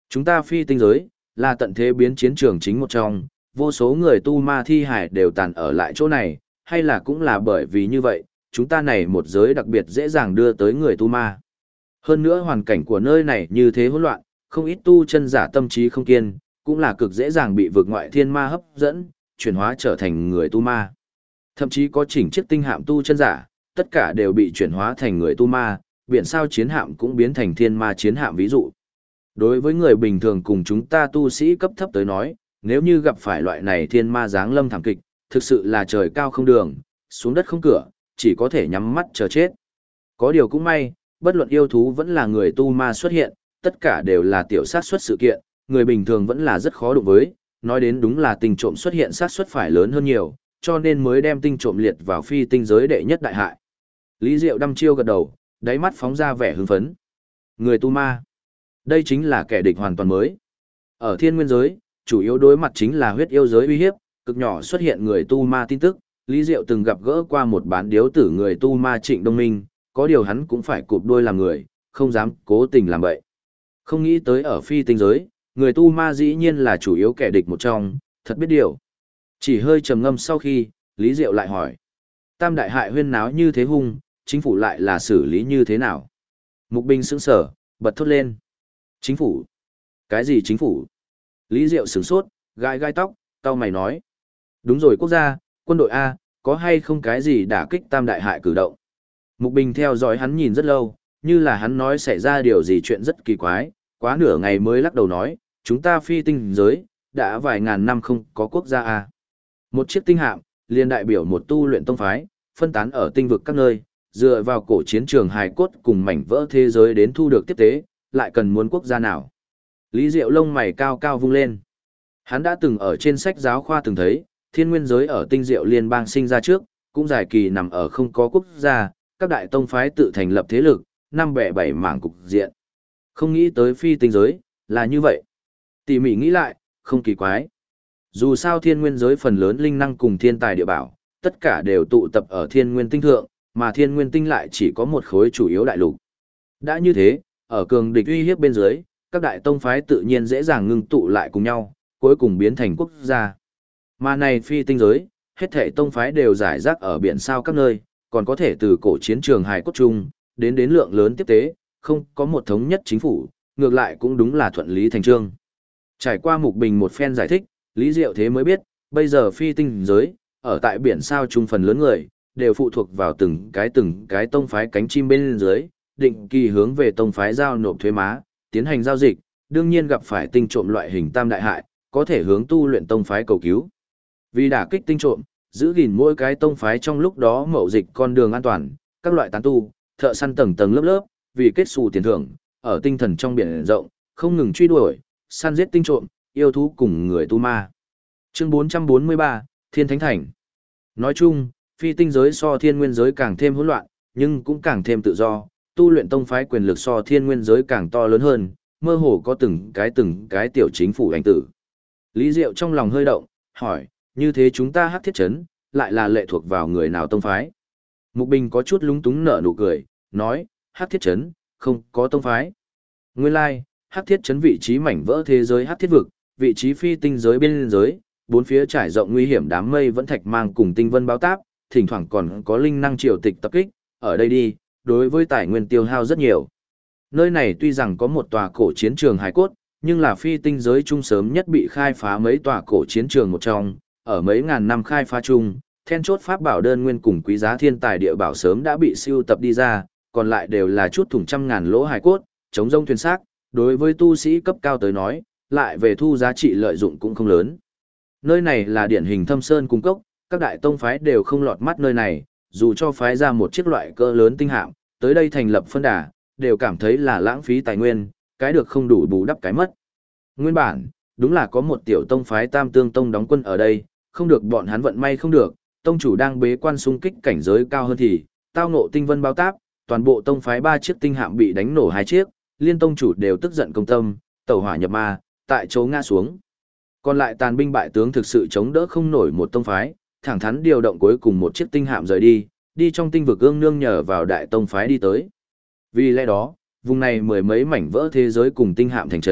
Chúng ta phi tinh giới, là tận thế biến chiến trường chính một trong, vô số người tu ma thi hải đều tàn ở lại chỗ này, hay là cũng là bởi vì như vậy, chúng ta này một giới đặc biệt dễ dàng đưa tới người tu ma. Hơn nữa hoàn cảnh của nơi này như thế hỗn loạn, không ít tu chân giả tâm trí không kiên, cũng là cực dễ dàng bị vực ngoại thiên ma hấp dẫn, chuyển hóa trở thành người tu ma. Thậm chí có chỉnh chiếc tinh hạm tu chân giả, tất cả đều bị chuyển hóa thành người tu ma, biển sao chiến hạm cũng biến thành thiên ma chiến hạm ví dụ. Đối với người bình thường cùng chúng ta tu sĩ cấp thấp tới nói, nếu như gặp phải loại này thiên ma giáng lâm thảm kịch, thực sự là trời cao không đường, xuống đất không cửa, chỉ có thể nhắm mắt chờ chết. Có điều cũng may, bất luận yêu thú vẫn là người tu ma xuất hiện, tất cả đều là tiểu sát xuất sự kiện, người bình thường vẫn là rất khó đụng với, nói đến đúng là tinh trộm xuất hiện sát suất phải lớn hơn nhiều, cho nên mới đem tinh trộm liệt vào phi tinh giới đệ nhất đại hại. Lý Diệu đăm chiêu gật đầu, đáy mắt phóng ra vẻ hưng phấn. Người tu ma, đây chính là kẻ địch hoàn toàn mới. Ở thiên nguyên giới, chủ yếu đối mặt chính là huyết yêu giới uy hiếp, cực nhỏ xuất hiện người tu ma tin tức. Lý Diệu từng gặp gỡ qua một bán điếu tử người tu ma Trịnh Đông Minh, có điều hắn cũng phải cụp đuôi làm người, không dám cố tình làm vậy. Không nghĩ tới ở phi tinh giới, người tu ma dĩ nhiên là chủ yếu kẻ địch một trong, thật biết điều. Chỉ hơi trầm ngâm sau khi, Lý Diệu lại hỏi. Tam đại hại huyên náo như thế hung, chính phủ lại là xử lý như thế nào? Mục Bình sững sờ, bật thốt lên. Chính phủ? Cái gì chính phủ? Lý Diệu sửng sốt, gai gai tóc, cau mày nói. Đúng rồi quốc gia, quân đội A, có hay không cái gì đả kích tam đại hại cử động? Mục Bình theo dõi hắn nhìn rất lâu, như là hắn nói xảy ra điều gì chuyện rất kỳ quái, quá nửa ngày mới lắc đầu nói, chúng ta phi tinh giới, đã vài ngàn năm không có quốc gia A. Một chiếc tinh hạm, liền đại biểu một tu luyện tông phái, phân tán ở tinh vực các nơi, dựa vào cổ chiến trường hài cốt cùng mảnh vỡ thế giới đến thu được tiếp tế, lại cần muốn quốc gia nào. Lý Diệu lông mày cao cao vung lên. Hắn đã từng ở trên sách giáo khoa từng thấy, thiên nguyên giới ở tinh diệu liên bang sinh ra trước, cũng dài kỳ nằm ở không có quốc gia, các đại tông phái tự thành lập thế lực, năm bẻ bảy mảng cục diện. Không nghĩ tới phi tinh giới, là như vậy. Tỉ mỉ nghĩ lại, không kỳ quái. Dù sao thiên nguyên giới phần lớn linh năng cùng thiên tài địa bảo, tất cả đều tụ tập ở thiên nguyên tinh thượng, mà thiên nguyên tinh lại chỉ có một khối chủ yếu đại lục. Đã như thế, ở cường địch uy hiếp bên dưới, các đại tông phái tự nhiên dễ dàng ngưng tụ lại cùng nhau, cuối cùng biến thành quốc gia. Mà này phi tinh giới, hết thảy tông phái đều giải rác ở biển sao các nơi, còn có thể từ cổ chiến trường hài cốt chung, đến lượng lớn tiếp tế, không có một thống nhất chính phủ, ngược lại cũng đúng là thuận lý thành trương. Trải qua Mục Bình một phen giải thích, Lý Diệu thế mới biết, bây giờ phi tinh giới, ở tại biển sao chung phần lớn người, đều phụ thuộc vào từng cái tông phái cánh chim bên dưới, định kỳ hướng về tông phái giao nộp thuế má, tiến hành giao dịch, đương nhiên gặp phải tinh trộm loại hình tam đại hại, có thể hướng tu luyện tông phái cầu cứu. Vì đả kích tinh trộm, giữ gìn mỗi cái tông phái trong lúc đó mậu dịch con đường an toàn, các loại tán tu, thợ săn tầng tầng lớp lớp, vì kết xù tiền thưởng, ở tinh thần trong biển rộng, không ngừng truy đuổi, săn giết tinh trộm, yêu thú cùng người tu ma. Chương 443, Thiên Thánh Thành. Nói chung, phi tinh giới so thiên nguyên giới càng thêm hỗn loạn, nhưng cũng càng thêm tự do, tu luyện tông phái quyền lực so thiên nguyên giới càng to lớn hơn, mơ hồ có từng cái tiểu chính phủ ảnh tử. Lý Diệu trong lòng hơi động, hỏi, như thế chúng ta Hắc Thiết Trấn, lại là lệ thuộc vào người nào tông phái? Mục Bình có chút lúng túng nở nụ cười, nói, Hắc Thiết Trấn, không có tông phái. Nguyên lai, Hắc Thiết Trấn vị trí mảnh vỡ thế giới Hắc Thiết Vực, vị trí phi tinh giới biên giới, bốn phía trải rộng nguy hiểm đám mây vẫn thạch mang cùng tinh vân báo táp, thỉnh thoảng còn có linh năng triều tịch tập kích, ở đây đi, đối với tài nguyên tiêu hao rất nhiều. Nơi này tuy rằng có một tòa cổ chiến trường hài cốt, nhưng là phi tinh giới chung sớm nhất bị khai phá mấy tòa cổ chiến trường một trong, ở mấy ngàn năm khai phá chung, then chốt pháp bảo đơn nguyên cùng quý giá thiên tài địa bảo sớm đã bị siêu tập đi ra, còn lại đều là chút thủng trăm ngàn lỗ hài cốt, chống rông thuyền xác, đối với tu sĩ cấp cao tới nói, lại về thu giá trị lợi dụng cũng không lớn. Nơi này là điển hình thâm sơn cung cốc, các đại tông phái đều không lọt mắt nơi này, dù cho phái ra một chiếc loại cỡ lớn tinh hạm, tới đây thành lập phân đà, đều cảm thấy là lãng phí tài nguyên, cái được không đủ bù đắp cái mất. Nguyên bản, đúng là có một tiểu tông phái Tam Tương Tông đóng quân ở đây, không được bọn hắn vận may không được, tông chủ đang bế quan xung kích cảnh giới cao hơn thì, tao ngộ tinh vân bao táp, toàn bộ tông phái 3 chiếc tinh hạm bị đánh nổ 2 chiếc, liên tông chủ đều tức giận công tâm, tẩu hỏa nhập ma, tại chỗ ngã xuống. Còn lại tàn binh bại tướng thực sự chống đỡ không nổi một tông phái, thẳng thắn điều động cuối cùng một chiếc tinh hạm rời đi trong tinh vực ương nương nhờ vào đại tông phái đi tới. Vì lẽ đó, vùng này mười mấy mảnh vỡ thế giới cùng tinh hạm thành trấn,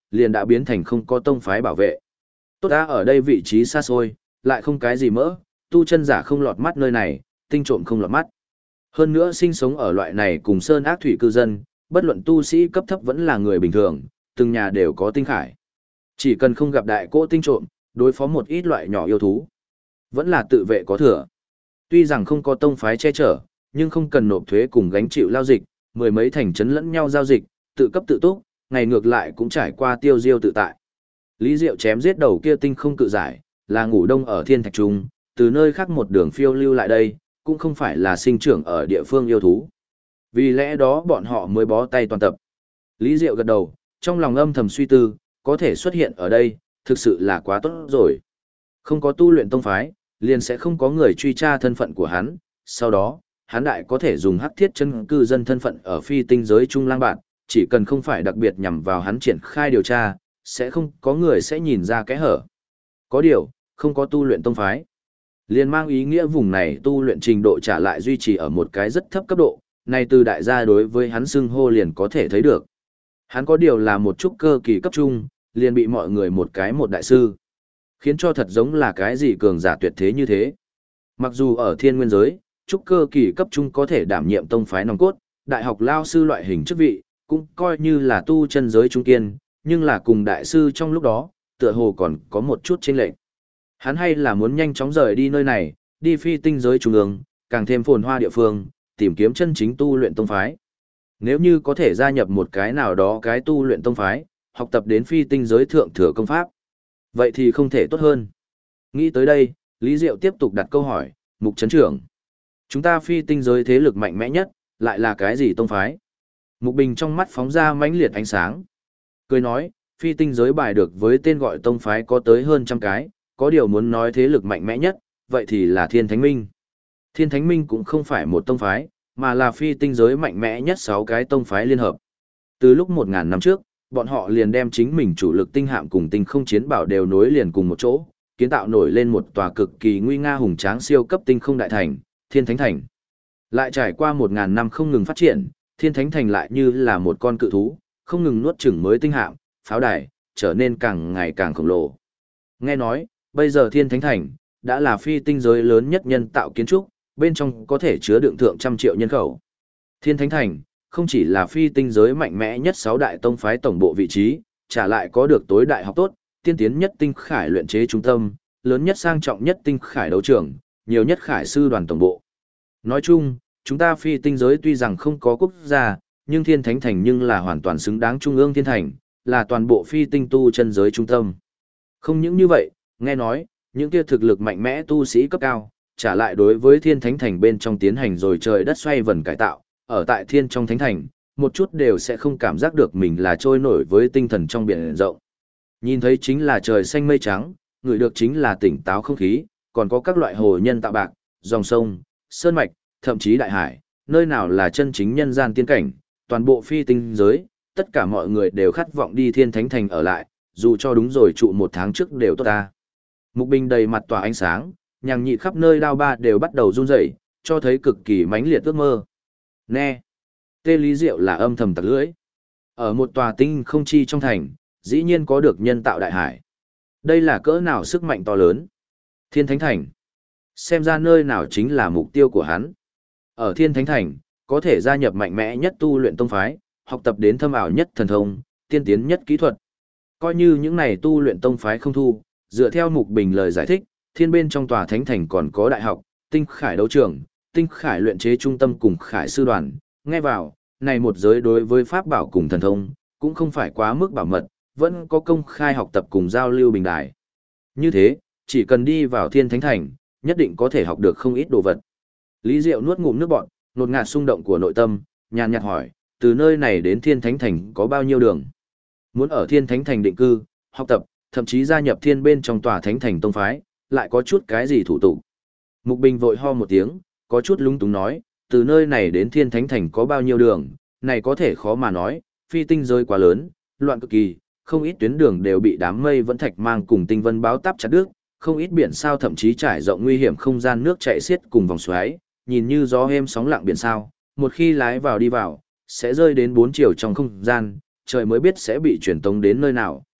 liền đã biến thành không có tông phái bảo vệ. Tốt đã ở đây vị trí xa xôi, lại không cái gì mỡ, tu chân giả không lọt mắt nơi này, tinh trộm không lọt mắt. Hơn nữa sinh sống ở loại này cùng sơn ác thủy cư dân, bất luận tu sĩ cấp thấp vẫn là người bình thường, từng nhà đều có tinh khải. Chỉ cần không gặp đại cỗ tinh trộm, đối phó một ít loại nhỏ yêu thú, vẫn là tự vệ có thừa. Tuy rằng không có tông phái che chở, nhưng không cần nộp thuế cùng gánh chịu lao dịch, mười mấy thành trấn lẫn nhau giao dịch, tự cấp tự túc, ngày ngược lại cũng trải qua tiêu diêu tự tại. Lý Diệu chém giết đầu kia tinh không cự giải, là ngủ đông ở thiên thạch trung, từ nơi khác một đường phiêu lưu lại đây, cũng không phải là sinh trưởng ở địa phương yêu thú. Vì lẽ đó bọn họ mới bó tay toàn tập. Lý Diệu gật đầu, trong lòng âm thầm suy tư, có thể xuất hiện ở đây, thực sự là quá tốt rồi. Không có tu luyện tông phái, liền sẽ không có người truy tra thân phận của hắn, sau đó, hắn đại có thể dùng hắc thiết chân cư dân thân phận ở phi tinh giới trung lang bạn, chỉ cần không phải đặc biệt nhằm vào hắn triển khai điều tra, sẽ không có người sẽ nhìn ra kẽ hở. Có điều, không có tu luyện tông phái. Liền mang ý nghĩa vùng này tu luyện trình độ trả lại duy trì ở một cái rất thấp cấp độ, này từ đại gia đối với hắn xưng hô liền có thể thấy được. Hắn có điều là một chút cơ kỳ cấp trung, liền bị mọi người một đại sư. Khiến cho thật giống là cái gì cường giả tuyệt thế như thế. Mặc dù ở thiên nguyên giới, trúc cơ kỳ cấp trung có thể đảm nhiệm tông phái nòng cốt, đại học lao sư loại hình chức vị, cũng coi như là tu chân giới trung kiên, nhưng là cùng đại sư trong lúc đó, tựa hồ còn có một chút chênh lệch. Hắn hay là muốn nhanh chóng rời đi nơi này, đi phi tinh giới trung ương, càng thêm phồn hoa địa phương, tìm kiếm chân chính tu luyện tông phái. Nếu như có thể gia nhập một cái nào đó cái tu luyện tông phái, học tập đến phi tinh giới thượng thừa công pháp, vậy thì không thể tốt hơn. Nghĩ tới đây, Lý Diệu tiếp tục đặt câu hỏi, Mục Trấn Trưởng. Chúng ta phi tinh giới thế lực mạnh mẽ nhất, lại là cái gì tông phái? Mục Bình trong mắt phóng ra mãnh liệt ánh sáng. Cười nói, phi tinh giới bài được với tên gọi tông phái có tới hơn trăm cái, có điều muốn nói thế lực mạnh mẽ nhất, vậy thì là Thiên Thánh Minh. Thiên Thánh Minh cũng không phải một tông phái, mà là phi tinh giới mạnh mẽ nhất 6 cái tông phái liên hợp. Từ lúc 1000 năm trước, bọn họ liền đem chính mình chủ lực tinh hạm cùng tinh không chiến bảo đều nối liền cùng một chỗ, kiến tạo nổi lên một tòa cực kỳ nguy nga hùng tráng siêu cấp tinh không đại thành, Thiên Thánh Thành. Lại trải qua 1000 năm không ngừng phát triển, Thiên Thánh Thành lại như là một con cự thú, không ngừng nuốt chửng mới tinh hạm, pháo đài, trở nên càng ngày càng khổng lồ. Nghe nói, bây giờ Thiên Thánh Thành đã là phi tinh giới lớn nhất nhân tạo kiến trúc, bên trong có thể chứa đựng thượng trăm triệu nhân khẩu. Thiên Thánh Thành không chỉ là phi tinh giới mạnh mẽ nhất 6 đại tông phái tổng bộ vị trí, trả lại có được tối đại học tốt, tiên tiến nhất tinh khải luyện chế trung tâm, lớn nhất sang trọng nhất tinh khải đấu trường, nhiều nhất khải sư đoàn tổng bộ. Nói chung, chúng ta phi tinh giới tuy rằng không có quốc gia, nhưng Thiên Thánh Thành nhưng là hoàn toàn xứng đáng trung ương thiên thành, là toàn bộ phi tinh tu chân giới trung tâm. Không những như vậy, nghe nói, những kia thực lực mạnh mẽ tu sĩ cấp cao, trả lại đối với Thiên Thánh Thành bên trong tiến hành rồi trời đất xoay vần cải tạo, ở tại Thiên trong Thánh Thành, một chút đều sẽ không cảm giác được mình là trôi nổi với tinh thần trong biển rộng. Nhìn thấy chính là trời xanh mây trắng, ngửi được chính là tỉnh táo không khí, còn có các loại hồ nhân tạo bạc, dòng sông, sơn mạch, thậm chí đại hải, nơi nào là chân chính nhân gian tiên cảnh, toàn bộ phi tinh giới, tất cả mọi người đều khát vọng đi Thiên Thánh Thành ở lại, dù cho đúng rồi trụ 1 tháng trước đều tốt ta. Mục Bình đầy mặt tỏa ánh sáng, nhàng nhị khắp nơi đao ba đều bắt đầu run rẩy, cho thấy cực kỳ mãnh liệt ước mơ. Nè! Tê Lý Diệu là âm thầm tặc lưỡi. Ở một tòa tinh không chi trong thành, dĩ nhiên có được nhân tạo đại hải. Đây là cỡ nào sức mạnh to lớn. Thiên Thánh Thành. Xem ra nơi nào chính là mục tiêu của hắn. Ở Thiên Thánh Thành, có thể gia nhập mạnh mẽ nhất tu luyện tông phái, học tập đến thâm ảo nhất thần thông, tiên tiến nhất kỹ thuật. Coi như những này tu luyện tông phái không thu, dựa theo Mục Bình lời giải thích, thiên bên trong tòa Thánh Thành còn có đại học, tinh khải đấu trường, tinh khải luyện chế trung tâm cùng khải sư đoàn. Nghe vào, này một giới đối với pháp bảo cùng thần thông, cũng không phải quá mức bảo mật, vẫn có công khai học tập cùng giao lưu bình đại. Như thế, chỉ cần đi vào Thiên Thánh Thành, nhất định có thể học được không ít đồ vật. Lý Diệu nuốt ngụm nước bọt, nột ngạt xung động của nội tâm, nhàn nhạt hỏi, từ nơi này đến Thiên Thánh Thành có bao nhiêu đường? Muốn ở Thiên Thánh Thành định cư, học tập, thậm chí gia nhập thiên bên trong tòa Thánh Thành tông phái, lại có chút cái gì thủ tục? Mục Bình vội ho một tiếng, có chút lúng túng nói, từ nơi này đến Thiên Thánh Thành có bao nhiêu đường, này có thể khó mà nói, phi tinh giới quá lớn, loạn cực kỳ, không ít tuyến đường đều bị đám mây vẫn thạch mang cùng tinh vân báo táp chặt đứt, không ít biển sao thậm chí trải rộng nguy hiểm không gian nước chảy xiết cùng vòng xoáy, nhìn như gió êm sóng lặng biển sao, một khi lái vào đi vào, sẽ rơi đến 4 chiều trong không gian, trời mới biết sẽ bị truyền tống đến nơi nào,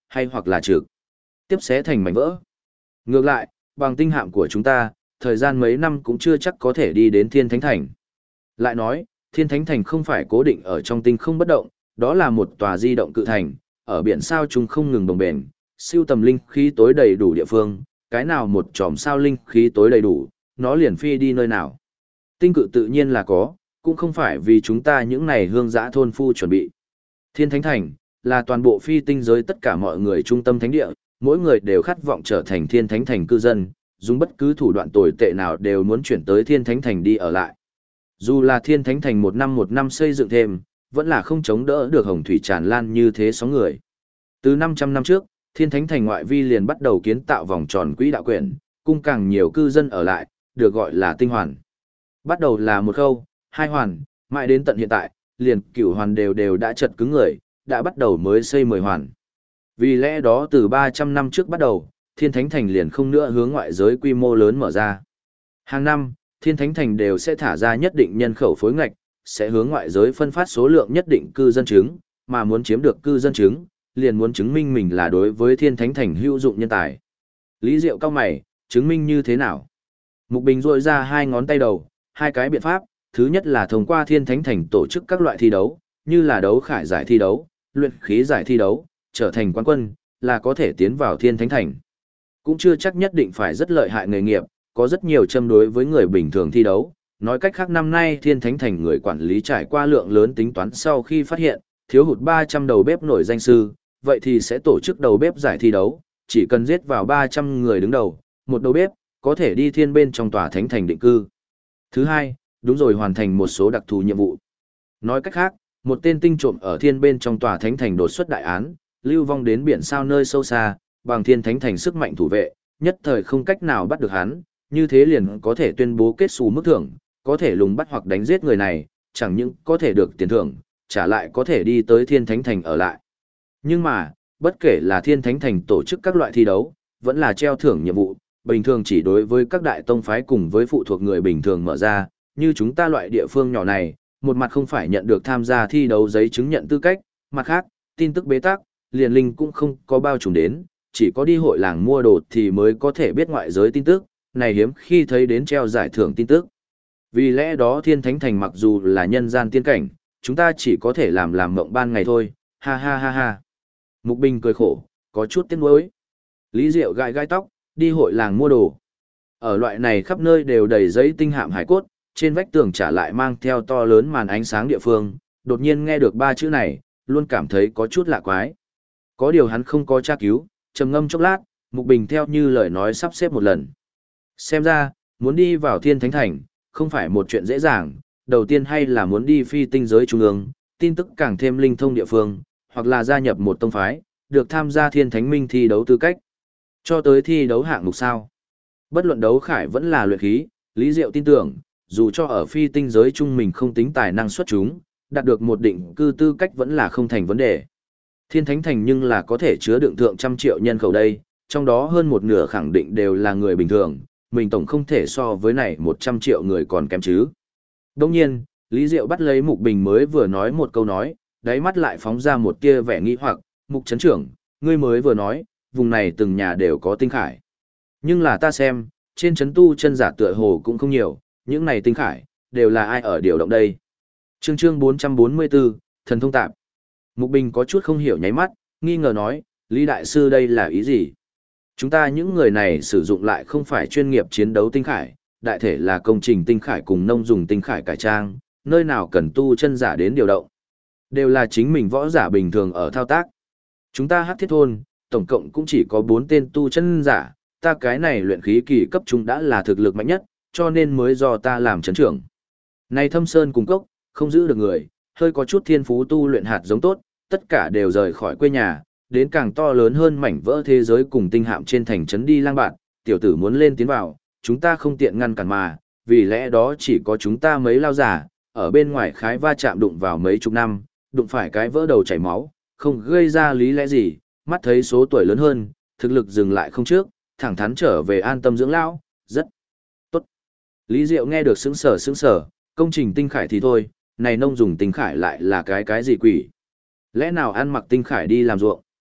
hay hoặc là trực tiếp xé thành mảnh vỡ. Ngược lại, bằng tinh hạm của chúng ta, thời gian mấy năm cũng chưa chắc có thể đi đến Thiên Thánh Thành. Lại nói, Thiên Thánh Thành không phải cố định ở trong tinh không bất động, đó là một tòa di động cự thành, ở biển sao chúng không ngừng đồng bền, siêu tầm linh khí tối đầy đủ địa phương, cái nào một chòm sao linh khí tối đầy đủ, nó liền phi đi nơi nào. Tinh cự tự nhiên là có, cũng không phải vì chúng ta những này hương giã thôn phu chuẩn bị. Thiên Thánh Thành là toàn bộ phi tinh giới tất cả mọi người trung tâm thánh địa, mỗi người đều khát vọng trở thành Thiên Thánh Thành cư dân, dùng bất cứ thủ đoạn tồi tệ nào đều muốn chuyển tới Thiên Thánh Thành đi ở lại. Dù là Thiên Thánh Thành một năm xây dựng thêm, vẫn là không chống đỡ được hồng thủy tràn lan như thế sóng người. Từ 500 năm trước, Thiên Thánh Thành ngoại vi liền bắt đầu kiến tạo vòng tròn quỹ đạo quyển, cung càng nhiều cư dân ở lại, được gọi là tinh hoàn. Bắt đầu là một khâu, hai hoàn, mãi đến tận hiện tại, liền cửu hoàn đều đã chật cứng người, đã bắt đầu mới xây 10 hoàn. Vì lẽ đó từ 300 năm trước bắt đầu, Thiên Thánh Thành liền không nữa hướng ngoại giới quy mô lớn mở ra. Hàng năm, Thiên Thánh Thành đều sẽ thả ra nhất định nhân khẩu phối ngạch, sẽ hướng ngoại giới phân phát số lượng nhất định cư dân chứng, mà muốn chiếm được cư dân chứng, liền muốn chứng minh mình là đối với Thiên Thánh Thành hữu dụng nhân tài. Lý Diệu cao mày, chứng minh như thế nào? Mục Bình rôi ra hai ngón tay đầu, hai cái biện pháp, thứ nhất là thông qua Thiên Thánh Thành tổ chức các loại thi đấu, như là đấu khải giải thi đấu, luyện khí giải thi đấu, trở thành quán quân, là có thể tiến vào Thiên Thánh Thành. Cũng chưa chắc nhất định phải rất lợi hại nghề nghiệp, có rất nhiều châm đối với người bình thường thi đấu. Nói cách khác năm nay Thiên Thánh Thành người quản lý trải qua lượng lớn tính toán sau khi phát hiện, thiếu hụt 300 đầu bếp nổi danh sư, vậy thì sẽ tổ chức đầu bếp giải thi đấu, chỉ cần giết vào 300 người đứng đầu, một đầu bếp, có thể đi thiên bên trong tòa Thánh Thành định cư. Thứ hai, đúng rồi hoàn thành một số đặc thù nhiệm vụ. Nói cách khác, một tên tinh trộm ở thiên bên trong tòa Thánh Thành đột xuất đại án, lưu vong đến biển sao nơi sâu xa, bằng Thiên Thánh Thành sức mạnh thủ vệ, nhất thời không cách nào bắt được hắn, như thế liền có thể tuyên bố kết xù mức thưởng, có thể lùng bắt hoặc đánh giết người này, chẳng những có thể được tiền thưởng, trả lại có thể đi tới Thiên Thánh Thành ở lại. Nhưng mà, bất kể là Thiên Thánh Thành tổ chức các loại thi đấu, vẫn là treo thưởng nhiệm vụ, bình thường chỉ đối với các đại tông phái cùng với phụ thuộc người bình thường mở ra, như chúng ta loại địa phương nhỏ này, một mặt không phải nhận được tham gia thi đấu giấy chứng nhận tư cách, mặt khác, tin tức bế tắc, liền linh cũng không có bao trùm đến, chỉ có đi hội làng mua đồ thì mới có thể biết ngoại giới tin tức, này hiếm khi thấy đến treo giải thưởng tin tức. Vì lẽ đó Thiên Thánh Thành mặc dù là nhân gian tiên cảnh, chúng ta chỉ có thể làm mộng ban ngày thôi, ha ha ha ha. Mục Bình cười khổ, có chút tiếc nuối. Lý Diệu gãi gai tóc, đi hội làng mua đồ. Ở loại này khắp nơi đều đầy giấy tinh hạm hải cốt, trên vách tường trả lại mang theo to lớn màn ánh sáng địa phương, đột nhiên nghe được ba chữ này, luôn cảm thấy có chút lạ quái. Có điều hắn không có tra cứu, trầm ngâm chốc lát, Mục Bình theo như lời nói sắp xếp một lần. Xem ra, muốn đi vào Thiên Thánh Thành, không phải một chuyện dễ dàng, đầu tiên hay là muốn đi phi tinh giới trung ương, tin tức càng thêm linh thông địa phương, hoặc là gia nhập một tông phái, được tham gia Thiên Thánh Minh thi đấu tư cách. Cho tới thi đấu hạng mục sao. Bất luận đấu khải vẫn là luyện khí, Lý Diệu tin tưởng, dù cho ở phi tinh giới trung mình không tính tài năng xuất chúng, đạt được một định cư tư cách vẫn là không thành vấn đề. Thiên Thánh Thành nhưng là có thể chứa đựng thượng trăm triệu nhân khẩu đây, trong đó hơn một nửa khẳng định đều là người bình thường, mình tổng không thể so với này 100 triệu người còn kém chứ. Đồng nhiên, Lý Diệu bắt lấy Mục Bình mới vừa nói một câu nói, đáy mắt lại phóng ra một tia vẻ nghi hoặc, Mục Trấn Trưởng, ngươi mới vừa nói, vùng này từng nhà đều có tinh khải. Nhưng là ta xem, trên trấn tu chân giả tựa hồ cũng không nhiều, những này tinh khải, đều là ai ở điều động đây. Chương 444, Thần Thông Tạp. Mục Bình có chút không hiểu nháy mắt, nghi ngờ nói, Lý Đại Sư đây là ý gì? Chúng ta những người này sử dụng lại không phải chuyên nghiệp chiến đấu tinh khải, đại thể là công trình tinh khải cùng nông dùng tinh khải cải trang, nơi nào cần tu chân giả đến điều động. Đều là chính mình võ giả bình thường ở thao tác. Chúng ta Hắc Thiết Thôn, tổng cộng cũng chỉ có 4 tên tu chân giả, ta cái này luyện khí kỳ cấp trung đã là thực lực mạnh nhất, cho nên mới do ta làm trấn trưởng. Này Thâm Sơn cùng cốc, không giữ được người, hơi có chút thiên phú tu luyện hạt giống tốt, tất cả đều rời khỏi quê nhà, đến càng to lớn hơn mảnh vỡ thế giới cùng tinh hạm trên thành trấn đi lang bạn, tiểu tử muốn lên tiến vào, chúng ta không tiện ngăn cản mà, vì lẽ đó chỉ có chúng ta mấy lao giả, ở bên ngoài khái va chạm đụng vào mấy chục năm, đụng phải cái vỡ đầu chảy máu, không gây ra lý lẽ gì, mắt thấy số tuổi lớn hơn, thực lực dừng lại không trước, thẳng thắn trở về an tâm dưỡng lão, rất tốt. Lý Diệu nghe được sững sờ, công trình tinh khải thì thôi, này nông dùng tinh khải lại là cái gì quỷ? Lẽ nào ăn mặc tinh khải đi làm ruộng?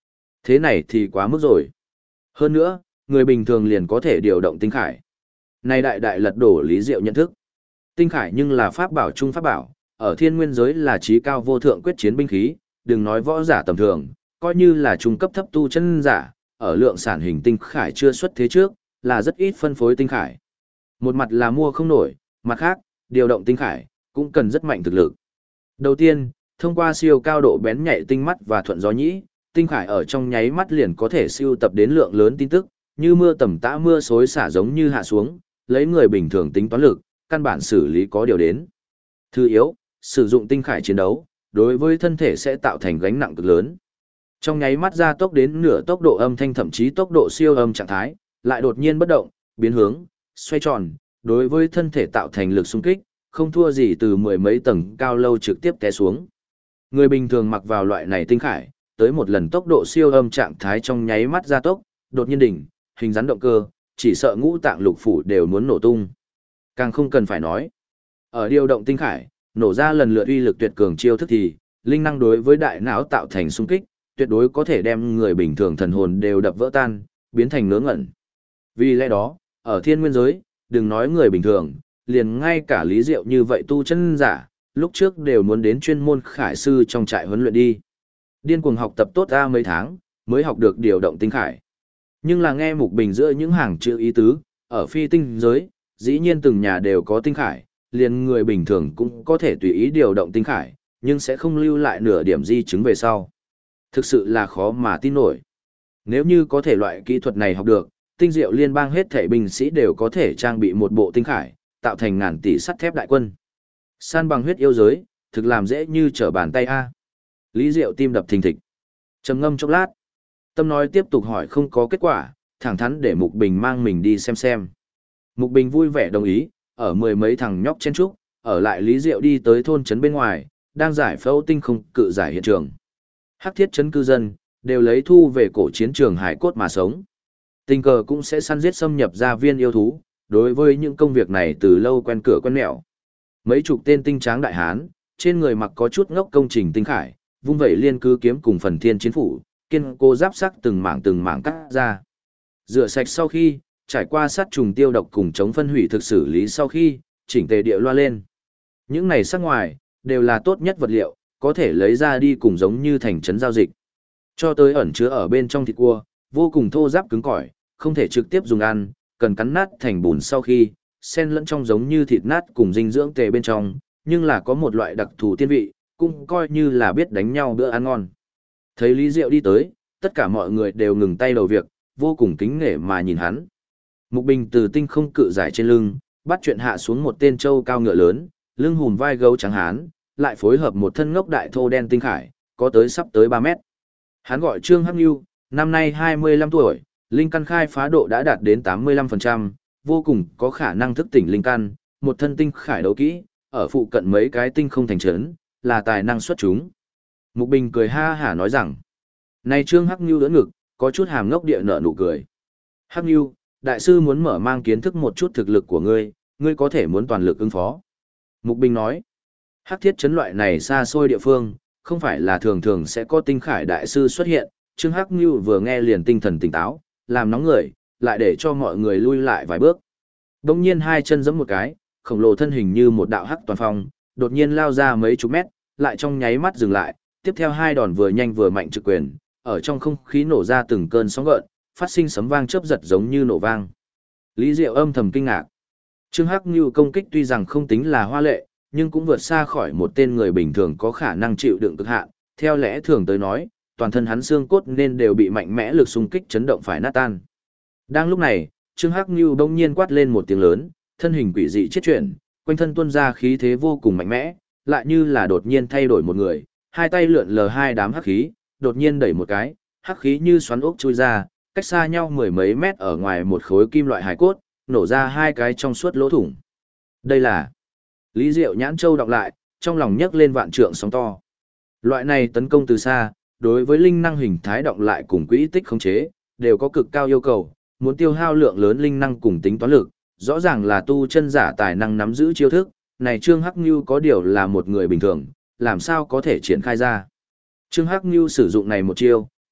Thế này thì quá mức rồi. Hơn nữa, người bình thường liền có thể điều động tinh khải. Này đại đại lật đổ Lý Diệu nhận thức. Tinh khải nhưng là pháp bảo trung pháp bảo, ở thiên nguyên giới là trí cao vô thượng quyết chiến binh khí, đừng nói võ giả tầm thường, coi như là trung cấp thấp tu chân giả, ở lượng sản hình tinh khải chưa xuất thế trước, là rất ít phân phối tinh khải. Một mặt là mua không nổi, mặt khác, điều động tinh khải, cũng cần rất mạnh thực lực. Đầu tiên, thông qua siêu cao độ bén nhạy tinh mắt và thuận gió nhĩ, tinh khải ở trong nháy mắt liền có thể siêu tập đến lượng lớn tin tức, như mưa tầm tã mưa xối xả giống như hạ xuống, lấy người bình thường tính toán lực, căn bản xử lý có điều đến. Thứ yếu, sử dụng tinh khải chiến đấu, đối với thân thể sẽ tạo thành gánh nặng cực lớn. Trong nháy mắt gia tốc đến nửa tốc độ âm thanh thậm chí tốc độ siêu âm trạng thái, lại đột nhiên bất động, biến hướng, xoay tròn, đối với thân thể tạo thành lực xung kích, không thua gì từ mười mấy tầng cao lâu trực tiếp té xuống. Người bình thường mặc vào loại này tinh khải, tới một lần tốc độ siêu âm trạng thái trong nháy mắt gia tốc, đột nhiên đỉnh, hình rắn động cơ, chỉ sợ ngũ tạng lục phủ đều muốn nổ tung. Càng không cần phải nói. Ở điều động tinh khải, nổ ra lần lượt uy lực tuyệt cường chiêu thức thì, linh năng đối với đại não tạo thành xung kích, tuyệt đối có thể đem người bình thường thần hồn đều đập vỡ tan, biến thành ngớ ngẩn. Vì lẽ đó, ở thiên nguyên giới, đừng nói người bình thường, liền ngay cả Lý Diệu như vậy tu chân giả, lúc trước đều muốn đến chuyên môn khải sư trong trại huấn luyện đi. Điên cuồng học tập tốt ra mấy tháng, mới học được điều động tinh khải. Nhưng là nghe Mục Bình giữa những hàng chữ ý tứ, ở phi tinh giới, dĩ nhiên từng nhà đều có tinh khải, liền người bình thường cũng có thể tùy ý điều động tinh khải, nhưng sẽ không lưu lại nửa điểm di chứng về sau. Thực sự là khó mà tin nổi. Nếu như có thể loại kỹ thuật này học được, tinh diệu liên bang hết thể binh sĩ đều có thể trang bị một bộ tinh khải, tạo thành ngàn tỷ sắt thép đại quân. San bằng huyết yêu giới, thực làm dễ như trở bàn tay a. Lý Diệu tim đập thình thịch. Trầm ngâm chốc lát, tâm nói tiếp tục hỏi không có kết quả, thẳng thắn để Mục Bình mang mình đi xem. Mục Bình vui vẻ đồng ý, ở mười mấy thằng nhóc chen trúc, ở lại Lý Diệu đi tới thôn trấn bên ngoài, đang giải phẫu tinh không cự giải hiện trường. Hắc thiết trấn cư dân, đều lấy thu về cổ chiến trường hải cốt mà sống. Tình cờ cũng sẽ săn giết xâm nhập gia viên yêu thú, đối với những công việc này từ lâu quen cửa quen mẹo. Mấy chục tên tinh tráng đại hán, trên người mặc có chút ngốc công trình tinh khải, vung vẩy liên cứ kiếm cùng phần thiên chiến phủ, kiên cố giáp sắc từng mảng cắt ra. Rửa sạch sau khi, trải qua sát trùng tiêu độc cùng chống phân hủy thực xử lý sau khi, chỉnh tề địa loa lên. Những này sắc ngoài, đều là tốt nhất vật liệu, có thể lấy ra đi cùng giống như thành trấn giao dịch. Cho tới ẩn chứa ở bên trong thịt cua, vô cùng thô ráp cứng cỏi, không thể trực tiếp dùng ăn, cần cắn nát thành bùn sau khi, xen lẫn trong giống như thịt nát cùng dinh dưỡng tề bên trong, nhưng là có một loại đặc thù tiên vị, cũng coi như là biết đánh nhau bữa ăn ngon. Thấy Lý Diệu đi tới, tất cả mọi người đều ngừng tay đầu việc, vô cùng kính nể mà nhìn hắn. Mục Bình từ tinh không cự giải trên lưng, bắt chuyện hạ xuống một tên trâu cao ngựa lớn, lưng hùm vai gấu trắng hán, lại phối hợp một thân ngốc đại thô đen tinh khải, có tới sắp tới 3 mét. Hắn gọi Trương Hắc Nhu, năm nay 25 tuổi, linh căn khai phá độ đã đạt đến 85%, vô cùng có khả năng thức tỉnh linh căn, một thân tinh khải đấu kỹ, ở phụ cận mấy cái tinh không thành trấn, là tài năng xuất chúng. Mục Bình cười ha hả nói rằng, này Trương Hắc Nhu đỡ ngực, có chút hàm ngốc địa nở nụ cười. Hắc Nhu, đại sư muốn mở mang kiến thức một chút thực lực của ngươi, ngươi có thể muốn toàn lực ứng phó. Mục Bình nói, Hắc thiết trấn loại này xa xôi địa phương, không phải là thường thường sẽ có tinh khải đại sư xuất hiện. Trương Hắc Nhu vừa nghe liền tinh thần tỉnh táo, làm nóng người, lại để cho mọi người lui lại vài bước. Đông nhiên hai chân giẫm một cái, khổng lồ thân hình như một đạo hắc toàn phong, đột nhiên lao ra mấy chục mét, lại trong nháy mắt dừng lại, tiếp theo hai đòn vừa nhanh vừa mạnh trực quyền, ở trong không khí nổ ra từng cơn sóng gợn, phát sinh sấm vang chớp giật giống như nổ vang. Lý Diệu âm thầm kinh ngạc. Trương Hắc Nhu công kích tuy rằng không tính là hoa lệ, nhưng cũng vượt xa khỏi một tên người bình thường có khả năng chịu đựng cực hạn. Theo lẽ thường tới nói, toàn thân hắn xương cốt nên đều bị mạnh mẽ lực xung kích chấn động phải nát tan. Đang lúc này, Trương Hắc Nhu bỗng nhiên quát lên một tiếng lớn, thân hình quỷ dị chết chuyển, quanh thân tuôn ra khí thế vô cùng mạnh mẽ, lại như là đột nhiên thay đổi một người, hai tay lượn lờ hai đám hắc khí, đột nhiên đẩy một cái, hắc khí như xoắn ốc chui ra, cách xa nhau mười mấy mét ở ngoài một khối kim loại hài cốt, nổ ra hai cái trong suốt lỗ thủng. Đây là Lý Diệu nhãn châu đọc lại, trong lòng nhấc lên vạn trượng sóng to. Loại này tấn công từ xa, đối với linh năng hình thái động lại cùng quỹ tích khống chế, đều có cực cao yêu cầu, muốn tiêu hao lượng lớn linh năng cùng tính toán lực, rõ ràng là tu chân giả tài năng nắm giữ chiêu thức, này Trương Hắc Nhu có điều là một người bình thường, làm sao có thể triển khai ra. Trương Hắc Nhu sử dụng này một chiêu,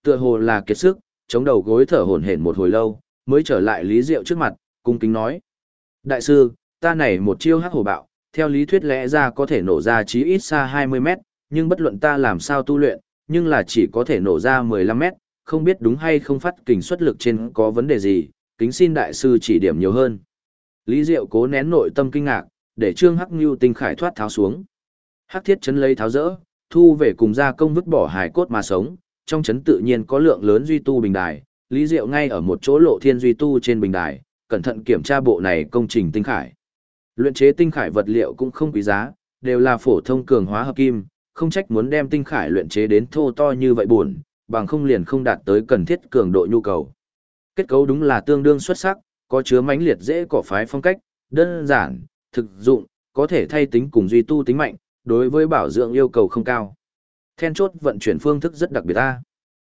Tựa hồ là kiệt sức, chống đầu gối thở hổn hển một hồi lâu, mới trở lại Lý Diệu trước mặt, cung kính nói. Đại sư, ta này một chiêu hắc hổ bạo, theo lý thuyết lẽ ra có thể nổ ra chí ít xa 20 mét, nhưng bất luận ta làm sao tu luyện, nhưng là chỉ có thể nổ ra 15 mét, không biết đúng hay không phát kình suất lực trên có vấn đề gì, kính xin đại sư chỉ điểm nhiều hơn. Lý Diệu cố nén nội tâm kinh ngạc, để Trương Hắc Nưu tinh khải thoát tháo xuống. Hắc thiết chấn lấy tháo rỡ, thu về cùng gia công vứt bỏ hài cốt mà sống, trong chấn tự nhiên có lượng lớn duy tu bình đài, Lý Diệu ngay ở một chỗ lộ thiên duy tu trên bình đài, cẩn thận kiểm tra bộ này công trình tinh khải. Luyện chế tinh khải vật liệu cũng không quý giá, đều là phổ thông cường hóa hợp kim, không trách muốn đem tinh khải luyện chế đến thô to như vậy buồn, bằng không liền không đạt tới cần thiết cường độ nhu cầu. Kết cấu đúng là tương đương xuất sắc, có chứa mãnh liệt dễ cỏ phái phong cách, đơn giản, thực dụng, có thể thay tính cùng duy tu tính mạnh, đối với bảo dưỡng yêu cầu không cao. Then chốt vận chuyển phương thức rất đặc biệt ta.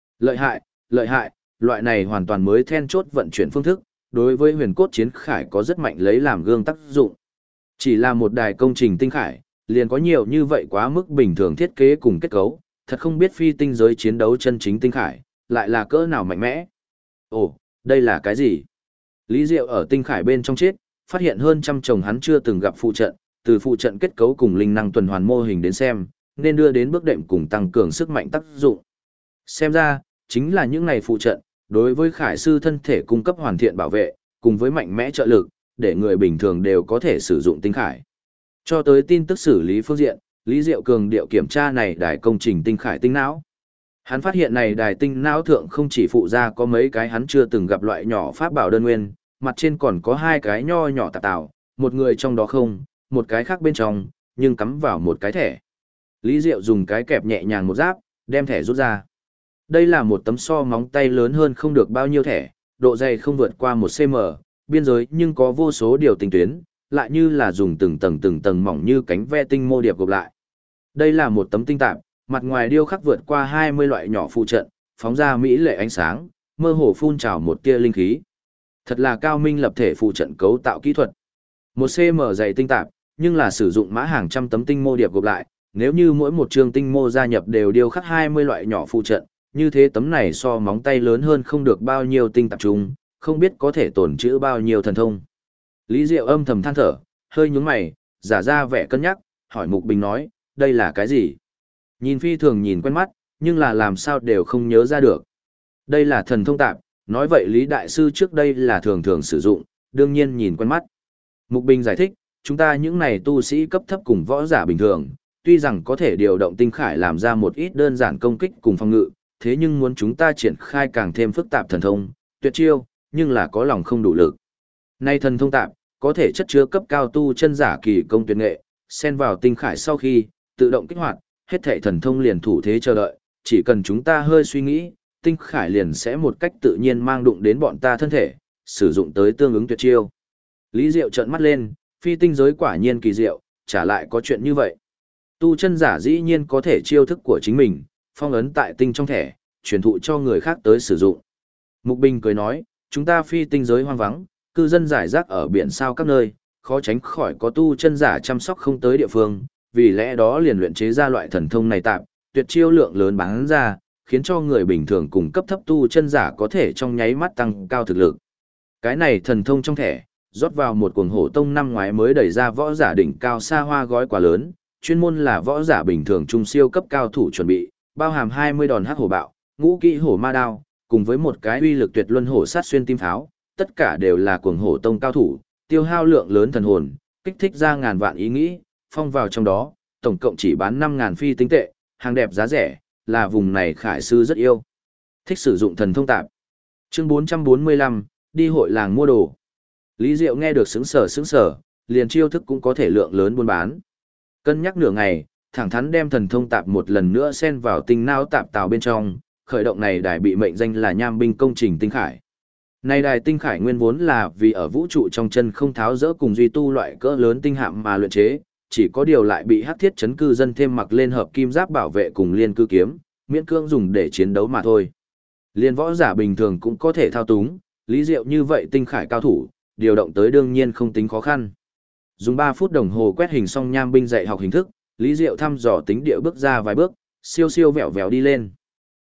Lợi hại, loại này hoàn toàn mới then chốt vận chuyển phương thức, đối với huyền cốt chiến khải có rất mạnh lấy làm gương tác dụng. Chỉ là một đài công trình tinh khải, liền có nhiều như vậy quá mức bình thường thiết kế cùng kết cấu, thật không biết phi tinh giới chiến đấu chân chính tinh khải, lại là cỡ nào mạnh mẽ. Ồ, đây là cái gì? Lý Diệu ở tinh khải bên trong chết, phát hiện hơn trăm chồng hắn chưa từng gặp phụ trận, từ phụ trận kết cấu cùng linh năng tuần hoàn mô hình đến xem, nên đưa đến bước đệm cùng tăng cường sức mạnh tác dụng. Xem ra, chính là những này phụ trận, đối với khải sư thân thể cung cấp hoàn thiện bảo vệ, cùng với mạnh mẽ trợ lực, để người bình thường đều có thể sử dụng tinh khải. Cho tới tin tức xử lý phương diện, Lý Diệu cường điệu kiểm tra này đài công trình tinh khải tinh não. Hắn phát hiện này đài tinh não thượng không chỉ phụ ra có mấy cái hắn chưa từng gặp loại nhỏ pháp bảo đơn nguyên, mặt trên còn có hai cái nho nhỏ tạp tạo, một người trong đó không, một cái khác bên trong, nhưng cắm vào một cái thẻ. Lý Diệu dùng cái kẹp nhẹ nhàng một giáp, đem thẻ rút ra. Đây là một tấm so móng tay lớn hơn không được bao nhiêu thẻ, độ dày không vượt qua 1 cm, biên giới nhưng có vô số điều tinh tuyến, lại như là dùng từng tầng mỏng như cánh ve tinh mô điệp gộp lại. Đây là một tấm tinh tạp, mặt ngoài điêu khắc vượt qua 20 loại nhỏ phụ trận, phóng ra mỹ lệ ánh sáng, mơ hồ phun trào một tia linh khí. Thật là cao minh lập thể phụ trận cấu tạo kỹ thuật. 1 cm dày tinh tạp, nhưng là sử dụng mã hàng trăm tấm tinh mô điệp gộp lại, nếu như mỗi một chương tinh mô gia nhập đều điêu khắc 20 loại nhỏ phụ trận, như thế tấm này so móng tay lớn hơn không được bao nhiêu tinh tạp chung, không biết có thể tổn trữ bao nhiêu thần thông. Lý Diệu âm thầm than thở, hơi nhướng mày, giả ra vẻ cân nhắc, hỏi Mục Bình nói, đây là cái gì? Nhìn phi thường nhìn quen mắt, nhưng là làm sao đều không nhớ ra được. Đây là thần thông tạp, nói vậy Lý Đại Sư trước đây là thường thường sử dụng, đương nhiên nhìn quen mắt. Mục Bình giải thích, chúng ta những này tu sĩ cấp thấp cùng võ giả bình thường, tuy rằng có thể điều động tinh khải làm ra một ít đơn giản công kích cùng phòng ngự, thế nhưng muốn chúng ta triển khai càng thêm phức tạp thần thông, tuyệt chiêu, nhưng là có lòng không đủ lực. Nay thần thông tạp, có thể chất chứa cấp cao tu chân giả kỳ công tuyệt nghệ, xen vào tinh khải sau khi tự động kích hoạt, hết thảy thần thông liền thủ thế chờ đợi, chỉ cần chúng ta hơi suy nghĩ, tinh khải liền sẽ một cách tự nhiên mang đụng đến bọn ta thân thể, sử dụng tới tương ứng tuyệt chiêu. Lý Diệu trợn mắt lên, phi tinh giới quả nhiên kỳ diệu, trả lại có chuyện như vậy. Tu chân giả dĩ nhiên có thể chiêu thức của chính mình, phong ấn tại tinh trong thẻ, truyền thụ cho người khác tới sử dụng. Mục Bình cười nói, chúng ta phi tinh giới hoang vắng, cư dân giải rác ở biển sao các nơi, khó tránh khỏi có tu chân giả chăm sóc không tới địa phương, vì lẽ đó liền luyện chế ra loại thần thông này tạm, tuyệt chiêu lượng lớn bán ra, khiến cho người bình thường cùng cấp thấp tu chân giả có thể trong nháy mắt tăng cao thực lực. Cái này thần thông trong thẻ, rót vào một cuồng hổ tông năm ngoái mới đẩy ra võ giả đỉnh cao xa hoa gói quá lớn, chuyên môn là võ giả bình thường trung siêu cấp cao thủ chuẩn bị, bao hàm 20 đòn hắc hổ bạo, ngũ kỹ hổ ma đao, cùng với một cái uy lực tuyệt luân hổ sát xuyên tim pháo, tất cả đều là cuồng hổ tông cao thủ, tiêu hao lượng lớn thần hồn, kích thích ra ngàn vạn ý nghĩ, phong vào trong đó, tổng cộng chỉ bán 5.000 phi tinh tệ, hàng đẹp giá rẻ, là vùng này khải sư rất yêu. Thích sử dụng thần thông tạp. Chương 445, đi hội làng mua đồ. Lý Diệu nghe được sững sờ, liền chiêu thức cũng có thể lượng lớn buôn bán. Cân nhắc nửa ngày, thẳng thắn đem thần thông tạp một lần nữa xen vào tinh não tạp tàu bên trong, khởi động này đài bị mệnh danh là Nham binh công trình tinh khải. Này đài tinh khải nguyên vốn là vì ở vũ trụ trong chân không tháo dỡ cùng duy tu loại cỡ lớn tinh hạm mà luyện chế, chỉ có điều lại bị hắc thiết chấn cư dân thêm mặc lên hợp kim giáp bảo vệ cùng liên cư kiếm, miễn cưỡng dùng để chiến đấu mà thôi. Liên võ giả bình thường cũng có thể thao túng, Lý Diệu như vậy tinh khải cao thủ, điều động tới đương nhiên không tính khó khăn. Dùng 3 phút đồng hồ quét hình xong Nham binh dạy học hình thức, Lý Diệu thăm dò tính địa bước ra vài bước, siêu vẹo vẹo đi lên.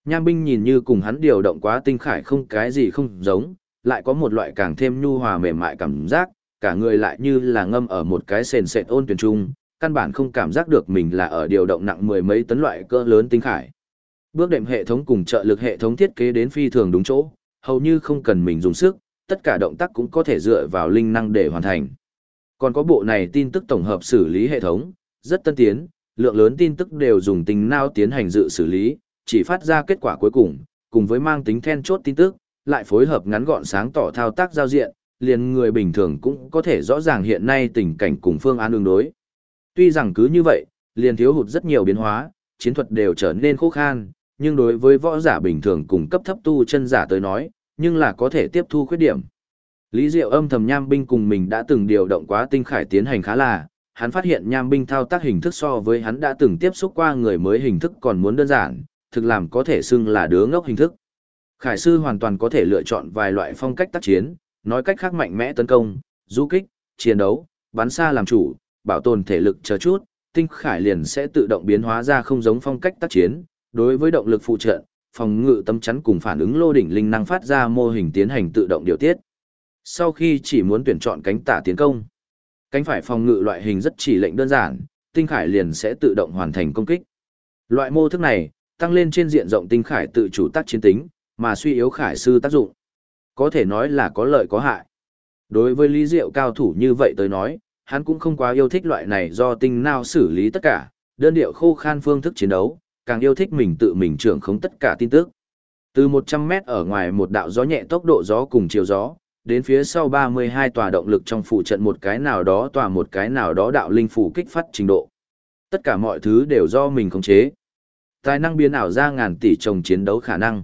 Nham binh nhìn như cùng hắn điều động quá tinh khải không cái gì không giống, lại có một loại càng thêm nhu hòa mềm mại cảm giác, cả người lại như là ngâm ở một cái sền sệt ôn tuyển trung, căn bản không cảm giác được mình là ở điều động nặng mười mấy tấn loại cỡ lớn tinh khải. Bước đệm hệ thống cùng trợ lực hệ thống thiết kế đến phi thường đúng chỗ, hầu như không cần mình dùng sức, tất cả động tác cũng có thể dựa vào linh năng để hoàn thành. Còn có bộ này tin tức tổng hợp xử lý hệ thống, rất tân tiến, lượng lớn tin tức đều dùng tính não tiến hành dự xử lý, chỉ phát ra kết quả cuối cùng với mang tính then chốt tin tức, lại phối hợp ngắn gọn sáng tỏ thao tác giao diện, liền người bình thường cũng có thể rõ ràng hiện nay tình cảnh cùng phương án ứng đối. Tuy rằng cứ như vậy, liền thiếu hụt rất nhiều biến hóa, chiến thuật đều trở nên khô khan, nhưng đối với võ giả bình thường cùng cấp thấp tu chân giả tới nói, nhưng là có thể tiếp thu khuyết điểm. Lý Diệu âm thầm nham binh cùng mình đã từng điều động quá tinh khải tiến hành khá là, hắn phát hiện nham binh thao tác hình thức so với hắn đã từng tiếp xúc qua người mới hình thức còn muốn đơn giản, thực làm có thể xưng là đứa ngốc hình thức. Khải sư hoàn toàn có thể lựa chọn vài loại phong cách tác chiến, nói cách khác mạnh mẽ tấn công, du kích, chiến đấu, bắn xa làm chủ, bảo tồn thể lực chờ chút, tinh khải liền sẽ tự động biến hóa ra không giống phong cách tác chiến, đối với động lực phụ trợ, phòng ngự tấm chắn cùng phản ứng lô đỉnh linh năng phát ra mô hình tiến hành tự động điều tiết. Sau khi chỉ muốn tuyển chọn cánh tả tiến công, cánh phải phòng ngự loại hình rất chỉ lệnh đơn giản, tinh khải liền sẽ tự động hoàn thành công kích. Loại mô thức này, tăng lên trên diện rộng tinh khải tự chủ tác chiến tính, mà suy yếu khải sư tác dụng. Có thể nói là có lợi có hại. Đối với Lý Diệu cao thủ như vậy tới nói, hắn cũng không quá yêu thích loại này do tinh não xử lý tất cả, đơn điệu khô khan phương thức chiến đấu, càng yêu thích mình tự mình trưởng khống tất cả tin tức. Từ 100 mét ở ngoài một đạo gió nhẹ tốc độ gió cùng chiều gió, đến phía sau 32 tòa động lực trong phụ trận một cái nào đó tòa một cái nào đó đạo linh phủ kích phát trình độ. Tất cả mọi thứ đều do mình khống chế. Tài năng biến ảo ra ngàn tỷ chồng chiến đấu khả năng.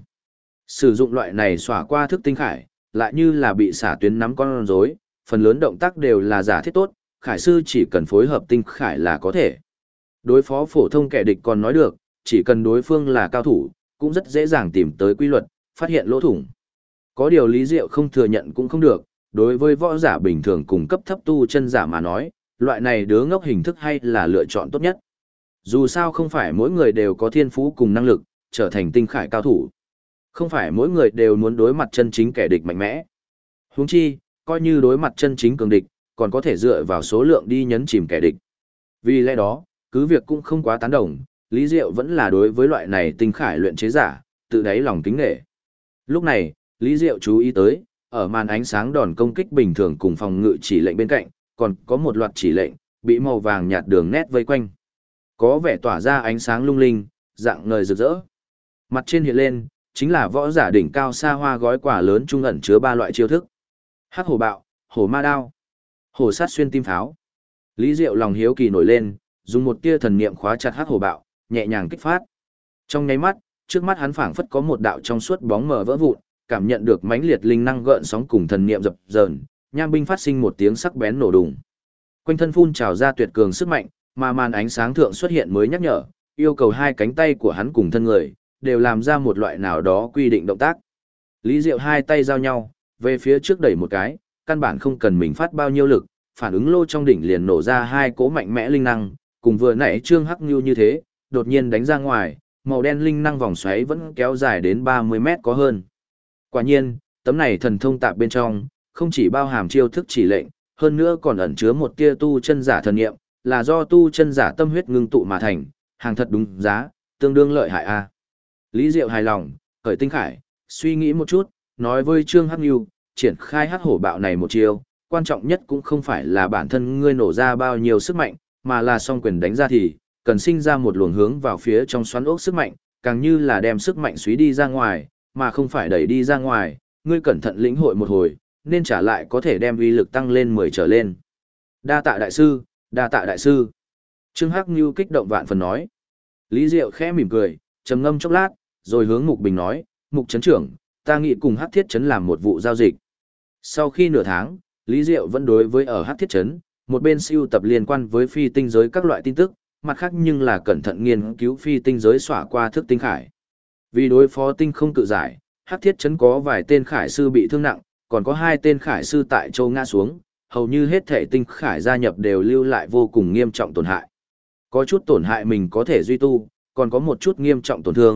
Sử dụng loại này xỏa qua thức tinh khải, lại như là bị xả tuyến nắm con rối, phần lớn động tác đều là giả thiết tốt, khải sư chỉ cần phối hợp tinh khải là có thể. Đối phó phổ thông kẻ địch còn nói được, chỉ cần đối phương là cao thủ, cũng rất dễ dàng tìm tới quy luật, phát hiện lỗ thủng. Có điều Lý Diệu không thừa nhận cũng không được, đối với võ giả bình thường cùng cấp thấp tu chân giả mà nói, loại này đứa ngốc hình thức hay là lựa chọn tốt nhất. Dù sao không phải mỗi người đều có thiên phú cùng năng lực, trở thành tinh khải cao thủ. Không phải mỗi người đều muốn đối mặt chân chính kẻ địch mạnh mẽ. Huống chi, coi như đối mặt chân chính cường địch, còn có thể dựa vào số lượng đi nhấn chìm kẻ địch. Vì lẽ đó, cứ việc cũng không quá tán đồng, Lý Diệu vẫn là đối với loại này tinh khải luyện chế giả, tự đáy lòng kính nể. Lúc này, Lý Diệu chú ý tới, ở màn ánh sáng đòn công kích bình thường cùng phòng ngự chỉ lệnh bên cạnh, còn có một loạt chỉ lệnh, bị màu vàng nhạt đường nét vây quanh. Có vẻ tỏa ra ánh sáng lung linh, dạng ngời rực rỡ. Mặt trên hiện lên, chính là võ giả đỉnh cao xa hoa gói quả lớn trung ẩn chứa 3 loại chiêu thức. Hắc hổ bạo, hổ ma đao, hổ sát xuyên tim pháo. Lý Diệu lòng hiếu kỳ nổi lên, dùng một tia thần niệm khóa chặt hắc hổ bạo, nhẹ nhàng kích phát. Trong nháy mắt, trước mắt hắn phảng phất có một đạo trong suốt bóng mờ vỡ vụn, cảm nhận được mãnh liệt linh năng gợn sóng cùng thần niệm dập dờn, nham binh phát sinh một tiếng sắc bén nổ đùng. Quanh thân phun trào ra tuyệt cường sức mạnh, mà màn ánh sáng thượng xuất hiện mới nhắc nhở, yêu cầu hai cánh tay của hắn cùng thân người đều làm ra một loại nào đó quy định động tác. Lý Diệu hai tay giao nhau, về phía trước đẩy một cái, căn bản không cần mình phát bao nhiêu lực, phản ứng lô trong đỉnh liền nổ ra hai cỗ mạnh mẽ linh năng, cùng vừa nãy Trương Hắc Nưu như thế, đột nhiên đánh ra ngoài, màu đen linh năng vòng xoáy vẫn kéo dài đến 30 mét có hơn. Quả nhiên, tấm này thần thông tạp bên trong, không chỉ bao hàm chiêu thức chỉ lệnh, hơn nữa còn ẩn chứa một tia tu chân giả thần niệm, là do tu chân giả tâm huyết ngưng tụ mà thành, hàng thật đúng giá, tương đương lợi hại a. Lý Diệu hài lòng, khởi tinh khải, suy nghĩ một chút, nói với Trương Hắc Nưu, triển khai hắc hổ bạo này một chiêu, quan trọng nhất cũng không phải là bản thân ngươi nổ ra bao nhiêu sức mạnh, mà là song quyền đánh ra thì cần sinh ra một luồng hướng vào phía trong xoắn ốc sức mạnh, càng như là đem sức mạnh xúy đi ra ngoài, mà không phải đẩy đi ra ngoài, ngươi cẩn thận lĩnh hội một hồi, nên trả lại có thể đem uy lực tăng lên 10 trở lên. Đa tạ đại sư, đa tạ đại sư. Trương Hắc Nưu kích động vạn phần nói. Lý Diệu khẽ mỉm cười, trầm ngâm chốc lát, rồi hướng Mục Bình nói, Mục Trấn trưởng, ta nghĩ cùng Hắc Thiết Trấn làm một vụ giao dịch. Sau khi nửa tháng, Lý Diệu vẫn đối với ở Hắc Thiết Trấn, một bên siêu tập liên quan với phi tinh giới các loại tin tức, mặt khác nhưng là cẩn thận nghiên cứu phi tinh giới xỏa qua thức tinh khải. Vì đối phó tinh không tự giải, Hắc Thiết Trấn có vài tên khải sư bị thương nặng, còn có 2 tên khải sư tại châu ngã xuống, hầu như hết thể tinh khải gia nhập đều lưu lại vô cùng nghiêm trọng tổn hại. Có chút tổn hại mình có thể duy tu, còn có một chút nghiêm trọng tổn thương,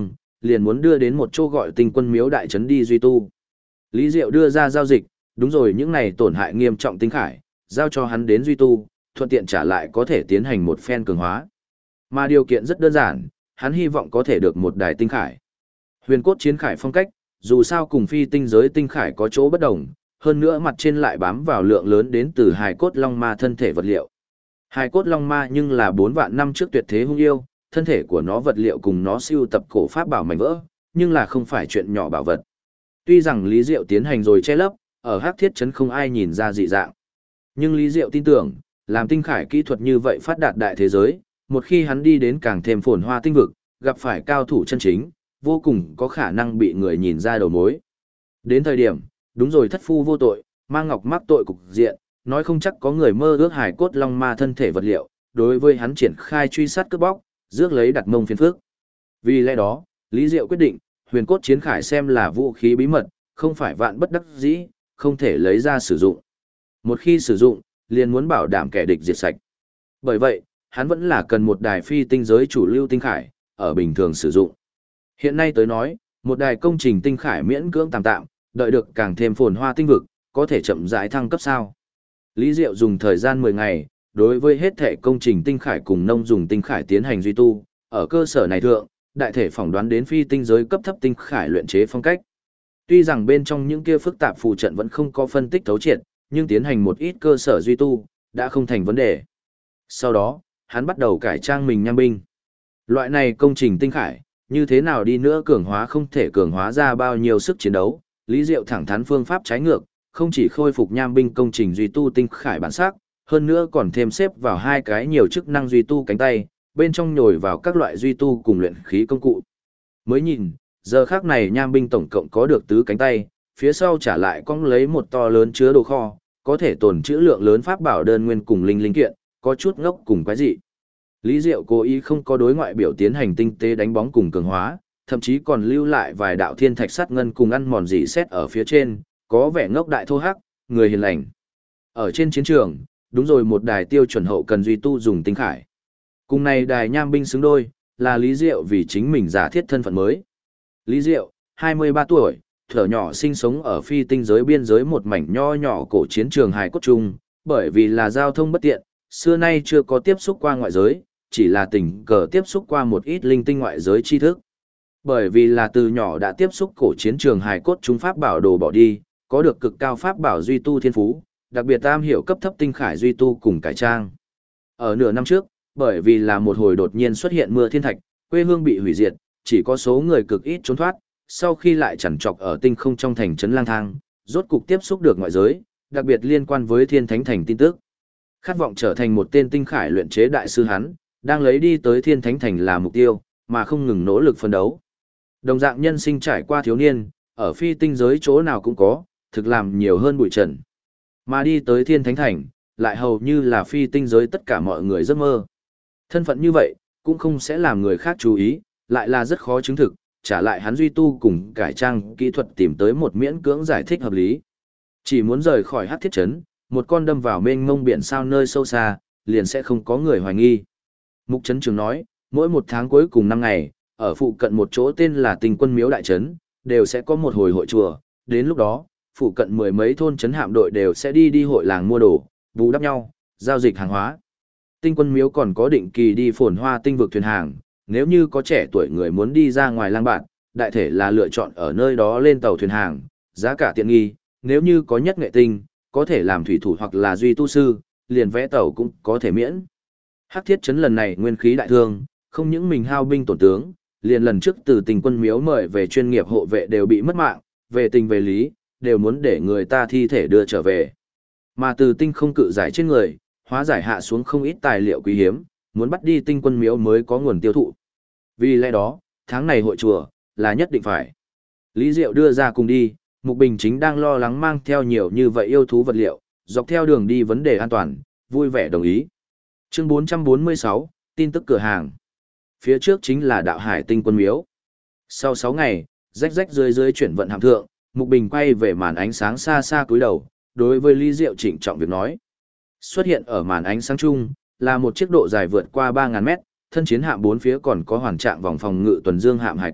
liền muốn đưa đến một chỗ gọi Tinh Quân Miếu đại trấn đi duy tu. Lý Diệu đưa ra giao dịch, đúng rồi, những này tổn hại nghiêm trọng tinh khải, giao cho hắn đến duy tu, thuận tiện trả lại có thể tiến hành một phen cường hóa. Mà điều kiện rất đơn giản, hắn hy vọng có thể được một đài tinh khải. Huyền cốt chiến khải phong cách, dù sao cùng phi tinh giới tinh khải có chỗ bất đồng, hơn nữa mặt trên lại bám vào lượng lớn đến từ hài cốt long ma thân thể vật liệu. Hài cốt long ma nhưng là 4 vạn năm trước tuyệt thế hung yêu, thân thể của nó vật liệu cùng nó siêu tập cổ pháp bảo mảnh vỡ, nhưng là không phải chuyện nhỏ bảo vật. Tuy rằng Lý Diệu tiến hành rồi che lấp, ở Hắc Thiết trấn không ai nhìn ra dị dạng. Nhưng Lý Diệu tin tưởng, làm tinh khải kỹ thuật như vậy phát đạt đại thế giới, một khi hắn đi đến càng thêm phồn hoa tinh vực, gặp phải cao thủ chân chính, vô cùng có khả năng bị người nhìn ra đầu mối. Đến thời điểm, đúng rồi, thất phu vô tội, mang ngọc mắc tội cục diện, nói không chắc có người mơ ước hài cốt long ma thân thể vật liệu, đối với hắn triển khai truy sát cướp bóc, rước lấy đặt mông phiền phước. Vì lẽ đó, Lý Diệu quyết định, huyền cốt chiến khải xem là vũ khí bí mật, không phải vạn bất đắc dĩ, không thể lấy ra sử dụng. Một khi sử dụng, liền muốn bảo đảm kẻ địch diệt sạch. Bởi vậy, hắn vẫn là cần một đài phi tinh giới chủ lưu tinh khải, ở bình thường sử dụng. Hiện nay tới nói, một đài công trình tinh khải miễn cưỡng tạm tạm, đợi được càng thêm phồn hoa tinh vực, có thể chậm rãi thăng cấp sao. Lý Diệu dùng thời gian 10 ngày, đối với hết thể công trình tinh khải cùng nông dùng tinh khải tiến hành duy tu, ở cơ sở này thượng, đại thể phỏng đoán đến phi tinh giới cấp thấp tinh khải luyện chế phong cách. Tuy rằng bên trong những kia phức tạp phù trận vẫn không có phân tích thấu triệt, nhưng tiến hành một ít cơ sở duy tu, đã không thành vấn đề. Sau đó, hắn bắt đầu cải trang mình nham binh. Loại này công trình tinh khải, như thế nào đi nữa cường hóa không thể cường hóa ra bao nhiêu sức chiến đấu, Lý Diệu thẳng thắn phương pháp trái ngược, không chỉ khôi phục nham binh công trình duy tu tinh khải bản sắc, hơn nữa còn thêm xếp vào 2 cái nhiều chức năng duy tu cánh tay, bên trong nhồi vào các loại duy tu cùng luyện khí công cụ. Mới nhìn, giờ khác này nham binh tổng cộng có được 4 cánh tay, phía sau trả lại cong lấy một to lớn chứa đồ kho, có thể tồn trữ lượng lớn pháp bảo đơn nguyên cùng linh kiện, có chút ngốc cùng quái dị. Lý Diệu cố ý không có đối ngoại biểu tiến hành tinh tế đánh bóng cùng cường hóa, thậm chí còn lưu lại vài đạo thiên thạch sắt ngân cùng ăn mòn dị xét ở phía trên, có vẻ ngốc đại thô hắc, người hiền lành. Ở trên chiến trường, đúng rồi, một đài tiêu chuẩn hậu cần duy tu dùng tinh khải. Cùng này đài nham binh xứng đôi, là Lý Diệu vì chính mình giả thiết thân phận mới. Lý Diệu, 23 tuổi, thuở nhỏ sinh sống ở phi tinh giới biên giới một mảnh nho nhỏ cổ chiến trường hài cốt trung, bởi vì là giao thông bất tiện, xưa nay chưa có tiếp xúc qua ngoại giới, chỉ là tình cờ tiếp xúc qua một ít linh tinh ngoại giới tri thức. Bởi vì là từ nhỏ đã tiếp xúc cổ chiến trường hài cốt chúng pháp bảo đồ bỏ đi, có được cực cao pháp bảo duy tu thiên phú, đặc biệt am hiểu cấp thấp tinh khải duy tu cùng cải trang. Ở nửa năm trước, bởi vì là một hồi đột nhiên xuất hiện mưa thiên thạch, quê hương bị hủy diệt, chỉ có số người cực ít trốn thoát, sau khi lại chằn trọc ở tinh không trong thành trấn lang thang, rốt cục tiếp xúc được ngoại giới, đặc biệt liên quan với Thiên Thánh Thành tin tức. Khát vọng trở thành một tên tinh khải luyện chế đại sư hắn, đang lấy đi tới Thiên Thánh Thành là mục tiêu, mà không ngừng nỗ lực phấn đấu. Đồng dạng nhân sinh trải qua thiếu niên, ở phi tinh giới chỗ nào cũng có, thực làm nhiều hơn bụi trần. Mà đi tới Thiên Thánh Thành, lại hầu như là phi tinh giới tất cả mọi người giấc mơ. Thân phận như vậy, cũng không sẽ làm người khác chú ý, lại là rất khó chứng thực, trả lại hắn duy tu cùng cải trang kỹ thuật tìm tới một miễn cưỡng giải thích hợp lý. Chỉ muốn rời khỏi Hắc Thiết trấn, một con đâm vào mênh mông biển sao nơi sâu xa, liền sẽ không có người hoài nghi. Mục Trấn Trường nói, mỗi một tháng cuối cùng 5 ngày, ở phụ cận một chỗ tên là Tinh Quân Miếu Đại Trấn, đều sẽ có một hồi hội chùa, đến lúc đó, phụ cận 10 mấy thôn trấn hạm đội đều sẽ đi hội làng mua đồ, bù đắp nhau, giao dịch hàng hóa. Tinh Quân Miếu còn có định kỳ đi phồn hoa tinh vực thuyền hàng, nếu như có trẻ tuổi người muốn đi ra ngoài lang bạn, đại thể là lựa chọn ở nơi đó lên tàu thuyền hàng, giá cả tiện nghi, nếu như có nhất nghệ tinh, có thể làm thủy thủ hoặc là duy tu sư, liền vẽ tàu cũng có thể miễn. Hắc Thiết trấn lần này nguyên khí đại thương, không những mình hao binh tổn tướng, liền lần trước từ Tinh Quân Miếu mời về chuyên nghiệp hộ vệ đều bị mất mạng, về tình về lý, đều muốn để người ta thi thể đưa trở về. Mà từ tinh không cự giải trên người, hóa giải hạ xuống không ít tài liệu quý hiếm, muốn bắt đi Tinh Quân Miếu mới có nguồn tiêu thụ. Vì lẽ đó, tháng này hội chùa, là nhất định phải. Lý Diệu đưa ra cùng đi, Mục Bình chính đang lo lắng mang theo nhiều như vậy yêu thú vật liệu, dọc theo đường đi vấn đề an toàn, vui vẻ đồng ý. Chương 446, tin tức cửa hàng. Phía trước chính là đạo hải Tinh Quân Miếu. Sau 6 ngày, rách rách rưới rưới chuyển vận hạm thượng, Mục Bình quay về màn ánh sáng xa xa cúi đầu, đối với Lý Diệu trịnh trọng việc nói. Xuất hiện ở màn ánh sáng chung, là một chiếc độ dài vượt qua 3.000 mét, thân chiến hạm bốn phía còn có hoàn trạng vòng phòng ngự tuần dương hạm hải cốt,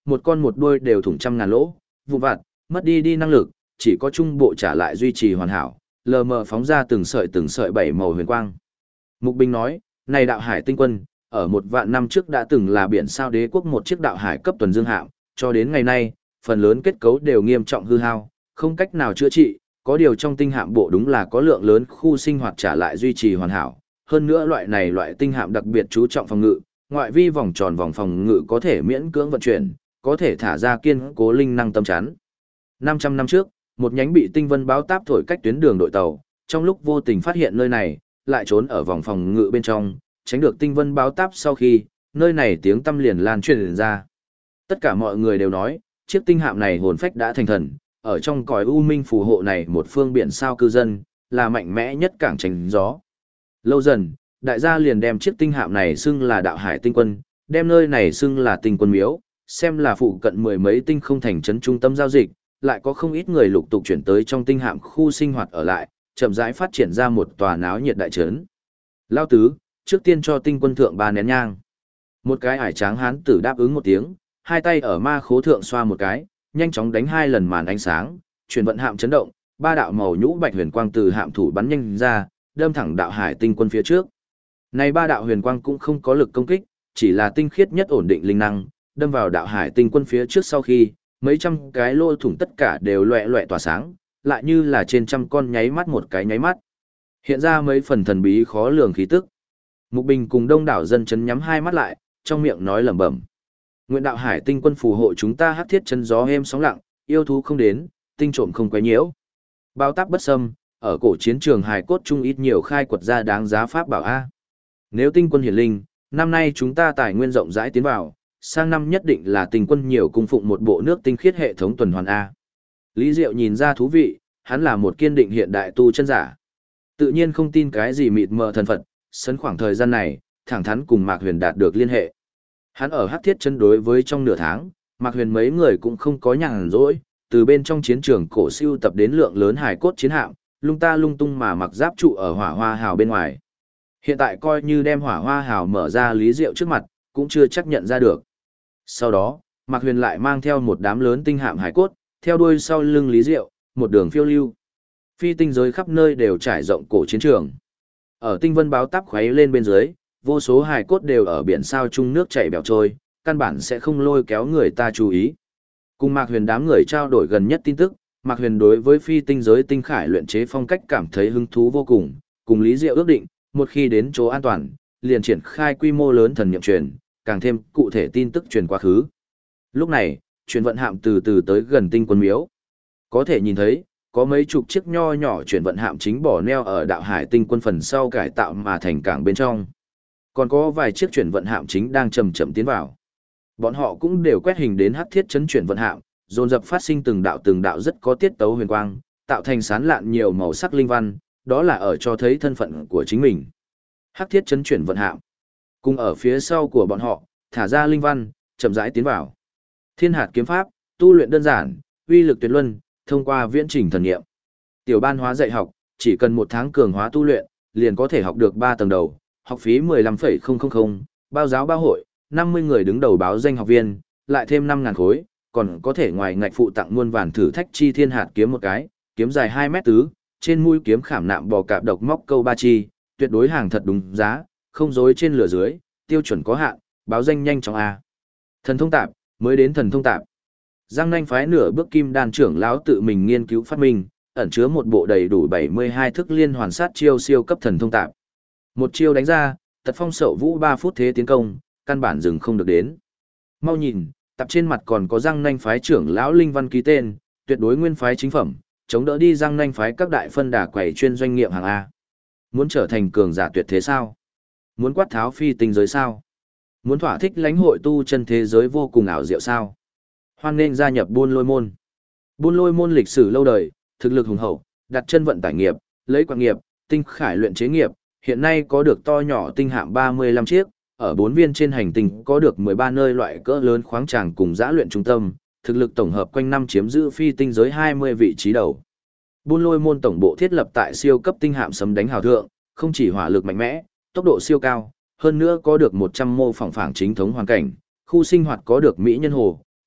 một con một đuôi đều thủng trăm ngàn lỗ, vụn vặt, mất đi năng lực, chỉ có trung bộ trả lại duy trì hoàn hảo, lờ mờ phóng ra từng sợi bảy màu huyền quang. Mục Bình nói, này đạo hải tinh quân, ở 1.000 năm trước đã từng là biển sao đế quốc một chiếc đạo hải cấp tuần dương hạm, cho đến ngày nay, phần lớn kết cấu đều nghiêm trọng hư hao, không cách nào chữa trị, có điều trong tinh hạm bộ đúng là có lượng lớn khu sinh hoạt trả lại duy trì hoàn hảo. Hơn nữa loại tinh hạm đặc biệt chú trọng phòng ngự, ngoại vi vòng tròn vòng phòng ngự có thể miễn cưỡng vận chuyển, có thể thả ra kiên cố linh năng tâm chắn. 500 năm trước, một nhánh bị tinh vân báo táp thổi cách tuyến đường đội tàu, trong lúc vô tình phát hiện nơi này, lại trốn ở vòng phòng ngự bên trong, tránh được tinh vân báo táp sau khi, nơi này tiếng tăm liền lan truyền ra. Tất cả mọi người đều nói, chiếc tinh hạm này hồn phách đã thành thần, ở trong cõi u minh phù hộ này một phương biển sao cư dân, là mạnh mẽ nhất cảng tránh gió. Lâu dần, đại gia liền đem chiếc tinh hạm này xưng là đạo hải tinh quân, đem nơi này xưng là tinh quân miếu, xem là phụ cận mười mấy tinh không thành trấn trung tâm giao dịch, lại có không ít người lục tục chuyển tới trong tinh hạm khu sinh hoạt ở lại, chậm rãi phát triển ra một tòa náo nhiệt đại trấn. Lao tứ, trước tiên cho tinh quân thượng 3 nén nhang. Một cái ải tráng hán tử đáp ứng một tiếng, hai tay ở ma khố thượng xoa một cái, nhanh chóng đánh 2 lần màn ánh sáng, chuyển vận hạm chấn động, 3 đạo màu nhũ bạch huyền quang từ hạm thủ bắn nhanh ra, đâm thẳng đạo hải tinh quân phía trước. Này 3 đạo huyền quang cũng không có lực công kích, chỉ là tinh khiết nhất ổn định linh năng, đâm vào đạo hải tinh quân phía trước sau khi, mấy trăm cái lỗ thủng tất cả đều loẹ loẹ tỏa sáng, lại như là trên trăm con nháy mắt một cái nháy mắt. Hiện ra mấy phần thần bí khó lường khí tức. Mục Bình cùng đông đảo dân chấn nhắm hai mắt lại, trong miệng nói lẩm bẩm. Nguyện đạo hải tinh quân phù hộ chúng ta hắc thiết chân gió êm sóng lặng, yêu thú không đến, tinh trộm không quấy nhiễu. Bao táp bất xâm, ở cổ chiến trường hài cốt chung ít nhiều khai quật ra đáng giá pháp bảo A. Nếu tinh quân hiển linh, năm nay chúng ta tài nguyên rộng rãi tiến vào, sang năm nhất định là tinh quân nhiều cung phụng một bộ nước tinh khiết hệ thống tuần hoàn A. Lý Diệu nhìn ra thú vị, hắn là một kiên định hiện đại tu chân giả. Tự nhiên không tin cái gì mịt mờ thần Phật, sấn khoảng thời gian này, thẳng thắn cùng Mạc Huyền đạt được liên hệ. Hắn ở Hắc Thiết chân đối với trong nửa tháng, Mạc Huyền mấy người cũng không có nhàn rỗi, từ bên trong chiến trường cổ siêu tập đến lượng lớn hài cốt chiến hạm, lung ta lung tung mà mặc giáp trụ ở Hỏa Hoa Hào bên ngoài. Hiện tại coi như đem Hỏa Hoa Hào mở ra Lý Diệu trước mặt, cũng chưa chắc nhận ra được. Sau đó, Mạc Huyền lại mang theo một đám lớn tinh hạm hài cốt, theo đuôi sau lưng Lý Diệu, một đường phiêu lưu. Phi tinh giới khắp nơi đều trải rộng cổ chiến trường. Ở tinh vân báo táp khuấy lên bên dưới, vô số hài cốt đều ở biển sao chung nước chảy bèo trôi, căn bản sẽ không lôi kéo người ta chú ý. Cùng Mạc Huyền đám người trao đổi gần nhất tin tức, Mạc Huyền đối với phi tinh giới tinh khải luyện chế phong cách cảm thấy hứng thú vô cùng, cùng Lý Diệu ước định, một khi đến chỗ an toàn, liền triển khai quy mô lớn thần niệm truyền, càng thêm cụ thể tin tức truyền quá khứ. Lúc này, chuyển vận hạm từ từ tới gần tinh quân miếu. Có thể nhìn thấy, có mấy chục chiếc nho nhỏ chuyển vận hạm chính bỏ neo ở đạo hải tinh quân phần sau cải tạo mà thành cảng bên trong. Còn có vài chiếc chuyển vận hạm chính đang chậm chậm tiến vào. Bọn họ cũng đều quét hình đến hắc thiết chấn chuyển vận hạm, dồn dập phát sinh từng đạo rất có tiết tấu huyền quang, tạo thành sán lạn nhiều màu sắc linh văn, đó là ở cho thấy thân phận của chính mình. Hắc thiết chấn chuyển vận hạm, cùng ở phía sau của bọn họ, thả ra linh văn, chậm rãi tiến vào. Thiên hạt kiếm pháp, tu luyện đơn giản, uy lực tuyệt luân, thông qua viễn trình thần nghiệm. Tiểu ban hóa dạy học, chỉ cần 1 tháng cường hóa tu luyện, liền có thể học được 3 tầng đầu, học phí 15,000, bao giáo bao hội, 50 người đứng đầu báo danh học viên, lại thêm 5.000 khối, còn có thể ngoài ngạch phụ tặng muôn vàn thử thách chi thiên hạt kiếm một cái, kiếm dài 2 mét tứ, trên mũi kiếm khảm nạm bò cạp độc móc câu 3 chi, tuyệt đối hàng thật đúng giá, không dối trên lửa dưới, tiêu chuẩn có hạn, báo danh nhanh chóng A. Thần thông tạp, mới đến thần thông tạp. Giang Nanh phái nửa bước kim đan trưởng lão tự mình nghiên cứu phát minh, ẩn chứa một bộ đầy đủ 72 thức liên hoàn sát chiêu siêu cấp thần thông tạp. Một chiêu đánh ra, tật phong sậu vũ 3 phút thế tiến công, căn bản dừng không được đến. Mau nhìn, tập trên mặt còn có Giang Nanh phái trưởng lão Linh Văn ký tên, tuyệt đối nguyên phái chính phẩm, chống đỡ đi Giang Nanh phái các đại phân đà quầy chuyên doanh nghiệp hàng A. Muốn trở thành cường giả tuyệt thế sao? Muốn quát tháo phi tinh giới sao? Muốn thỏa thích lãnh hội tu chân thế giới vô cùng ảo diệu sao? Hoan nên gia nhập Buôn Lôi Môn. Buôn Lôi Môn lịch sử lâu đời, thực lực hùng hậu, đặt chân vận tải nghiệp, lấy quạng nghiệp, tinh khải luyện chế nghiệp, hiện nay có được to nhỏ tinh hạm 35 chiếc, ở 4 viên trên hành tinh có được 13 nơi loại cỡ lớn khoáng tràng cùng giã luyện trung tâm, thực lực tổng hợp quanh năm chiếm giữ phi tinh giới 20 vị trí đầu. Buôn Lôi Môn tổng bộ thiết lập tại siêu cấp tinh hạm sấm đánh hào thượng, không chỉ hỏa lực mạnh mẽ, tốc độ siêu cao, hơn nữa có được 100 mô phỏng phảng chính thống hoàn cảnh, khu sinh hoạt có được mỹ nhân hồ,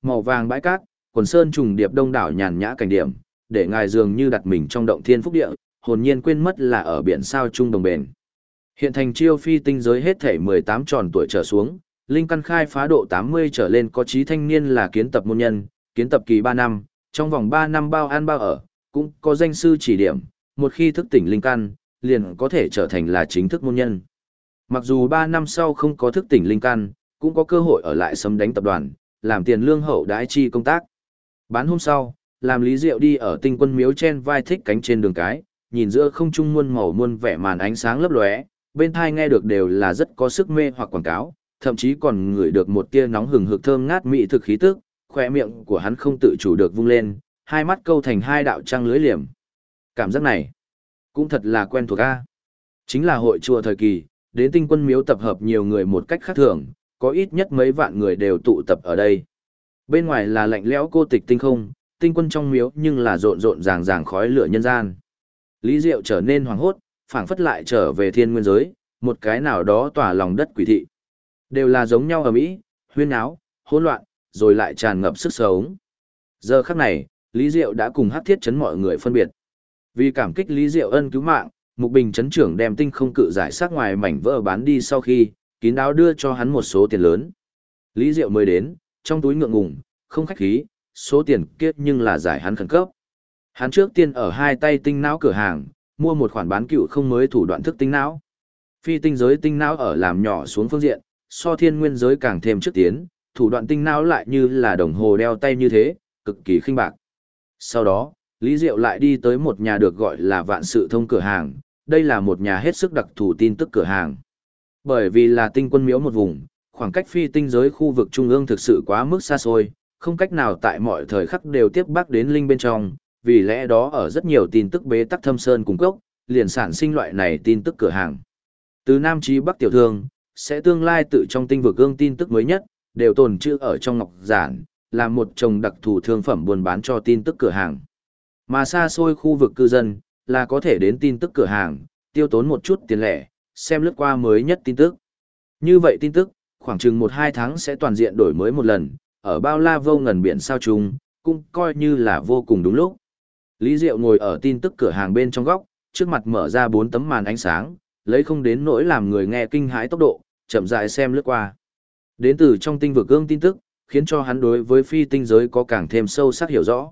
màu vàng bãi cát, quần sơn trùng điệp đông đảo nhàn nhã cảnh điểm, để ngài dường như đặt mình trong động thiên phúc địa, hồn nhiên quên mất là ở biển sao trung đồng bền. Hiện thành chiêu phi tinh giới hết thể 18 tròn tuổi trở xuống, linh căn khai phá độ 80 trở lên có trí thanh niên là kiến tập môn nhân, kiến tập kỳ 3 năm, trong vòng 3 năm bao ăn bao ở, cũng có danh sư chỉ điểm, một khi thức tỉnh linh căn, liền có thể trở thành là chính thức môn nhân. Mặc dù 3 năm sau không có thức tỉnh linh căn, cũng có cơ hội ở lại sấm đánh tập đoàn, làm tiền lương hậu đãi chi công tác. Bán hôm sau, làm Lý Diệu đi ở tinh quân miếu trên vai thích cánh trên đường cái, nhìn giữa không trung muôn màu muôn vẻ màn ánh sáng lấp lóe, bên tai nghe được đều là rất có sức mê hoặc quảng cáo, thậm chí còn ngửi được một tia nóng hừng hực thơm ngát mỹ thực khí tức, khóe miệng của hắn không tự chủ được vung lên, hai mắt câu thành hai đạo trăng lưới liềm. Cảm giác này cũng thật là quen thuộc a. Chính là hội chùa thời kỳ, đến tinh quân miếu tập hợp nhiều người một cách khác thường, có ít nhất mấy vạn người đều tụ tập ở đây. Bên ngoài là lạnh lẽo cô tịch tinh không, tinh quân trong miếu nhưng là rộn rộn ràng ràng khói lửa nhân gian. Lý Diệu trở nên hoảng hốt, phảng phất lại trở về thiên nguyên giới, một cái nào đó tỏa lòng đất quỷ thị. Đều là giống nhau ở Mỹ, huyên áo, hỗn loạn, rồi lại tràn ngập sức sống. Giờ khắc này, Lý Diệu đã cùng Hắc Thiết Trấn mọi người phân biệt. Vì cảm kích Lý Diệu ân cứu mạng, Mục Bình Trấn trưởng đem tinh không cự giải sát ngoài mảnh vỡ bán đi sau khi, kín đáo đưa cho hắn một số tiền lớn. Lý Diệu mới đến, trong túi ngượng ngùng, không khách khí, số tiền kiết nhưng là giải hắn khẩn cấp. Hắn trước tiên ở hai tay tinh não cửa hàng, mua một khoản bán cựu không mới thủ đoạn thức tinh não. Phi tinh giới tinh não ở làm nhỏ xuống phương diện, so thiên nguyên giới càng thêm trước tiến, thủ đoạn tinh não lại như là đồng hồ đeo tay như thế, cực kỳ khinh bạc. Sau đó, Lý Diệu lại đi tới một nhà được gọi là Vạn Sự Thông cửa hàng, đây là một nhà hết sức đặc thù tin tức cửa hàng. Bởi vì là tinh quân miếu một vùng, khoảng cách phi tinh giới khu vực trung ương thực sự quá mức xa xôi, không cách nào tại mọi thời khắc đều tiếp bắc đến linh bên trong, vì lẽ đó ở rất nhiều tin tức bế tắc thâm sơn cung cấp, liền sản sinh loại này tin tức cửa hàng. Từ Nam chí Bắc tiểu thương, sẽ tương lai tự trong tinh vực ương tin tức mới nhất, đều tồn trữ ở trong ngọc giản, là một chồng đặc thù thương phẩm buôn bán cho tin tức cửa hàng. Mà xa xôi khu vực cư dân, là có thể đến tin tức cửa hàng, tiêu tốn một chút tiền lẻ, xem lướt qua mới nhất tin tức. Như vậy tin tức, khoảng chừng 1-2 tháng sẽ toàn diện đổi mới một lần, ở bao la vô ngần biển sao trùng, cũng coi như là vô cùng đúng lúc. Lý Diệu ngồi ở tin tức cửa hàng bên trong góc, trước mặt mở ra 4 tấm màn ánh sáng, lấy không đến nỗi làm người nghe kinh hãi tốc độ, chậm rãi xem lướt qua. Đến từ trong tinh vực ương tin tức, khiến cho hắn đối với phi tinh giới có càng thêm sâu sắc hiểu rõ.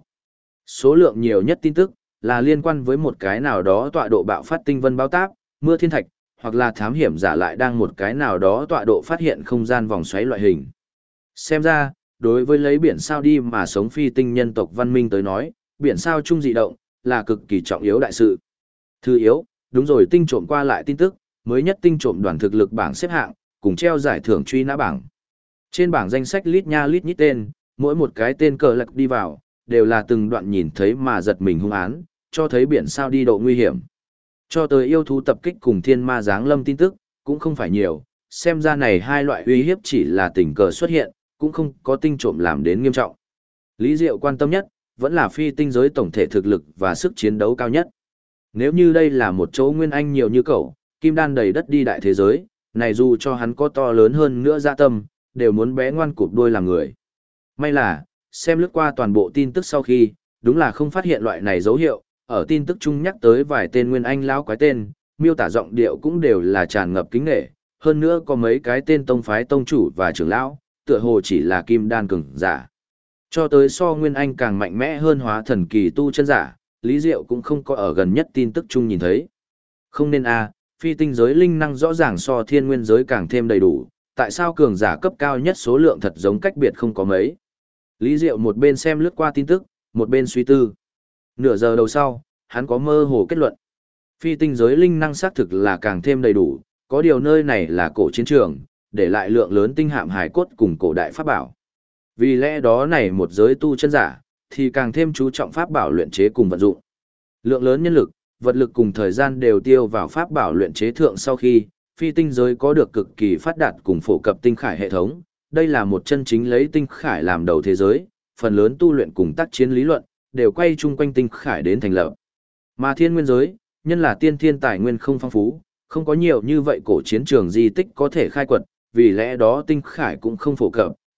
Số lượng nhiều nhất tin tức, là liên quan với một cái nào đó tọa độ bạo phát tinh vân báo táp, mưa thiên thạch, hoặc là thám hiểm giả lại đang một cái nào đó tọa độ phát hiện không gian vòng xoáy loại hình. Xem ra, đối với lấy biển sao đi mà sống phi tinh nhân tộc văn minh tới nói, biển sao chung dị động, là cực kỳ trọng yếu đại sự. Thứ yếu, đúng rồi, tinh trộm qua lại tin tức, mới nhất tinh trộm đoàn thực lực bảng xếp hạng, cùng treo giải thưởng truy nã bảng. Trên bảng danh sách lít nha lít nhít tên, mỗi một cái tên cờ lạc đi vào, đều là từng đoạn nhìn thấy mà giật mình hung án, cho thấy biển sao đi độ nguy hiểm. Cho tới yêu thú tập kích cùng thiên ma giáng lâm tin tức, cũng không phải nhiều, xem ra này hai loại uy hiếp chỉ là tình cờ xuất hiện, cũng không có tinh trộm làm đến nghiêm trọng. Lý Diệu quan tâm nhất, vẫn là phi tinh giới tổng thể thực lực và sức chiến đấu cao nhất. Nếu như đây là một chỗ nguyên anh nhiều như cậu, kim đan đầy đất đi đại thế giới, này dù cho hắn có to lớn hơn nữa dạ tâm, đều muốn bé ngoan cụp đuôi làm người. May là, xem lướt qua toàn bộ tin tức sau khi, đúng là không phát hiện loại này dấu hiệu, ở tin tức chung nhắc tới vài tên nguyên anh lão quái tên, miêu tả giọng điệu cũng đều là tràn ngập kính nể, hơn nữa có mấy cái tên tông phái tông chủ và trưởng lão, tựa hồ chỉ là kim đan cường giả. Cho tới so nguyên anh càng mạnh mẽ hơn hóa thần kỳ tu chân giả, Lý Diệu cũng không có ở gần nhất tin tức chung nhìn thấy. Không nên phi tinh giới linh năng rõ ràng so thiên nguyên giới càng thêm đầy đủ, tại sao cường giả cấp cao nhất số lượng thật giống cách biệt không có mấy. Lý Diệu một bên xem lướt qua tin tức, một bên suy tư. Nửa giờ đầu sau, hắn có mơ hồ kết luận. Phi tinh giới linh năng xác thực là càng thêm đầy đủ, có điều nơi này là cổ chiến trường, để lại lượng lớn tinh hạm hài cốt cùng cổ đại pháp bảo. Vì lẽ đó này một giới tu chân giả, thì càng thêm chú trọng pháp bảo luyện chế cùng vận dụng. Lượng lớn nhân lực, vật lực cùng thời gian đều tiêu vào pháp bảo luyện chế thượng sau khi, phi tinh giới có được cực kỳ phát đạt cùng phổ cập tinh khải hệ thống. Đây là một chân chính lấy tinh khải làm đầu thế giới, phần lớn tu luyện cùng tác chiến lý luận, đều quay chung quanh tinh khải đến thành lập. Mà thiên nguyên giới, nhân là tiên thiên tài nguyên không phong phú, không có nhiều như vậy cổ chiến trường di tích có thể khai quật, vì lẽ đó tinh khải cũng không phổ cập,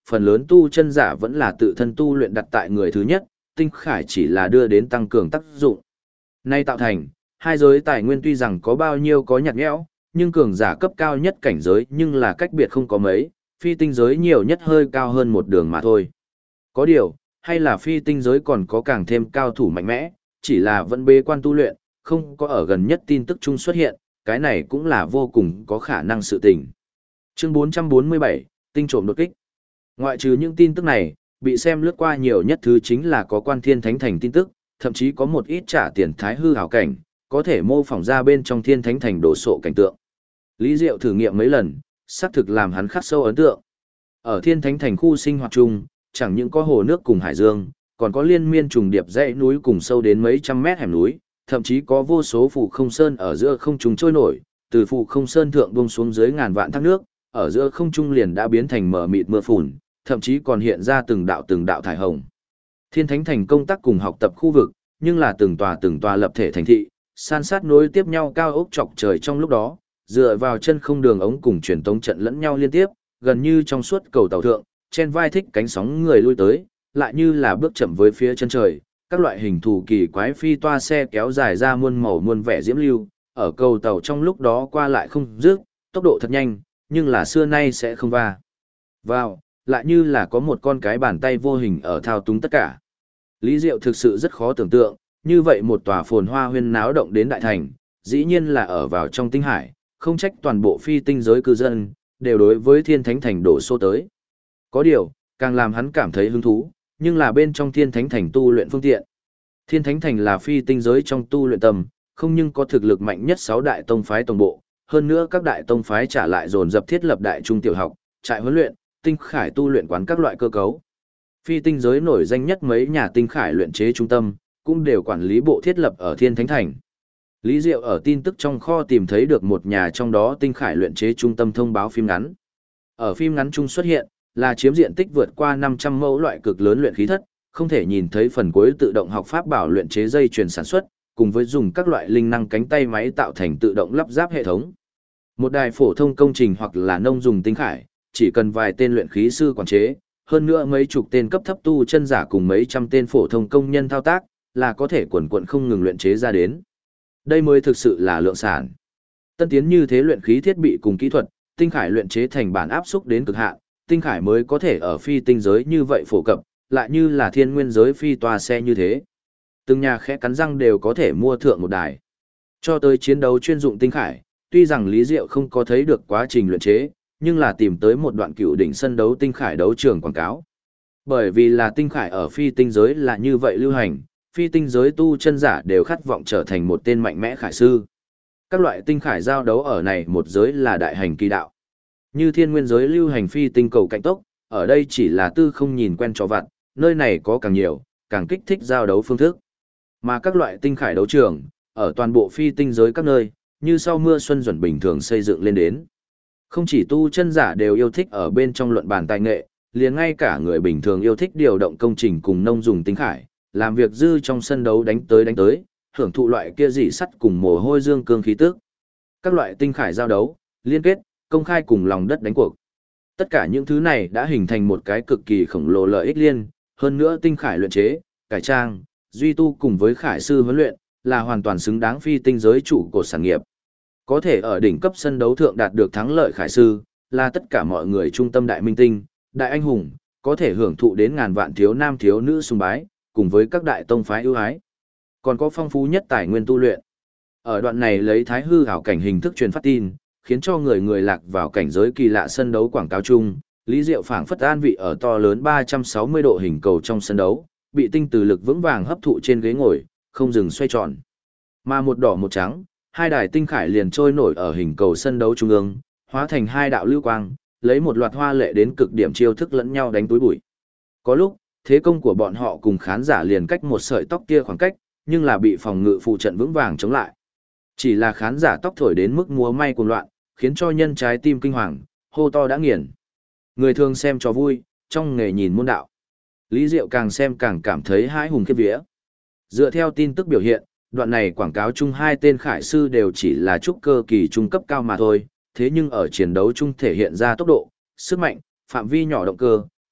phần lớn tu chân giả vẫn là tự thân tu luyện đặt tại người thứ nhất, tinh khải chỉ là đưa đến tăng cường tác dụng. Nay tạo thành, hai giới tài nguyên tuy rằng có bao nhiêu có nhạt nhẽo, nhưng cường giả cấp cao nhất cảnh giới nhưng là cách biệt không có mấy, phi tinh giới nhiều nhất hơi cao hơn một đường mà thôi. Có điều, hay là phi tinh giới còn có càng thêm cao thủ mạnh mẽ, chỉ là vẫn bế quan tu luyện, không có ở gần nhất tin tức chung xuất hiện, cái này cũng là vô cùng có khả năng sự tình. Chương 447, tinh trộm đột kích. Ngoại trừ những tin tức này, bị xem lướt qua nhiều nhất thứ chính là có quan thiên thánh thành tin tức, thậm chí có một ít trả tiền thái hư hảo cảnh, có thể mô phỏng ra bên trong thiên thánh thành đổ sộ cảnh tượng. Lý Diệu thử nghiệm mấy lần, xác thực làm hắn khắc sâu ấn tượng. Ở thiên thánh thành khu sinh hoạt chung, chẳng những có hồ nước cùng hải dương, còn có liên miên trùng điệp dãy núi cùng sâu đến mấy trăm mét hẻm núi, thậm chí có vô số phù không sơn ở giữa không trung trôi nổi, từ phù không sơn thượng buông xuống dưới ngàn vạn thác nước, ở giữa không trung liền đã biến thành mờ mịt mưa phùn, thậm chí còn hiện ra từng đạo thải hồng. Thiên thánh thành công tác cùng học tập khu vực, nhưng là từng tòa lập thể thành thị, san sát nối tiếp nhau cao ốc chọc trời trong lúc đó, dựa vào chân không đường ống cùng truyền tống trận lẫn nhau liên tiếp, gần như trong suốt cầu tàu thượng, trên vai thích cánh sóng người lui tới, lại như là bước chậm với phía chân trời, các loại hình thù kỳ quái phi toa xe kéo dài ra muôn màu muôn vẻ diễm lưu, ở cầu tàu trong lúc đó qua lại không dứt, tốc độ thật nhanh, nhưng là xưa nay sẽ không va vào, lại như là có một con cái bàn tay vô hình ở thao túng tất cả. Lý Diệu thực sự rất khó tưởng tượng, như vậy một tòa phồn hoa huyên náo động đến đại thành, dĩ nhiên là ở vào trong tinh hải, không trách toàn bộ phi tinh giới cư dân, đều đối với thiên thánh thành đổ xô tới. Có điều, càng làm hắn cảm thấy hứng thú, nhưng là bên trong thiên thánh thành tu luyện phương tiện. Thiên thánh thành là phi tinh giới trong tu luyện tầm, không nhưng có thực lực mạnh nhất 6 đại tông phái tổng bộ, hơn nữa các đại tông phái trả lại dồn dập thiết lập đại trung tiểu học, trại huấn luyện, tinh khải tu luyện quán các loại cơ cấu. Phi tinh giới nổi danh nhất mấy nhà tinh khải luyện chế trung tâm, cũng đều quản lý bộ thiết lập ở thiên thánh thành. Lý Diệu ở tin tức trong kho tìm thấy được một nhà trong đó tinh khải luyện chế trung tâm thông báo phim ngắn. Ở phim ngắn chung xuất hiện, là chiếm diện tích vượt qua 500 mẫu loại cực lớn luyện khí thất, không thể nhìn thấy phần cuối tự động học pháp bảo luyện chế dây chuyền sản xuất, cùng với dùng các loại linh năng cánh tay máy tạo thành tự động lắp ráp hệ thống. Một đài phổ thông công trình hoặc là nông dùng tinh khải, chỉ cần vài tên luyện khí sư quản chế, hơn nữa mấy chục tên cấp thấp tu chân giả cùng mấy trăm tên phổ thông công nhân thao tác, là có thể quần quần không ngừng luyện chế ra đến. Đây mới thực sự là lượng sản. Tân tiến như thế luyện khí thiết bị cùng kỹ thuật, tinh khải luyện chế thành bản áp xúc đến cực hạn, tinh khải mới có thể ở phi tinh giới như vậy phổ cập, lại như là thiên nguyên giới phi toa xe như thế. Từng nhà khẽ cắn răng đều có thể mua thượng một đài. Cho tới chiến đấu chuyên dụng tinh khải, tuy rằng Lý Diệu không có thấy được quá trình luyện chế, nhưng là tìm tới một đoạn cựu đỉnh sân đấu tinh khải đấu trường quảng cáo. Bởi vì là tinh khải ở phi tinh giới là như vậy lưu hành, phi tinh giới tu chân giả đều khát vọng trở thành một tên mạnh mẽ khải sư. Các loại tinh khải giao đấu ở này một giới là đại hành kỳ đạo. Như thiên nguyên giới lưu hành phi tinh cầu cạnh tốc, ở đây chỉ là tư không nhìn quen cho vặt, nơi này có càng nhiều, càng kích thích giao đấu phương thức. Mà các loại tinh khải đấu trường, ở toàn bộ phi tinh giới các nơi, như sau mưa xuân duẩn bình thường xây dựng lên đến. Không chỉ tu chân giả đều yêu thích ở bên trong luận bàn tài nghệ, liền ngay cả người bình thường yêu thích điều động công trình cùng nông dùng tinh khải, làm việc dư trong sân đấu đánh tới, hưởng thụ loại kia dị sắt cùng mồ hôi dương cương khí tức. Các loại tinh khải giao đấu, liên kết, công khai cùng lòng đất đánh cuộc. Tất cả những thứ này đã hình thành một cái cực kỳ khổng lồ lợi ích liên, hơn nữa tinh khải luyện chế, cải trang, duy tu cùng với khải sư huấn luyện, là hoàn toàn xứng đáng phi tinh giới chủ cột sản nghiệp. Có thể ở đỉnh cấp sân đấu thượng đạt được thắng lợi khải sư, là tất cả mọi người trung tâm đại minh tinh, đại anh hùng, có thể hưởng thụ đến ngàn vạn thiếu nam thiếu nữ sùng bái, cùng với các đại tông phái ưu ái. Còn có phong phú nhất tài nguyên tu luyện. Ở đoạn này lấy thái hư ảo cảnh hình thức truyền phát tin, khiến cho người lạc vào cảnh giới kỳ lạ sân đấu quảng cáo chung, Lý Diệu phảng phất an vị ở to lớn 360 độ hình cầu trong sân đấu, bị tinh từ lực vững vàng hấp thụ trên ghế ngồi, không dừng xoay tròn. Mà một đỏ một trắng, hai đài tinh khải liền trôi nổi ở hình cầu sân đấu trung ương, hóa thành hai đạo lưu quang, lấy một loạt hoa lệ đến cực điểm chiêu thức lẫn nhau đánh túi bụi. Có lúc, thế công của bọn họ cùng khán giả liền cách một sợi tóc kia khoảng cách, nhưng là bị phòng ngự phụ trận vững vàng chống lại. Chỉ là khán giả tóc thổi đến mức múa may cuồng loạn, khiến cho nhân trái tim kinh hoàng, hô to đã nghiền. Người thường xem cho vui, trong nghề nhìn môn đạo. Lý Diệu càng xem càng cảm thấy hãi hùng khiếp vía. Dựa theo tin tức biểu hiện, đoạn này quảng cáo chung hai tên khải sư đều chỉ là trúc cơ kỳ trung cấp cao mà thôi, thế nhưng ở chiến đấu chung thể hiện ra tốc độ, sức mạnh, phạm vi nhỏ động cơ,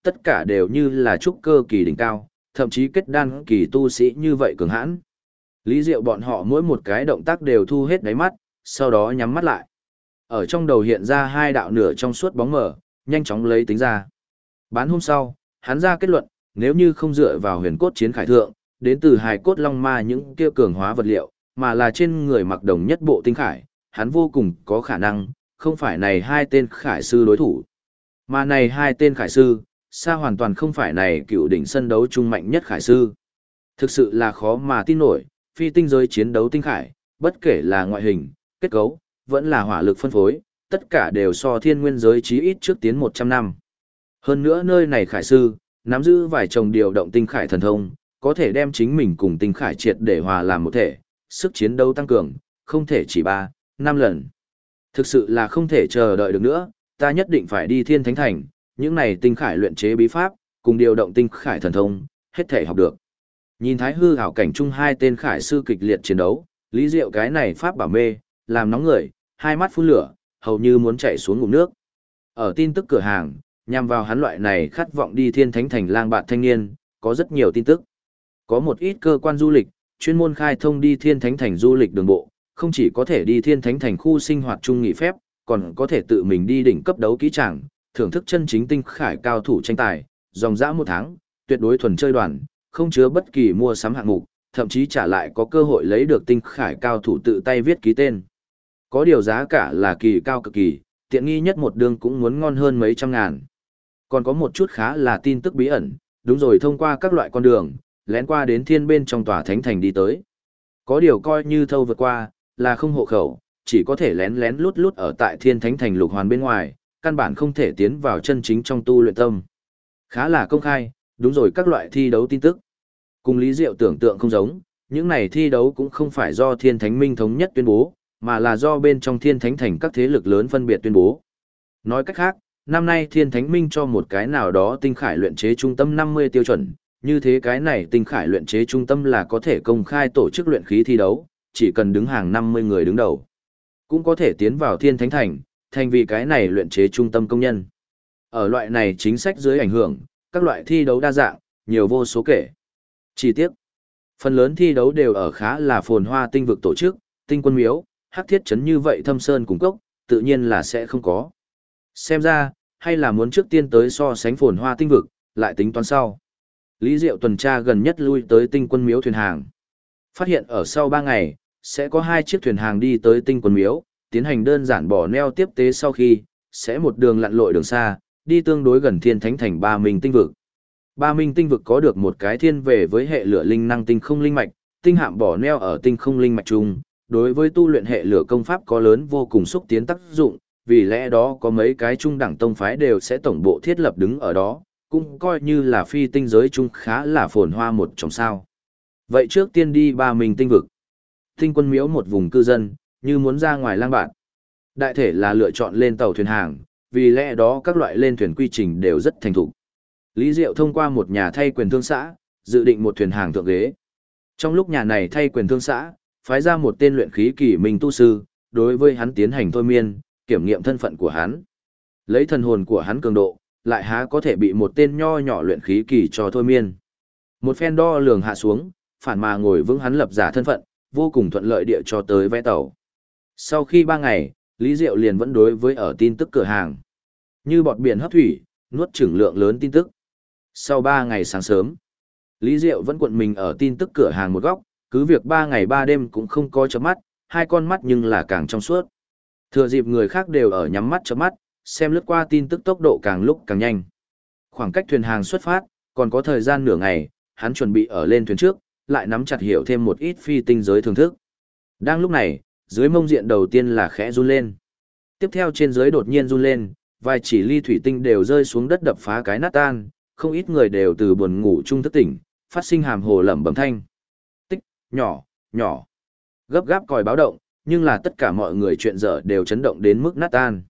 tất cả đều như là trúc cơ kỳ đỉnh cao, thậm chí kết đan kỳ tu sĩ như vậy cường hãn. Lý Diệu bọn họ mỗi một cái động tác đều thu hết đáy mắt, sau đó nhắm mắt lại. Ở trong đầu hiện ra hai đạo nửa trong suốt bóng mờ, nhanh chóng lấy tính ra. Bán hôm sau, hắn ra kết luận, nếu như không dựa vào huyền cốt chiến khải thượng, đến từ hài cốt long ma những kia cường hóa vật liệu, mà là trên người mặc đồng nhất bộ tinh khải, hắn vô cùng có khả năng, không phải này hai tên khải sư đối thủ. Mà này hai tên khải sư, xa hoàn toàn không phải này cựu đỉnh sân đấu trung mạnh nhất khải sư. Thực sự là khó mà tin nổi, phi tinh giới chiến đấu tinh khải, bất kể là ngoại hình, kết cấu, vẫn là hỏa lực phân phối, tất cả đều so thiên nguyên giới chí ít trước tiến 100 năm. Hơn nữa nơi này khải sư, nắm giữ vài chồng điều động tinh khải thần thông, có thể đem chính mình cùng tinh khải triệt để hòa làm một thể, sức chiến đấu tăng cường, không thể chỉ 3, 5 lần. Thực sự là không thể chờ đợi được nữa, ta nhất định phải đi Thiên Thánh Thành, những này tinh khải luyện chế bí pháp, cùng điều động tinh khải thần thông, hết thể học được. Nhìn thái hư hảo cảnh chung hai tên khải sư kịch liệt chiến đấu, Lý Diệu cái này pháp bảo mê, làm nóng người, hai mắt phun lửa, hầu như muốn chạy xuống ngụm nước. Ở tin tức cửa hàng, nhằm vào hắn loại này khát vọng đi Thiên Thánh Thành lang bạn thanh niên, có rất nhiều tin tức. Có một ít cơ quan du lịch, chuyên môn khai thông đi Thiên Thánh Thành du lịch đường bộ, không chỉ có thể đi Thiên Thánh Thành khu sinh hoạt chung nghỉ phép, còn có thể tự mình đi đỉnh cấp đấu kỹ tràng, thưởng thức chân chính tinh khải cao thủ tranh tài, dòng dã 1 tháng, tuyệt đối thuần chơi đoàn, không chứa bất kỳ mua sắm hạng mục, thậm chí trả lại có cơ hội lấy được tinh khải cao thủ tự tay viết ký tên. Có điều giá cả là kỳ cao cực kỳ, tiện nghi nhất một đường cũng muốn ngon hơn mấy trăm ngàn. Còn có một chút khá là tin tức bí ẩn, đúng rồi, thông qua các loại con đường, lén qua đến thiên bên trong tòa thánh thành đi tới. Có điều coi như thâu vượt qua, là không hộ khẩu, chỉ có thể lén lén lút lút ở tại thiên thánh thành lục hoàn bên ngoài, căn bản không thể tiến vào chân chính trong tu luyện tâm. Khá là công khai, đúng rồi, các loại thi đấu tin tức. Cùng Lý Diệu tưởng tượng không giống, những này thi đấu cũng không phải do thiên thánh minh thống nhất tuyên bố, mà là do bên trong thiên thánh thành các thế lực lớn phân biệt tuyên bố. Nói cách khác, năm nay thiên thánh minh cho một cái nào đó tinh khải luyện chế trung tâm 50 tiêu chuẩn, như thế cái này tinh khải luyện chế trung tâm là có thể công khai tổ chức luyện khí thi đấu, chỉ cần đứng hàng 50 người đứng đầu. Cũng có thể tiến vào thiên thánh thành, thành vì cái này luyện chế trung tâm công nhân. Ở loại này chính sách dưới ảnh hưởng, các loại thi đấu đa dạng, nhiều vô số kể. Chi tiết, phần lớn thi đấu đều ở khá là phồn hoa tinh vực tổ chức, tinh quân miếu, hắc thiết trấn như vậy thâm sơn cùng cốc, tự nhiên là sẽ không có. Xem ra, hay là muốn trước tiên tới so sánh phồn hoa tinh vực, lại tính toán sau. Lý Diệu tuần tra gần nhất lui tới tinh quân miếu thuyền hàng. Phát hiện ở sau 3 ngày, sẽ có 2 chiếc thuyền hàng đi tới tinh quân miếu, tiến hành đơn giản bỏ neo tiếp tế sau khi, sẽ một đường lặn lội đường xa, đi tương đối gần thiên thánh thành Ba Minh tinh vực. Ba Minh tinh vực có được một cái thiên về với hệ lửa linh năng tinh không linh mạch, tinh hạm bỏ neo ở tinh không linh mạch chung, đối với tu luyện hệ lửa công pháp có lớn vô cùng xúc tiến tác dụng, vì lẽ đó có mấy cái trung đẳng tông phái đều sẽ tổng bộ thiết lập đứng ở đó, cũng coi như là phi tinh giới chung khá là phồn hoa một trong sao. Vậy trước tiên đi Ba Minh tinh vực. Tinh quân miếu một vùng cư dân, như muốn ra ngoài lang bạn. Đại thể là lựa chọn lên tàu thuyền hàng, vì lẽ đó các loại lên thuyền quy trình đều rất thành thục. Lý Diệu thông qua một nhà thay quyền thương xã, dự định một thuyền hàng thượng ghế. Trong lúc nhà này thay quyền thương xã, phái ra một tên luyện khí kỳ minh tu sư, đối với hắn tiến hành thôi miên, kiểm nghiệm thân phận của hắn. Lấy thần hồn của hắn cường độ, lại há có thể bị một tên nho nhỏ luyện khí kỳ cho thôi miên. Một phen đo lường hạ xuống, phản mà ngồi vững hắn lập giả thân phận, vô cùng thuận lợi địa cho tới vé tàu. Sau khi 3 ngày, Lý Diệu liền vẫn đối với ở tin tức cửa hàng. Như bọt biển hấp thủy, nuốt chửng lượng lớn tin tức. Sau 3 ngày sáng sớm, Lý Diệu vẫn cuộn mình ở tin tức cửa hàng một góc, cứ việc 3 ngày 3 đêm cũng không có chớp mắt, hai con mắt nhưng là càng trong suốt. Thừa dịp người khác đều ở nhắm mắt chớp mắt, xem lướt qua tin tức tốc độ càng lúc càng nhanh. Khoảng cách thuyền hàng xuất phát, còn có thời gian nửa ngày, hắn chuẩn bị ở lên thuyền trước, lại nắm chặt hiểu thêm một ít phi tinh giới thưởng thức. Đang lúc này, dưới mông diện đầu tiên là khẽ run lên. Tiếp theo trên dưới đột nhiên run lên, vài chỉ ly thủy tinh đều rơi xuống đất đập phá cái nát tan, không ít người đều từ buồn ngủ chung thức tỉnh, phát sinh hàm hồ lẩm bẩm thanh. Tích, nhỏ, nhỏ. Gấp gáp còi báo động, nhưng là tất cả mọi người chuyện dở đều chấn động đến mức nát tan.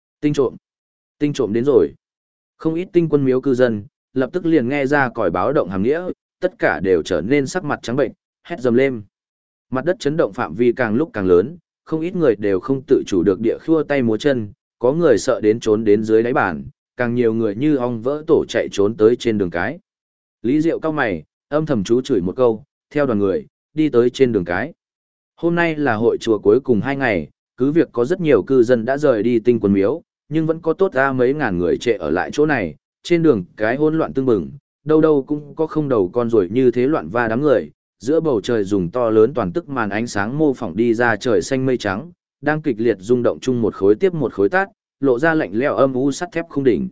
Tinh trộm đến rồi. Không ít tinh quân miếu cư dân, lập tức liền nghe ra còi báo động hàm nghĩa, tất cả đều trở nên sắc mặt trắng bệnh, hét dầm lên. Mặt đất chấn động phạm vi càng lúc càng lớn, không ít người đều không tự chủ được địa khua tay múa chân, có người sợ đến trốn đến dưới đáy bàn, càng nhiều người như ong vỡ tổ chạy trốn tới trên đường cái. Lý Diệu cao mày, âm thầm chú chửi một câu, theo đoàn người, đi tới trên đường cái. Hôm nay là hội chùa cuối cùng 2 ngày, cứ việc có rất nhiều cư dân đã rời đi Tinh Quân Miếu, nhưng vẫn có tốt ra mấy ngàn người trệ ở lại chỗ này, trên đường cái hỗn loạn tương bừng, đâu đâu cũng có không đầu con ruồi như thế loạn va đám người, giữa bầu trời dùng to lớn toàn tức màn ánh sáng mô phỏng đi ra trời xanh mây trắng, đang kịch liệt rung động chung một khối tiếp một khối tát, lộ ra lạnh lẽo âm u sắt thép không đỉnh.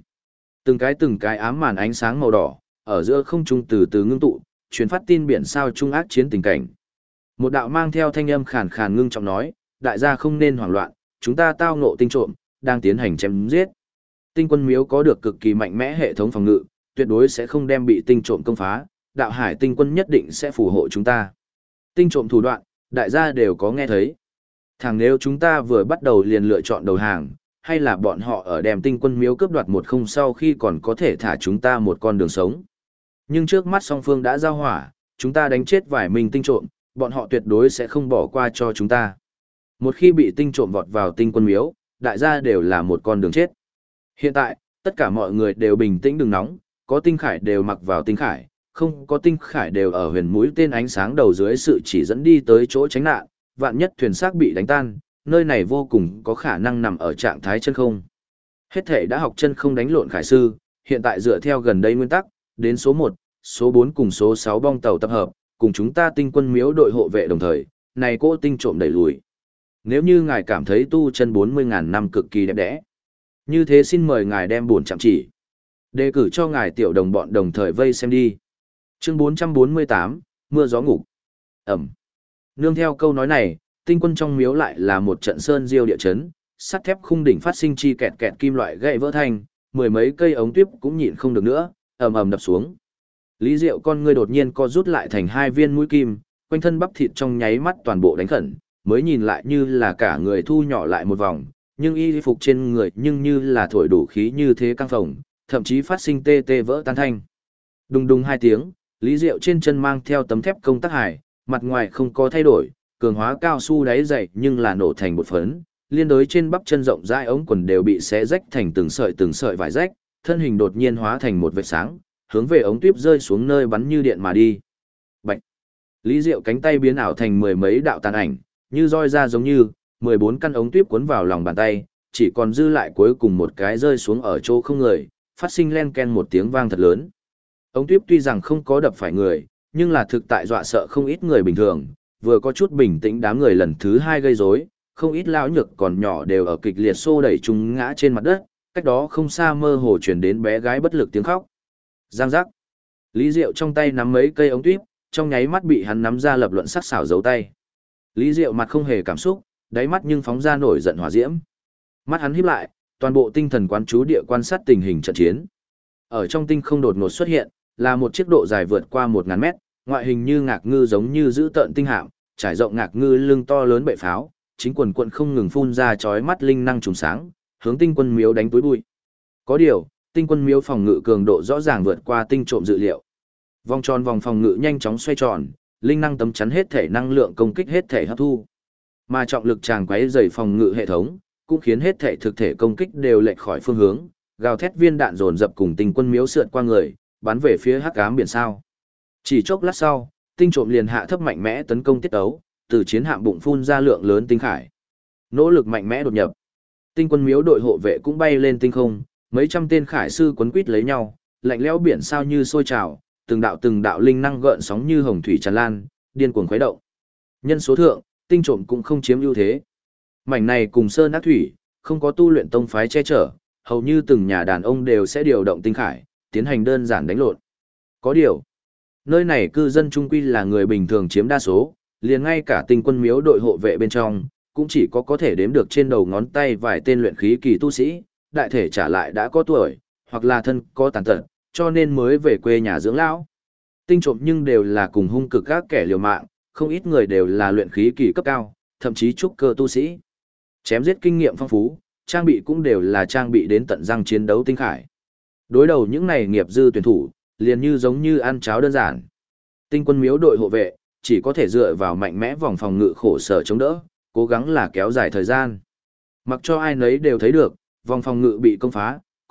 Từng cái ám màn ánh sáng màu đỏ, ở giữa không trung từ từ ngưng tụ, truyền phát tin biển sao trung ác chiến tình cảnh. Một đạo mang theo thanh âm khàn khàn ngưng trọng nói, đại gia không nên hoảng loạn, chúng ta tao ngộ tinh trộm, đang tiến hành chém giết. Tinh Quân Miếu có được cực kỳ mạnh mẽ hệ thống phòng ngự, tuyệt đối sẽ không đem bị tinh trộm công phá, đạo hải tinh quân nhất định sẽ phù hộ chúng ta. Tinh trộm thủ đoạn, đại gia đều có nghe thấy. Thằng nếu chúng ta vừa bắt đầu liền lựa chọn đầu hàng, hay là bọn họ ở đem Tinh Quân Miếu cướp đoạt một không sau khi còn có thể thả chúng ta một con đường sống. Nhưng trước mắt song phương đã giao hỏa, chúng ta đánh chết vài mình tinh trộm, bọn họ tuyệt đối sẽ không bỏ qua cho chúng ta. Một khi bị tinh trộm vọt vào Tinh Quân Miếu, đại gia đều là một con đường chết. Hiện tại, tất cả mọi người đều bình tĩnh đừng nóng, có tinh khải đều mặc vào tinh khải, không có tinh khải đều ở huyền mũi tên ánh sáng đầu dưới sự chỉ dẫn đi tới chỗ tránh nạn, vạn nhất thuyền xác bị đánh tan, nơi này vô cùng có khả năng nằm ở trạng thái chân không. Hết thể đã học chân không đánh lộn khải sư, hiện tại dựa theo gần đây nguyên tắc, đến số 1, số 4 cùng số 6 bong tàu tập hợp, cùng chúng ta Tinh Quân Miếu đội hộ vệ đồng thời, này cỗ tinh trộm đẩy lùi. Nếu như ngài cảm thấy tu chân 40.000 năm cực kỳ đẹp đẽ, như thế xin mời ngài đem buồn chạm chỉ. Đề cử cho ngài tiểu đồng bọn đồng thời vây xem đi. Chương 448, mưa gió ngục. Ẩm. Nương theo câu nói này, Tinh Quân trong miếu lại là một trận sơn diêu địa chấn, sắt thép khung đỉnh phát sinh chi kẹt kẹt kim loại gãy vỡ thành, mười mấy cây ống tuyếp cũng nhịn không được nữa, ầm ầm đập xuống. Lý Diệu con ngươi đột nhiên co rút lại thành hai viên mũi kim, quanh thân bắp thịt trong nháy mắt toàn bộ đánh khẩn, mới nhìn lại như là cả người thu nhỏ lại một vòng, nhưng y phục trên người nhưng như là thổi đủ khí như thế căng phồng, thậm chí phát sinh tê tê vỡ tan thanh. Đùng đùng 2 tiếng, Lý Diệu trên chân mang theo tấm thép công tác hải, mặt ngoài không có thay đổi, cường hóa cao su đáy dày nhưng là nổ thành bột phấn, liên đối trên bắp chân rộng rãi ống quần đều bị xé rách thành từng sợi vải rách, thân hình đột nhiên hóa thành một vệt sáng, hướng về ống tuyếp rơi xuống nơi bắn như điện mà đi. Bạch. Lý Diệu cánh tay biến ảo thành mười mấy đạo tàn ảnh, như roi ra giống như 14 căn ống tuyếp cuốn vào lòng bàn tay, chỉ còn dư lại cuối cùng một cái rơi xuống ở chỗ không người, phát sinh len ken một tiếng vang thật lớn. Ống tuyếp tuy rằng không có đập phải người, nhưng là thực tại dọa sợ không ít người bình thường, vừa có chút bình tĩnh đám người lần thứ 2 gây rối, không ít lão nhược còn nhỏ đều ở kịch liệt xô đẩy chúng ngã trên mặt đất, cách đó không xa mơ hồ truyền đến bé gái bất lực tiếng khóc. Giang giác. Lý Diệu trong tay nắm mấy cây ống tuyếp, trong nháy mắt bị hắn nắm ra lập luận sắc sảo giấu tay. Lý Diệu mặt không hề cảm xúc, đáy mắt nhưng phóng ra nổi giận hỏa diễm. Mắt hắn híp lại, toàn bộ tinh thần quán chú địa quan sát tình hình trận chiến. Ở trong tinh không đột ngột xuất hiện, là một chiếc độ dài vượt qua 1000 mét, ngoại hình như ngạc ngư giống như giữ tợn tinh hạm, trải rộng ngạc ngư lưng to lớn bệ pháo, chính quần quận không ngừng phun ra chói mắt linh năng trùng sáng, hướng Tinh Quân Miếu đánh túi bụi. Có điều, Tinh Quân Miếu phòng ngự cường độ rõ ràng vượt qua tinh trộm dự liệu. Vòng tròn vòng phòng ngự nhanh chóng xoay tròn, linh năng tấm chắn hết thể năng lượng công kích hết thể hấp thu. Mà trọng lực tràng quấy dày phòng ngự hệ thống, cũng khiến hết thể thực thể công kích đều lệch khỏi phương hướng, gào thét viên đạn dồn dập cùng Tinh Quân Miếu sượt qua người, bắn về phía hắc ám biển sao. Chỉ chốc lát sau, tinh trộm liền hạ thấp mạnh mẽ tấn công tiết ấu, từ chiến hạm bụng phun ra lượng lớn tinh khải. Nỗ lực mạnh mẽ đột nhập. Tinh Quân Miếu đội hộ vệ cũng bay lên tinh không, mấy trăm tên khải sư quấn quít lấy nhau, lạnh lẽo biển sao như sôi trào, từng đạo linh năng gợn sóng như hồng thủy tràn lan, điên cuồng khuấy động. Nhân số thượng, tinh trộm cũng không chiếm ưu thế. Mảnh này cùng sơn ác thủy, không có tu luyện tông phái che chở, hầu như từng nhà đàn ông đều sẽ điều động tinh khải, tiến hành đơn giản đánh lộn. Có điều, nơi này cư dân trung quy là người bình thường chiếm đa số, liền ngay cả Tinh Quân Miếu đội hộ vệ bên trong, cũng chỉ có thể đếm được trên đầu ngón tay vài tên luyện khí kỳ tu sĩ, đại thể trả lại đã có tuổi, hoặc là thân có tàn tật, cho nên mới về quê nhà dưỡng lão. Tinh trộm nhưng đều là cùng hung cực các kẻ liều mạng, không ít người đều là luyện khí kỳ cấp cao, thậm chí trúc cơ tu sĩ. Chém giết kinh nghiệm phong phú, trang bị cũng đều là trang bị đến tận răng chiến đấu tinh khải. Đối đầu những này nghiệp dư tuyển thủ, liền như giống như ăn cháo đơn giản. Tinh Quân Miếu đội hộ vệ, chỉ có thể dựa vào mạnh mẽ vòng phòng ngự khổ sở chống đỡ, cố gắng là kéo dài thời gian. Mặc cho ai nấy đều thấy được, vòng phòng ngự bị công phá,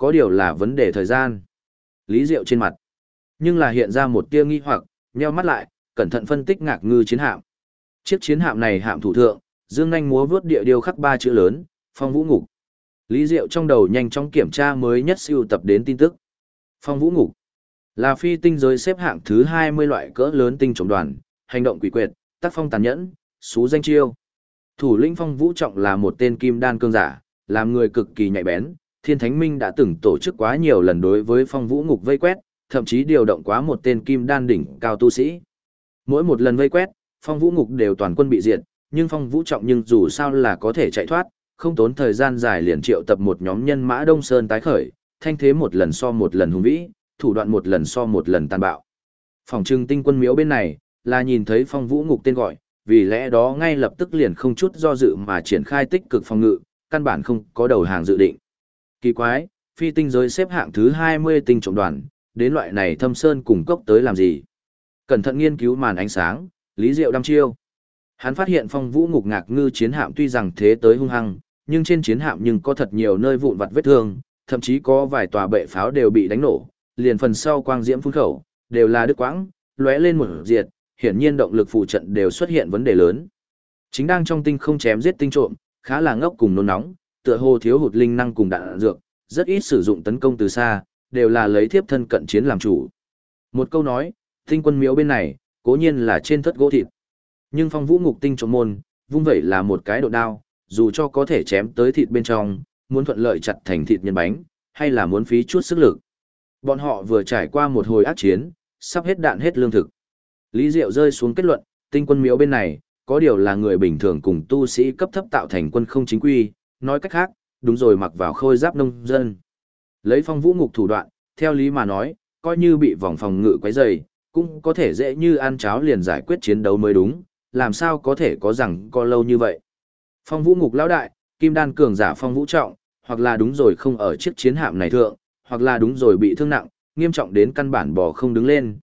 có điều là vấn đề thời gian. Lý Diệu trên mặt, nhưng là hiện ra một tia nghi hoặc, nheo mắt lại, cẩn thận phân tích Ngạc Ngư chiến hạm. Chiếc chiến hạm này hạm thủ thượng, dương nhanh múa vướt địa điêu khắc 3 chữ lớn, Phong Vũ Ngục. Lý Diệu trong đầu nhanh chóng kiểm tra mới nhất siêu tập đến tin tức. Phong Vũ Ngục là phi tinh giới xếp hạng thứ 20 loại cỡ lớn tinh trộm đoàn, hành động quỷ quyệt, tác phong tàn nhẫn, xú danh chiêu. Thủ lĩnh Phong Vũ Trọng là một tên kim đan cương giả, làm người cực kỳ nhạy bén. Thiên Thánh Minh đã từng tổ chức quá nhiều lần đối với Phong Vũ Ngục vây quét, thậm chí điều động quá một tên kim đan đỉnh cao tu sĩ. Mỗi một lần vây quét, Phong Vũ Ngục đều toàn quân bị diệt, nhưng Phong Vũ Trọng nhưng dù sao là có thể chạy thoát, không tốn thời gian dài liền triệu tập một nhóm nhân mã Đông Sơn tái khởi, thanh thế một lần so một lần hùng vĩ, thủ đoạn một lần so một lần tàn bạo. Phòng trưng tinh quân miếu bên này, là nhìn thấy Phong Vũ Ngục tên gọi, vì lẽ đó ngay lập tức liền không chút do dự mà triển khai tích cực phòng ngự, căn bản không có đầu hàng dự định. Kỳ quái, phi tinh giới xếp hạng thứ 20 tinh trộm đoàn, đến loại này thâm sơn cùng cốc tới làm gì? Cẩn thận nghiên cứu màn ánh sáng, Lý Diệu đăm chiêu. Hắn phát hiện Phong Vũ Ngục Ngạc Ngư chiến hạm tuy rằng thế tới hung hăng, nhưng trên chiến hạm nhưng có thật nhiều nơi vụn vặt vết thương, thậm chí có vài tòa bệ pháo đều bị đánh nổ, liền phần sau quang diễm phun khẩu, đều là đứt quãng, lóe lên một diệt, hiển nhiên động lực phụ trận đều xuất hiện vấn đề lớn. Chính đang trong tinh không chém giết tinh trộm, khá là ngốc cùng nôn nóng, tựa hồ thiếu hụt linh năng cùng đạn dược, rất ít sử dụng tấn công từ xa, đều là lấy thiếp thân cận chiến làm chủ. Một câu nói, tinh quân miếu bên này, cố nhiên là trên thất gỗ thịt. Nhưng Phong Vũ Ngục tinh trộm môn, vung vẩy là một cái độ đao, dù cho có thể chém tới thịt bên trong, muốn thuận lợi chặt thành thịt nhân bánh, hay là muốn phí chút sức lực. Bọn họ vừa trải qua một hồi ác chiến, sắp hết đạn hết lương thực. Lý Diệu rơi xuống kết luận, tinh quân miếu bên này, có điều là người bình thường cùng tu sĩ cấp thấp tạo thành quân không chính quy, nói cách khác, đúng rồi mặc vào khôi giáp nông dân. Lấy Phong Vũ Ngục thủ đoạn, theo lý mà nói, coi như bị vòng phòng ngự quấy rầy, cũng có thể dễ như ăn cháo liền giải quyết chiến đấu mới đúng, làm sao có thể có rằng có lâu như vậy. Phong Vũ Ngục lão đại, kim đan cường giả Phong Vũ Trọng, hoặc là đúng rồi không ở chiếc chiến hạm này thượng, hoặc là đúng rồi bị thương nặng, nghiêm trọng đến căn bản bò không đứng lên,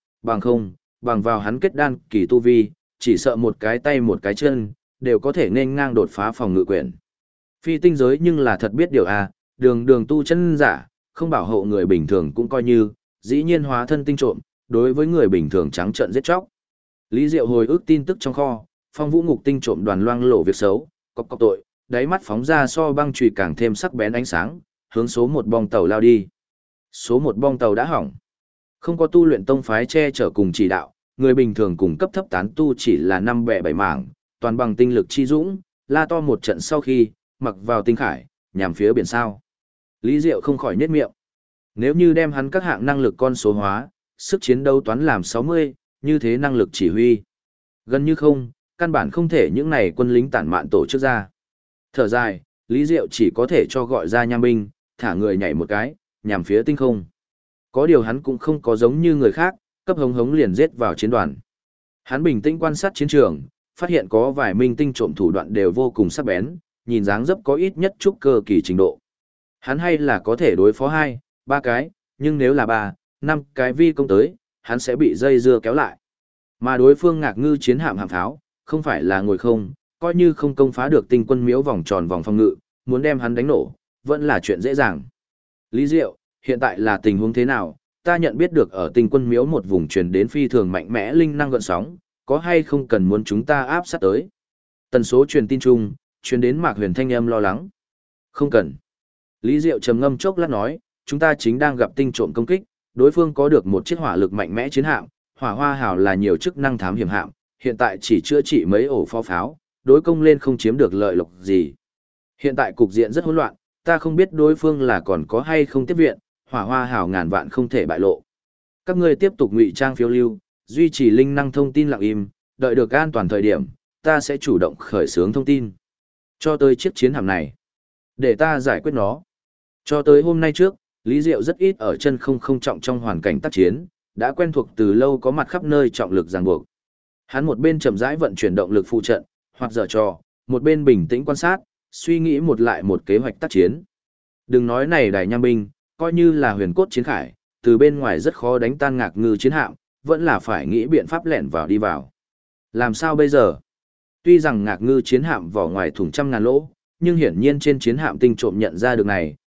bằng vào hắn kết đan kỳ tu vi, chỉ sợ một cái tay một cái chân, đều có thể nên ngang đột phá phòng ngự quyển. Phi tinh giới nhưng là thật biết điều à, đường tu chân giả, không bảo hộ người bình thường cũng coi như, dĩ nhiên hóa thân tinh trộm, đối với người bình thường trắng trợn giết chóc. Lý Diệu hồi ức tin tức trong kho, Phong Vũ Ngục tinh trộm đoàn loang lổ việc xấu, cọc tội, đáy mắt phóng ra so băng chùy càng thêm sắc bén ánh sáng, hướng số 1 bong tàu lao đi. Số 1 bong tàu đã hỏng. Không có tu luyện tông phái che chở cùng chỉ đạo, người bình thường cùng cấp thấp tán tu chỉ là 5 bè 7 mảng, toàn bằng tinh lực chi dũng, la to một trận sau khi, mặc vào tinh khải, nhằm phía biển sao. Lý Diệu không khỏi nhếch miệng. Nếu như đem hắn các hạng năng lực con số hóa, sức chiến đấu toán làm 60, như thế năng lực chỉ huy. Gần như không, căn bản không thể những này quân lính tản mạn tổ chức ra. Thở dài, Lý Diệu chỉ có thể cho gọi ra nham binh, thả người nhảy một cái, nhằm phía tinh không. Có điều hắn cũng không có giống như người khác, cấp hống hống liền giết vào chiến đoàn. Hắn bình tĩnh quan sát chiến trường, phát hiện có vài minh tinh trộm thủ đoạn đều vô cùng sắc bén, nhìn dáng dấp có ít nhất chút cơ kỳ trình độ. Hắn hay là có thể đối phó 2, 3 cái, nhưng nếu là 3, 5 cái vi công tới, hắn sẽ bị dây dưa kéo lại. Mà đối phương Ngạc Ngư chiến hạm hạm pháo, không phải là ngồi không, coi như không công phá được tinh quân miếu vòng tròn vòng phòng ngự, muốn đem hắn đánh nổ, vẫn là chuyện dễ dàng. Lý Diệu, hiện tại là tình huống thế nào? Ta nhận biết được ở tinh quân miếu một vùng truyền đến phi thường mạnh mẽ linh năng gợn sóng, có hay không cần muốn chúng ta áp sát tới? Tần số truyền tin chung, truyền đến Mạc Huyền thanh âm lo lắng. Không cần. Lý Diệu trầm ngâm chốc lát nói, chúng ta chính đang gặp tinh trộm công kích, đối phương có được một chiếc hỏa lực mạnh mẽ chiến hạm, Hỏa Hoa Hào là nhiều chức năng thám hiểm hạm, hiện tại chỉ chữa trị mấy ổ pháo pháo, đối công lên không chiếm được lợi lộc gì. Hiện tại cục diện rất hỗn loạn, ta không biết đối phương là còn có hay không tiếp viện, Hỏa Hoa Hào ngàn vạn không thể bại lộ. Các ngươi tiếp tục ngụy trang phiêu lưu, duy trì linh năng thông tin lặng im, đợi được an toàn thời điểm, ta sẽ chủ động khởi xướng thông tin. Cho tới chiếc chiến hạm này, để ta giải quyết nó. Cho tới hôm nay trước, Lý Diệu rất ít ở chân không trọng trong hoàn cảnh tác chiến, đã quen thuộc từ lâu có mặt khắp nơi trọng lực ràng buộc. Hắn một bên chậm rãi vận chuyển động lực phụ trận, hoặc giở trò, một bên bình tĩnh quan sát, suy nghĩ một lại một kế hoạch tác chiến. Đừng nói này đài nham binh, coi như là huyền cốt chiến khải, từ bên ngoài rất khó đánh tan Ngạc Ngư chiến hạm, vẫn là phải nghĩ biện pháp lẻn vào đi vào. Làm sao bây giờ? Tuy rằng Ngạc Ngư chiến hạm vỏ ngoài thủng trăm ngàn lỗ, nhưng hiển nhiên trên chiến hạm tinh trộm nhận ra được này,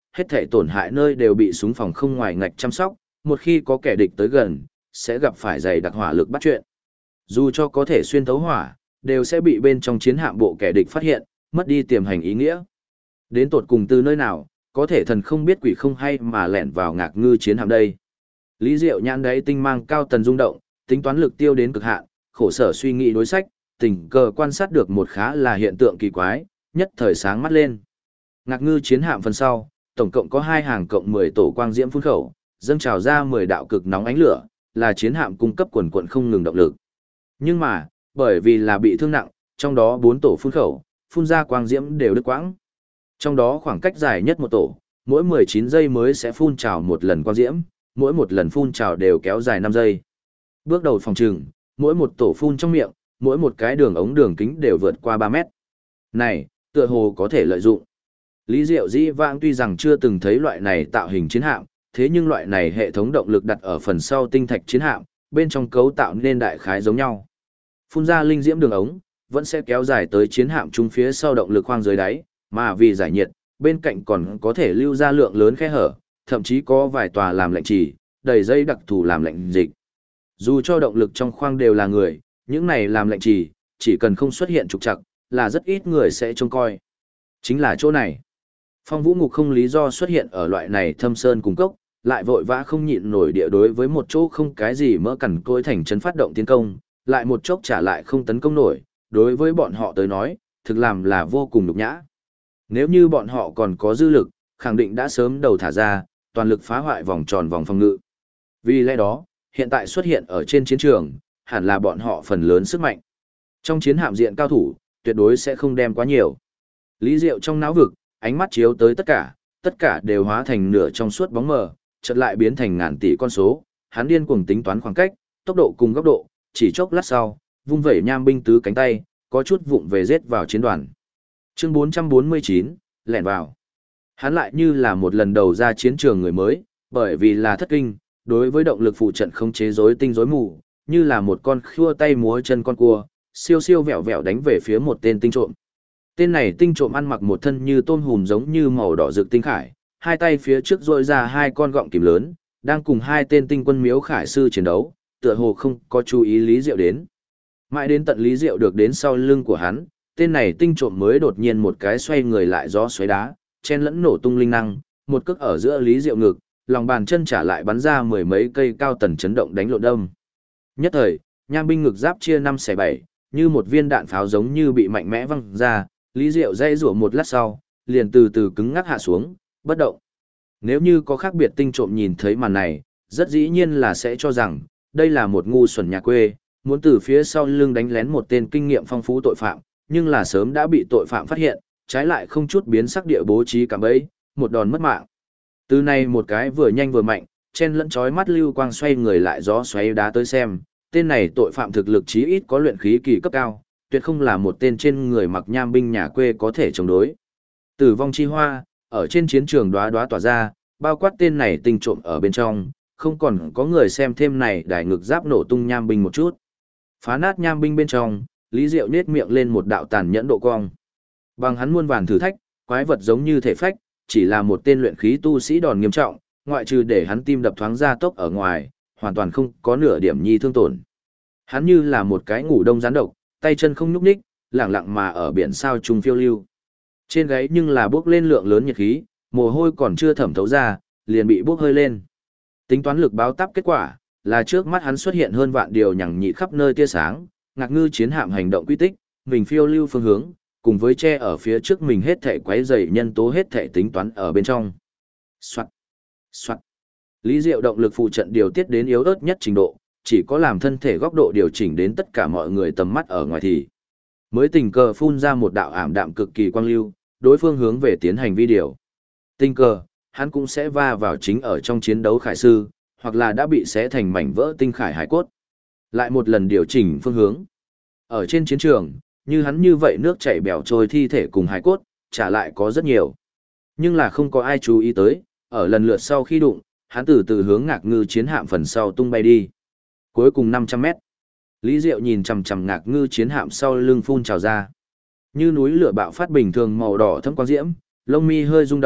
hết thảy tổn hại nơi đều bị súng phòng không ngoài ngạch chăm sóc, một khi có kẻ địch tới gần, sẽ gặp phải dày đặc hỏa lực bắt chuyện. Dù cho có thể xuyên thấu hỏa, đều sẽ bị bên trong chiến hạm bộ kẻ địch phát hiện, mất đi tiềm hành ý nghĩa. Đến tột cùng từ nơi nào, có thể thần không biết quỷ không hay mà lẻn vào Ngạc Ngư chiến hạm đây. Lý Diệu nhãn đấy tinh mang cao tần rung động, tính toán lực tiêu đến cực hạn, khổ sở suy nghĩ đối sách, tình cờ quan sát được một khá là hiện tượng kỳ quái, nhất thời sáng mắt lên. Ngạc Ngư chiến hạm phần sau, tổng cộng có 2 hàng cộng 10 tổ quang diễm phun khẩu, dâng trào ra 10 đạo cực nóng ánh lửa, là chiến hạm cung cấp quần quần không ngừng động lực. Nhưng mà, bởi vì là bị thương nặng, trong đó 4 tổ phun khẩu, phun ra quang diễm đều đứt quãng. Trong đó khoảng cách dài nhất một tổ, mỗi 19 giây mới sẽ phun trào một lần quang diễm, mỗi một lần phun trào đều kéo dài 5 giây. Bước đầu phòng trừng, mỗi một tổ phun trong miệng, mỗi một cái đường ống đường kính đều vượt qua 3 mét. Này, tựa hồ có thể lợi dụng. Lý Diệu dĩ vãng tuy rằng chưa từng thấy loại này tạo hình chiến hạm, thế nhưng loại này hệ thống động lực đặt ở phần sau tinh thạch chiến hạm, bên trong cấu tạo nên đại khái giống nhau. Phun ra linh diễm đường ống, vẫn sẽ kéo dài tới chiến hạm trung phía sau động lực khoang dưới đáy, mà vì giải nhiệt, bên cạnh còn có thể lưu ra lượng lớn khe hở, thậm chí có vài tòa làm lạnh trì, đầy dây đặc thù làm lạnh dịch. Dù cho động lực trong khoang đều là người, những này làm lạnh trì, chỉ cần không xuất hiện trục trặc, là rất ít người sẽ trông coi. Chính là chỗ này. Phong Vũ Ngục không lý do xuất hiện ở loại này thâm sơn cung cốc, lại vội vã không nhịn nổi địa đối với một chỗ không cái gì mỡ cằn côi thành trấn phát động tiến công, lại một chốc trả lại không tấn công nổi, đối với bọn họ tới nói, thực làm là vô cùng nhục nhã. Nếu như bọn họ còn có dư lực, khẳng định đã sớm đầu thả ra, toàn lực phá hoại vòng tròn vòng phòng ngự. Vì lẽ đó, hiện tại xuất hiện ở trên chiến trường, hẳn là bọn họ phần lớn sức mạnh. Trong chiến hạm diện cao thủ, tuyệt đối sẽ không đem quá nhiều. Lý Diệu trong não vực, ánh mắt chiếu tới tất cả đều hóa thành nửa trong suốt bóng mờ, chợt lại biến thành ngàn tỷ con số, hắn điên cuồng tính toán khoảng cách, tốc độ cùng góc độ, chỉ chốc lát sau, vung vẩy nham binh tứ cánh tay, có chút vụng về giết vào chiến đoàn. Chương 449, lẻn vào. Hắn lại như là một lần đầu ra chiến trường người mới, bởi vì là thất kinh, đối với động lực phụ trận không chế rối tinh rối mù, như là một con khua tay múa chân con cua, siêu siêu vẹo vẹo đánh về phía một tên tinh trộm. Tên này tinh trộm ăn mặc một thân như tôm hùm giống như màu đỏ rực tinh khải, hai tay phía trước rỗi ra 2 con gọng kìm lớn, đang cùng 2 tên tinh quân miếu khải sư chiến đấu, tựa hồ không có chú ý Lý Diệu đến. Mãi đến tận Lý Diệu được đến sau lưng của hắn, tên này tinh trộm mới đột nhiên một cái xoay người lại gió xoáy đá, chen lẫn nổ tung linh năng, một cước ở giữa Lý Diệu ngực, lòng bàn chân trả lại bắn ra 10 mấy cây cao tần chấn động đánh lộn đâm. Nhất thời, nham binh ngực giáp chia 5 xẻ 7, như một viên đạn pháo giống như bị mạnh mẽ văng ra, Lý Diệu dây rủa một lát sau, liền từ từ cứng ngắc hạ xuống, bất động. Nếu như có khác biệt tinh trộm nhìn thấy màn này, rất dĩ nhiên là sẽ cho rằng, đây là một ngu xuẩn nhà quê, muốn từ phía sau lưng đánh lén một tên kinh nghiệm phong phú tội phạm, nhưng là sớm đã bị tội phạm phát hiện, trái lại không chút biến sắc địa bố trí cả bẫy, một đòn mất mạng. Từ này một cái vừa nhanh vừa mạnh, chen lẫn chói mắt lưu quang xoay người lại gió xoáy đá tới xem, tên này tội phạm thực lực chí ít có luyện khí kỳ cấp cao, tuyệt không là một tên trên người mặc nham binh nhà quê có thể chống đối. Tử vong chi hoa, ở trên chiến trường đóa đóa tỏa ra, bao quát tên này tinh trộm ở bên trong, không còn có người xem thêm này đài ngực giáp nổ tung nham binh một chút. Phá nát nham binh bên trong, Lý Diệu nhếch miệng lên một đạo tàn nhẫn độ cong. Bằng hắn muôn vàn thử thách, quái vật giống như thể phách, chỉ là một tên luyện khí tu sĩ đòn nghiêm trọng, ngoại trừ để hắn tim đập thoáng ra tốc ở ngoài, hoàn toàn không có nửa điểm nhi thương tổn. Hắn như là một cái ngủ đông rắn độc, tay chân không nhúc nhích, lẳng lặng mà ở biển sao trung phiêu lưu. Trên gáy nhưng là bốc lên lượng lớn nhiệt khí, mồ hôi còn chưa thẩm thấu ra, liền bị bốc hơi lên. Tính toán lực báo táp kết quả, là trước mắt hắn xuất hiện hơn vạn điều nhằng nhị khắp nơi tia sáng, Ngạc Ngư chiến hạm hành động quy tích, mình phiêu lưu phương hướng, cùng với che ở phía trước mình hết thảy quấy rầy nhân tố hết thảy tính toán ở bên trong. Soạt, soạt. Lý Diệu động lực phụ trận điều tiết đến yếu ớt nhất trình độ, chỉ có làm thân thể góc độ điều chỉnh đến tất cả mọi người tầm mắt ở ngoài thì mới tình cờ phun ra một đạo ảm đạm cực kỳ quang lưu, đối phương hướng về tiến hành vi điều. Tình cờ, hắn cũng sẽ va vào chính ở trong chiến đấu khải sư, hoặc là đã bị xé thành mảnh vỡ tinh khải hải cốt. Lại một lần điều chỉnh phương hướng. Ở trên chiến trường, như hắn như vậy nước chảy bèo trôi thi thể cùng hải cốt, trả lại có rất nhiều. Nhưng là không có ai chú ý tới, ở lần lượt sau khi đụng, hắn từ từ hướng Ngạc Ngư chiến hạm phần sau tung bay đi. Cuối cùng 500 mét. Lý Diệu nhìn chằm chằm Ngạc Ngư chiến hạm sau lưng phun trào ra. Như núi lửa bạo phát bình thường màu đỏ thẫm quang diễm, lông mi hơi rung động,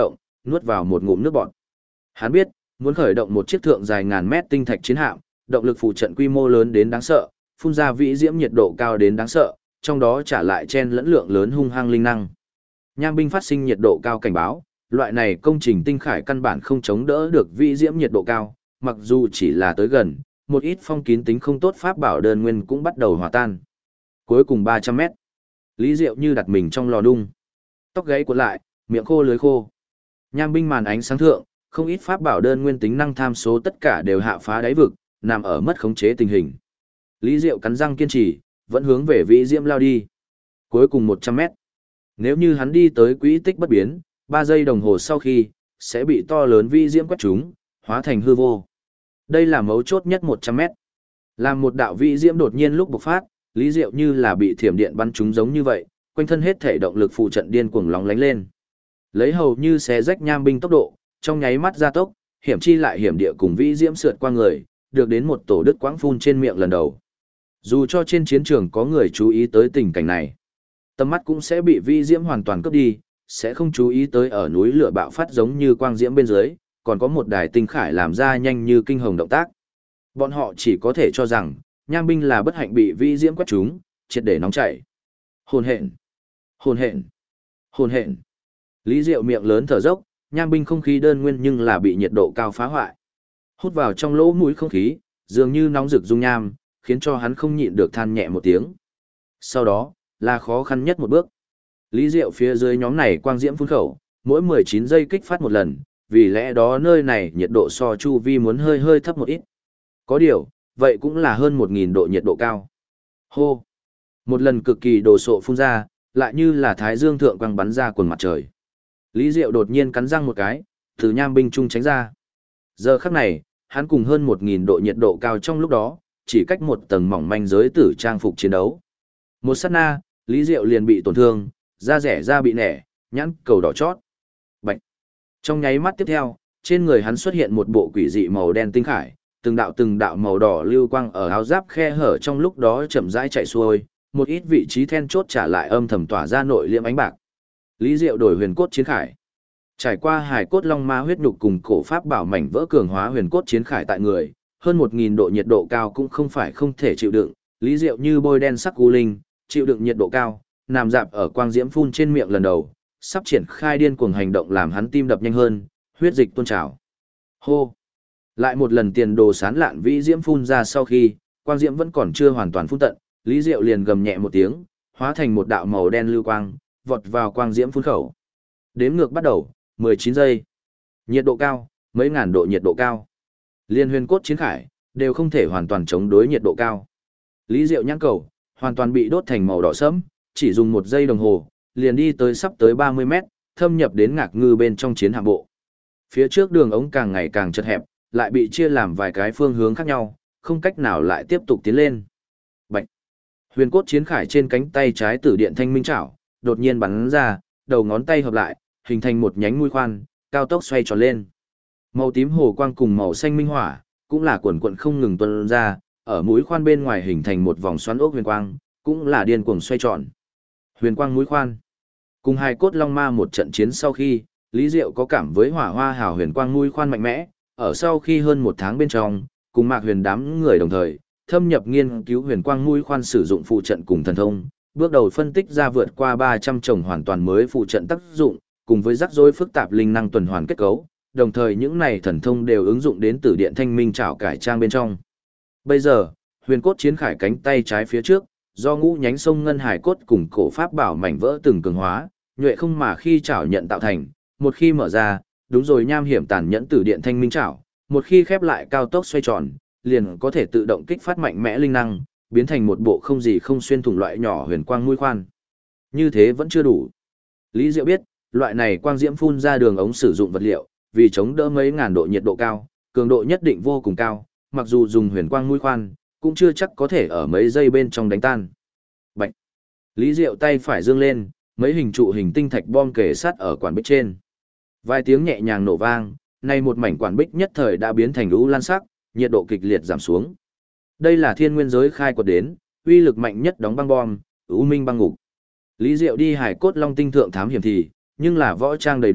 nuốt vào một ngụm nước bọt. Hắn biết, muốn khởi động một chiếc thượng dài ngàn mét tinh thạch chiến hạm, động lực phụ trận quy mô lớn đến đáng sợ, phun ra vĩ diễm nhiệt độ cao đến đáng sợ, trong đó trả lại chen lẫn lượng lớn hung hăng linh năng. Nham binh phát sinh nhiệt độ cao cảnh báo, loại này công trình tinh khải căn bản không chống đỡ được vĩ diễm nhiệt độ cao, mặc dù chỉ là tới gần, một ít phong kín tính không tốt pháp bảo đơn nguyên cũng bắt đầu hòa tan. Cuối cùng 300 mét, Lý Diệu như đặt mình trong lò đun. Tóc gáy cuộn lại, miệng khô lưới khô. Nham binh màn ánh sáng thượng, không ít pháp bảo đơn nguyên tính năng tham số tất cả đều hạ phá đáy vực, nằm ở mất khống chế tình hình. Lý Diệu cắn răng kiên trì, vẫn hướng về vĩ diễm lao đi. Cuối cùng 100 mét. Nếu như hắn đi tới quỹ tích bất biến, 3 giây đồng hồ sau khi, sẽ bị to lớn vĩ diễm quét trúng, hóa thành hư vô. Đây là mấu chốt nhất 100 mét. Làm một đạo vĩ diễm đột nhiên lúc bộc phát, Lý Diệu như là bị thiểm điện bắn trúng giống như vậy, quanh thân hết thể động lực phụ trận điên cuồng lóng lánh lên. Lấy hầu như xé rách nham binh tốc độ, trong nháy mắt gia tốc, hiểm chi lại hiểm địa cùng vĩ diễm sượt qua người, được đến một tổ đứt quãng phun trên miệng lần đầu. Dù cho trên chiến trường có người chú ý tới tình cảnh này, tầm mắt cũng sẽ bị vĩ diễm hoàn toàn cướp đi, sẽ không chú ý tới ở núi lửa bạo phát giống như quang diễm bên dưới, còn có một đài tinh khải làm ra nhanh như kinh hồng động tác. Bọn họ chỉ có thể cho rằng, nham binh là bất hạnh bị vĩ diễm quét trúng, triệt để nóng chảy. Hồn hện, hồn hện, hồn hện. Lý Diệu miệng lớn thở dốc, nham binh không khí đơn nguyên nhưng là bị nhiệt độ cao phá hoại. Hút vào trong lỗ mũi không khí, dường như nóng rực dung nham, khiến cho hắn không nhịn được than nhẹ một tiếng. Sau đó, là khó khăn nhất một bước. Lý Diệu phía dưới nhóm này quang diễm phun khẩu, mỗi 19 giây kích phát một lần, vì lẽ đó nơi này nhiệt độ so chu vi muốn hơi hơi thấp một ít. Có điều, vậy cũng là hơn 1.000 độ nhiệt độ cao. Hô! Một lần cực kỳ đồ sộ phun ra, lại như là thái dương thượng quang bắn ra quần mặt trời. Lý Diệu đột nhiên cắn răng một cái, từ nham binh trung tránh ra. Giờ khắc này, hắn cùng hơn 1.000 độ nhiệt độ cao trong lúc đó, chỉ cách một tầng mỏng manh giới tử trang phục chiến đấu. Một sát na, Lý Diệu liền bị tổn thương, da rẻ da bị nẻ, nhãn cầu đỏ chót. Bạch! Trong nháy mắt tiếp theo, trên người hắn xuất hiện một bộ quỷ dị màu đen tinh khải, từng đạo màu đỏ lưu quang ở áo giáp khe hở trong lúc đó chậm rãi chạy xuôi, một ít vị trí then chốt trả lại âm thầm tỏa ra nội liễm ánh bạc. Lý Diệu đổi huyền cốt chiến khải. Trải qua hài cốt long ma huyết nhục cùng cổ pháp bảo mảnh vỡ cường hóa huyền cốt chiến khải tại người, hơn 1.000 độ nhiệt độ cao cũng không phải không thể chịu đựng, Lý Diệu như bôi đen sắc u linh, chịu đựng nhiệt độ cao, nằm dạp ở quang diễm phun trên miệng lần đầu, sắp triển khai điên cuồng hành động làm hắn tim đập nhanh hơn, huyết dịch tuôn trào. Hô! Lại một lần tiền đồ sán lạn vĩ diễm phun ra sau khi, quang diễm vẫn còn chưa hoàn toàn phun tận, Lý Diệu liền gầm nhẹ một tiếng, hóa thành một đạo màu đen lưu quang, vọt vào quang diễm phun khẩu. Đếm ngược bắt đầu, 19 giây. Nhiệt độ cao, mấy ngàn độ nhiệt độ cao. Liên huyền cốt chiến khải, đều không thể hoàn toàn chống đối nhiệt độ cao. Lý Diệu nhãn cầu, hoàn toàn bị đốt thành màu đỏ sẫm, chỉ dùng 1 giây đồng hồ, liền đi tới sắp tới 30 mét, thâm nhập đến ngạc ngư bên trong chiến hạm bộ. Phía trước đường ống càng ngày càng chật hẹp, lại bị chia làm vài cái phương hướng khác nhau, không cách nào lại tiếp tục tiến lên. Bạch! Huyền cốt chiến khải trên cánh tay trái tử điện thanh minh chảo, đột nhiên bắn ra, đầu ngón tay hợp lại, hình thành một nhánh mũi khoan, cao tốc xoay tròn lên. Màu tím hồ quang cùng màu xanh minh hỏa, cũng là quần quần không ngừng tuôn ra, ở mũi khoan bên ngoài hình thành một vòng xoắn ốc huyền quang, cũng là điên cuồng xoay tròn. Huyền quang mũi khoan. Cùng hai cốt long ma một trận chiến sau khi, Lý Diệu có cảm với hỏa hoa hào huyền quang mũi khoan mạnh mẽ, ở sau khi hơn 1 tháng bên trong, cùng Mạc Huyền đám người đồng thời, thâm nhập nghiên cứu huyền quang mũi khoan sử dụng phụ trận cùng thần thông, bước đầu phân tích ra vượt qua 300 chồng hoàn toàn mới phụ trận tác dụng, cùng với rắc rối phức tạp linh năng tuần hoàn kết cấu, đồng thời những này thần thông đều ứng dụng đến tử điện thanh minh trảo cải trang bên trong. Bây giờ, huyền cốt chiến khải cánh tay trái phía trước, do ngũ nhánh sông ngân hải cốt cùng cổ pháp bảo mảnh vỡ từng cường hóa, nhuệ không mà khi trảo nhận tạo thành, một khi mở ra, đúng rồi nham hiểm tàn nhẫn tử điện thanh minh trảo, một khi khép lại cao tốc xoay tròn, liền có thể tự động kích phát mạnh mẽ linh năng, biến thành một bộ không gì không xuyên thủng loại nhỏ huyền quang mũi khoan. Như thế vẫn chưa đủ. Lý Diệu biết, loại này quang diễm phun ra đường ống sử dụng vật liệu, vì chống đỡ mấy ngàn độ nhiệt độ cao, cường độ nhất định vô cùng cao, mặc dù dùng huyền quang mũi khoan, cũng chưa chắc có thể ở mấy giây bên trong đánh tan. Bạch. Lý Diệu tay phải dương lên, mấy hình trụ hình tinh thạch bom kề sát ở quản bích trên. Vài tiếng nhẹ nhàng nổ vang, nay một mảnh quản bích nhất thời đã biến thành u lan sắc, nhiệt độ kịch liệt giảm xuống. Đây là thiên nguyên giới khai quật đến, uy lực mạnh nhất đóng băng bom, U Minh băng ngục. Lý Diệu đi hải cốt long tinh thượng thám hiểm thì, nhưng là võ trang đầy đủ,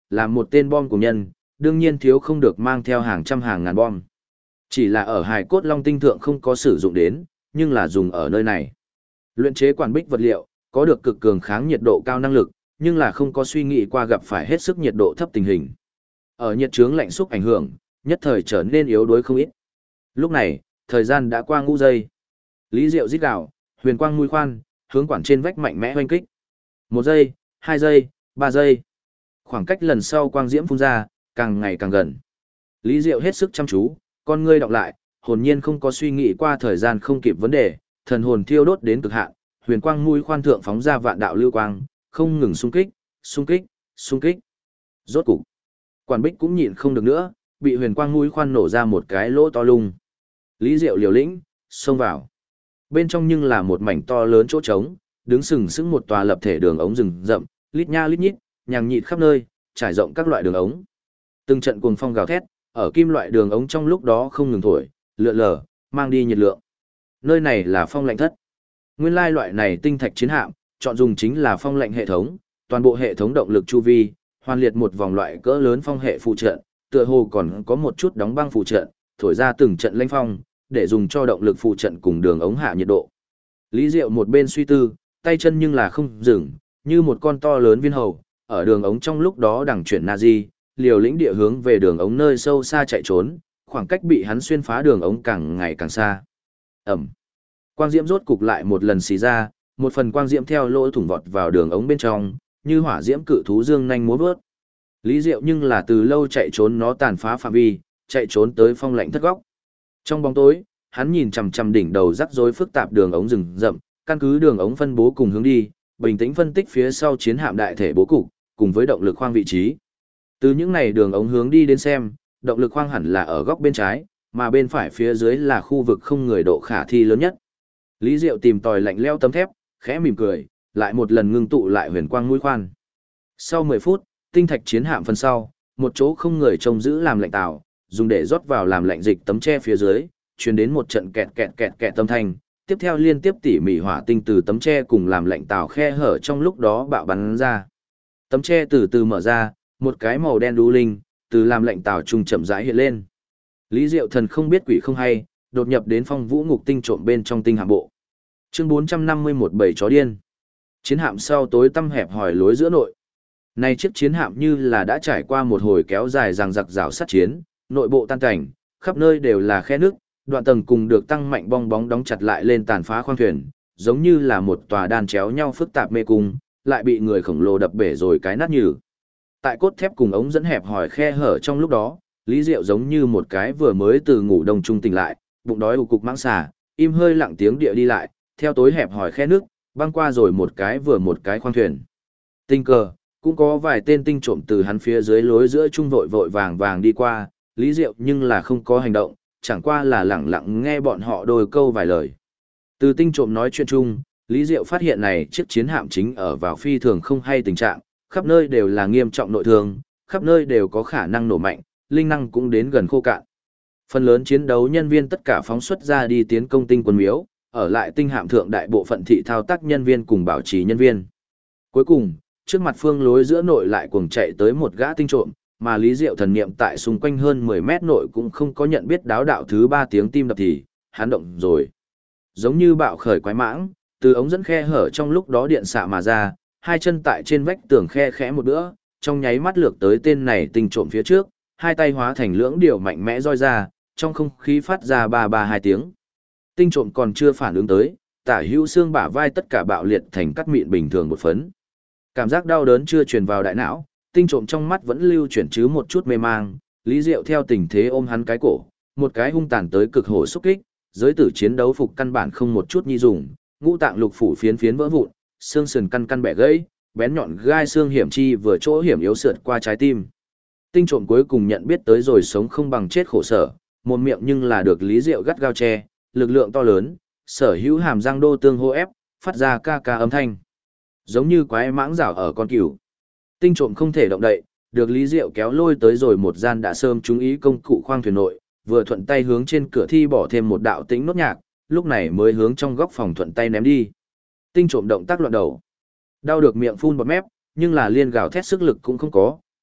là một tên bom của nhân, đương nhiên thiếu không được mang theo hàng trăm hàng ngàn bom. Chỉ là ở Hải Cốt Long Tinh thượng không có sử dụng đến, nhưng là dùng ở nơi này. Luyện chế quản bích vật liệu, có được cực cường kháng nhiệt độ cao năng lực, nhưng là không có suy nghĩ qua gặp phải hết sức nhiệt độ thấp tình hình. Ở nhiệt chướng lạnh xúc ảnh hưởng, nhất thời trở nên yếu đuối không ít. Lúc này, thời gian đã qua ngũ giây. Lý Diệu rít gào, huyền quang mũi khoan, hướng quản trên vách mạnh mẽ hoanh kích. 1 giây, 2 giây, 3 giây. Khoảng cách lần sau quang diễm phun ra, càng ngày càng gần. Lý Diệu hết sức chăm chú, con ngươi đọc lại, hồn nhiên không có suy nghĩ qua thời gian không kịp vấn đề, thần hồn thiêu đốt đến cực hạn, huyền quang mũi khoan thượng phóng ra vạn đạo lưu quang, không ngừng xung kích, xung kích, xung kích. Rốt cục, quản bích cũng nhịn không được nữa, bị huyền quang mũi khoan nổ ra một cái lỗ to lung. Lý Diệu liều lĩnh, xông vào. Bên trong nhưng là một mảnh to lớn chỗ trống, đứng sừng sững một tòa lập thể đường ống rừng rậm, lít nha lít nhít, nhằng nhịt khắp nơi, trải rộng các loại đường ống. Từng trận cuồng phong gào thét, ở kim loại đường ống trong lúc đó không ngừng thổi, lượn lờ, mang đi nhiệt lượng. Nơi này là phong lạnh thất. Nguyên lai loại này tinh thạch chiến hạm, chọn dùng chính là phong lạnh hệ thống, toàn bộ hệ thống động lực chu vi, hoàn liệt một vòng loại cỡ lớn phong hệ phụ trợ, tựa hồ còn có một chút đóng băng phụ trợ, thổi ra từng trận lãnh phong, để dùng cho động lực phụ trận cùng đường ống hạ nhiệt độ. Lý Diệu một bên suy tư, tay chân nhưng là không dừng, như một con to lớn viên hầu, ở đường ống trong lúc đó đằng chuyển Nazi, liều lĩnh địa hướng về đường ống nơi sâu xa chạy trốn, khoảng cách bị hắn xuyên phá đường ống càng ngày càng xa. Ẩm. Quang diễm rốt cục lại một lần xì ra, một phần quang diễm theo lỗ thủng vọt vào đường ống bên trong, như hỏa diễm cự thú dương nhanh múa vớt. Lý Diệu nhưng là từ lâu chạy trốn nó tàn phá phạm vi, chạy trốn tới phong lạnh thất góc. Trong bóng tối, hắn nhìn chằm chằm đỉnh đầu rắc rối phức tạp đường ống rừng rậm, căn cứ đường ống phân bố cùng hướng đi, bình tĩnh phân tích phía sau chiến hạm đại thể bố cục, cùng với động lực khoang vị trí. Từ những này đường ống hướng đi đến xem, động lực khoang hẳn là ở góc bên trái, mà bên phải phía dưới là khu vực không người độ khả thi lớn nhất. Lý Diệu tìm tòi lạnh lẽo tấm thép, khẽ mỉm cười, lại một lần ngưng tụ lại huyền quang mũi khoan. Sau 10 phút, tinh thạch chiến hạm phần sau, một chỗ không người trông giữ làm lạnh tàu, dùng để rót vào làm lạnh dịch tấm tre phía dưới, truyền đến một trận kẹt kẹt kẹt kẹt âm thanh, tiếp theo liên tiếp tỉ mỉ hỏa tinh từ tấm tre cùng làm lạnh tàu khe hở trong lúc đó bạo bắn ra. Tấm tre từ từ mở ra, một cái màu đen đu linh, từ làm lạnh tàu trung chậm rãi hiện lên. Lý Diệu thần không biết quỷ không hay, đột nhập đến phong vũ ngục tinh trộm bên trong tinh hạm bộ. Chương 451 bầy chó điên. Chiến hạm sau tối tăm hẹp hỏi lối giữa nội. Này chiếc chiến hạm như là đã trải qua một hồi kéo dài ràng giặc rào sát chiến, nội bộ tan cảnh, khắp nơi đều là khe nước, đoạn tầng cùng được tăng mạnh bong bóng đóng chặt lại lên tàn phá khoang thuyền, giống như là một tòa đan chéo nhau phức tạp mê cung, lại bị người khổng lồ đập bể rồi cái nát nhừ. Tại cốt thép cùng ống dẫn hẹp hỏi khe hở trong lúc đó, Lý Diệu giống như một cái vừa mới từ ngủ đông trung tỉnh lại, bụng đói ù cục mãng xà, im hơi lặng tiếng địa đi lại, theo tối hẹp hỏi khe nước, băng qua rồi một cái khoang thuyền. Tình cờ, cũng có vài tên tinh trộm từ hắn phía dưới lối giữa trung vội vội vàng vàng đi qua, Lý Diệu nhưng là không có hành động, chẳng qua là lẳng lặng nghe bọn họ đôi câu vài lời. Từ tinh trộm nói chuyện chung, Lý Diệu phát hiện này chiếc chiến hạm chính ở vào phi thường không hay tình trạng, khắp nơi đều là nghiêm trọng nội thương, khắp nơi đều có khả năng nổ mạnh, linh năng cũng đến gần khô cạn. Phần lớn chiến đấu nhân viên tất cả phóng xuất ra đi tiến công tinh quân miếu, ở lại tinh hạm thượng đại bộ phận thị thao tác nhân viên cùng bảo trì nhân viên. Cuối cùng, trước mặt phương lối giữa nội lại cuồng chạy tới một gã tinh trộm, mà Lý Diệu thần niệm tại xung quanh hơn 10 mét nội cũng không có nhận biết đáo đạo thứ 3 tiếng tim đập thì, hắn động rồi. Giống như bạo khởi quái mãng, từ ống dẫn khe hở trong lúc đó điện xạ mà ra, hai chân tại trên vách tường khe khẽ một bữa, trong nháy mắt lược tới tên này tinh trộm phía trước, hai tay hóa thành lưỡng điều mạnh mẽ roi ra, trong không khí phát ra ba ba hai tiếng. Tinh trộm còn chưa phản ứng tới, tả hữu xương bả vai tất cả bạo liệt thành cắt mịn bình thường một phấn. Cảm giác đau đớn chưa truyền vào đại não, tinh trộm trong mắt vẫn lưu chuyển chứ một chút mê mang, Lý Diệu theo tình thế ôm hắn cái cổ, một cái hung tàn tới cực hổ xúc kích, giới tử chiến đấu phục căn bản không một chút nhi dùng, ngũ tạng lục phủ phiến phiến vỡ vụn, xương sườn căn căn bẻ gãy, bén nhọn gai xương hiểm chi vừa chỗ hiểm yếu sượt qua trái tim. Tinh trộm cuối cùng nhận biết tới rồi sống không bằng chết khổ sở, một miệng nhưng là được Lý Diệu gắt gao che, lực lượng to lớn, sở hữu hàm răng đô tương hô ép, phát ra ca ca âm thanh. Giống như quái mãng rảo ở con cừu. Tinh trộm không thể động đậy, được Lý Diệu kéo lôi tới rồi một gian đã sớm chú ý công cụ khoang thuyền nội, vừa thuận tay hướng trên cửa thi bỏ thêm một đạo tĩnh nốt nhạc, lúc này mới hướng trong góc phòng thuận tay ném đi. Tinh trộm động tác loạn đầu. Đau được miệng phun bọt mép, nhưng là liên gào thét sức lực cũng không có,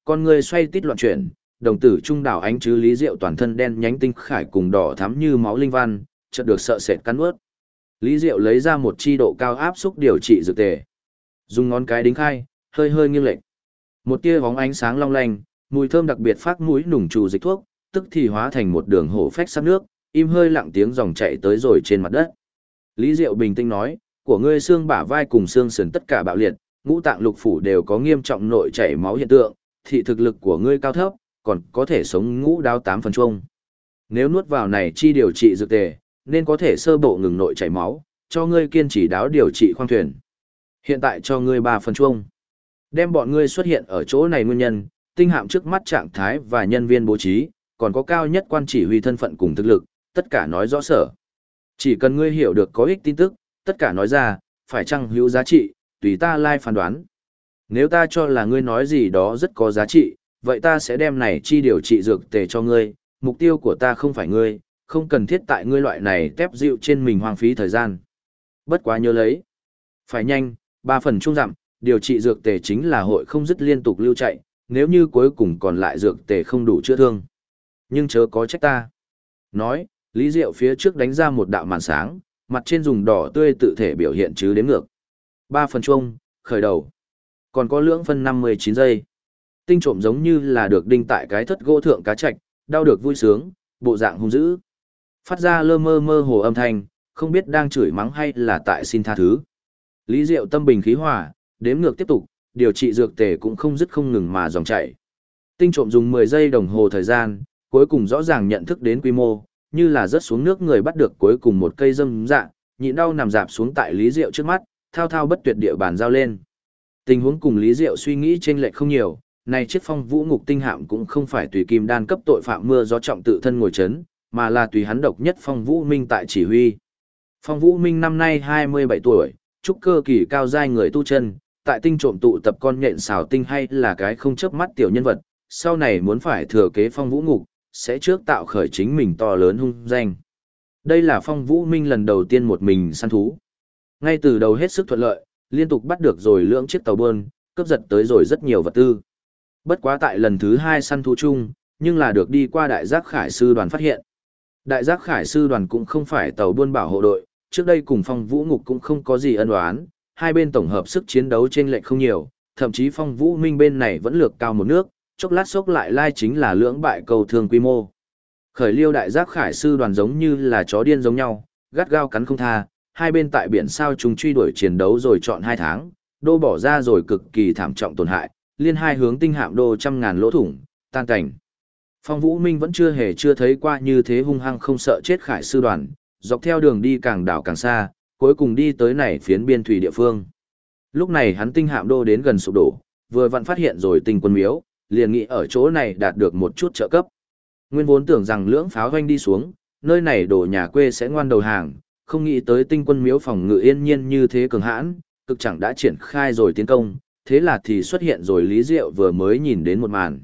con người xoay tít loạn chuyển, đồng tử trung đảo ánh chứ Lý Diệu toàn thân đen nhánh tinh khải cùng đỏ thắm như máu linh văn, chợt được sợ sệt cắn nuốt. Lý Diệu lấy ra một chi độ cao áp xúc điều trị dược tề. Dùng ngón cái đính khai, hơi hơi nghiêng lệch. Một tia bóng ánh sáng long lanh, mùi thơm đặc biệt phát mũi nùng trù dịch thuốc, tức thì hóa thành một đường hổ phách sắc nước, im hơi lặng tiếng dòng chảy tới rồi trên mặt đất. Lý Diệu bình tĩnh nói, của ngươi xương bả vai cùng xương sườn tất cả bạo liệt, ngũ tạng lục phủ đều có nghiêm trọng nội chảy máu hiện tượng, thị thực lực của ngươi cao thấp, còn có thể sống ngũ đáo 8 phần chung. Nếu nuốt vào này chi điều trị dược tề, nên có thể sơ bộ ngừng nội chảy máu, cho ngươi kiên trì đáo điều trị khoang thuyền. Hiện tại cho ngươi 3 phần chung. Đem bọn ngươi xuất hiện ở chỗ này nguyên nhân, tinh hạm trước mắt trạng thái và nhân viên bố trí, còn có cao nhất quan chỉ huy thân phận cùng thực lực, tất cả nói rõ sở. Chỉ cần ngươi hiểu được có ích tin tức, tất cả nói ra, phải chăng hữu giá trị, tùy ta lai phán đoán. Nếu ta cho là ngươi nói gì đó rất có giá trị, vậy ta sẽ đem này chi điều trị dược tề cho ngươi, mục tiêu của ta không phải ngươi, không cần thiết tại ngươi loại này tép dịu trên mình hoang phí thời gian. Bất quá nhớ lấy. Phải nhanh, 3 phần trung dặm, điều trị dược tề chính là hội không dứt liên tục lưu chạy, nếu như cuối cùng còn lại dược tề không đủ chữa thương. Nhưng chớ có trách ta. Nói, Lý Diệu phía trước đánh ra một đạo màn sáng, mặt trên dùng đỏ tươi tự thể biểu hiện chứ đếm ngược. 3 phần chung, khởi đầu. Còn có lưỡng phân 59 giây. Tinh trộm giống như là được đinh tại cái thất gỗ thượng cá trạch, đau được vui sướng, bộ dạng hung dữ. Phát ra lơ mơ mơ hồ âm thanh, không biết đang chửi mắng hay là tại xin tha thứ. Lý Diệu tâm bình khí hòa, đếm ngược tiếp tục, điều trị dược tề cũng không dứt không ngừng mà dòng chảy. Tinh trộm dùng 10 giây đồng hồ thời gian, cuối cùng rõ ràng nhận thức đến quy mô, như là rớt xuống nước người bắt được cuối cùng một cây dâm dạ, nhịn đau nằm dạp xuống tại Lý Diệu trước mắt, thao thao bất tuyệt địa bàn giao lên. Tình huống cùng Lý Diệu suy nghĩ chênh lệch không nhiều, này chiếc Phong Vũ Ngục tinh hạm cũng không phải tùy kim đan cấp tội phạm mưa gió trọng tự thân ngồi chấn, mà là tùy hắn độc nhất Phong Vũ Minh tại chỉ huy. Phong Vũ Minh năm nay 27 tuổi, trúc cơ kỳ cao giai người tu chân, tại tinh trộm tụ tập con nhện xào tinh hay là cái không chớp mắt tiểu nhân vật, sau này muốn phải thừa kế Phong Vũ Ngục, sẽ trước tạo khởi chính mình to lớn hung danh. Đây là Phong Vũ Minh lần đầu tiên một mình săn thú. Ngay từ đầu hết sức thuận lợi, liên tục bắt được rồi lưỡng chiếc tàu bơn, cướp giật tới rồi rất nhiều vật tư. Bất quá tại lần thứ 2 săn thú chung, nhưng là được đi qua Đại Giác Khải Sư đoàn phát hiện. Đại Giác Khải Sư đoàn cũng không phải tàu buôn bảo hộ đội, trước đây cùng Phong Vũ Ngục cũng không có gì ân oán, hai bên tổng hợp sức chiến đấu trên lệch không nhiều, thậm chí Phong Vũ Minh bên này vẫn lược cao một nước, chốc lát sốc lại lai chính là lưỡng bại cầu thương quy mô. Khởi liêu Đại Giác Khải Sư đoàn giống như là chó điên giống nhau, gắt gao cắn không tha, hai bên tại biển sao chúng truy đuổi chiến đấu rồi chọn 2 tháng, đô bỏ ra rồi cực kỳ thảm trọng tổn hại, liên hai hướng tinh hạm đô trăm ngàn lỗ thủng, tan cảnh. Phong Vũ Minh vẫn chưa thấy qua như thế hung hăng không sợ chết Khải Sư đoàn, dọc theo đường đi càng đảo càng xa, cuối cùng đi tới này phiến biên thủy địa phương. Lúc này hắn tinh hạm đô đến gần sụp đổ, vừa vặn phát hiện rồi tinh quân miếu, liền nghĩ ở chỗ này đạt được một chút trợ cấp. Nguyên vốn tưởng rằng lưỡng pháo doanh đi xuống, nơi này đổ nhà quê sẽ ngoan đầu hàng, không nghĩ tới tinh quân miếu phòng ngự yên nhiên như thế cường hãn, cực chẳng đã triển khai rồi tiến công, thế là thì xuất hiện rồi Lý Diệu vừa mới nhìn đến một màn.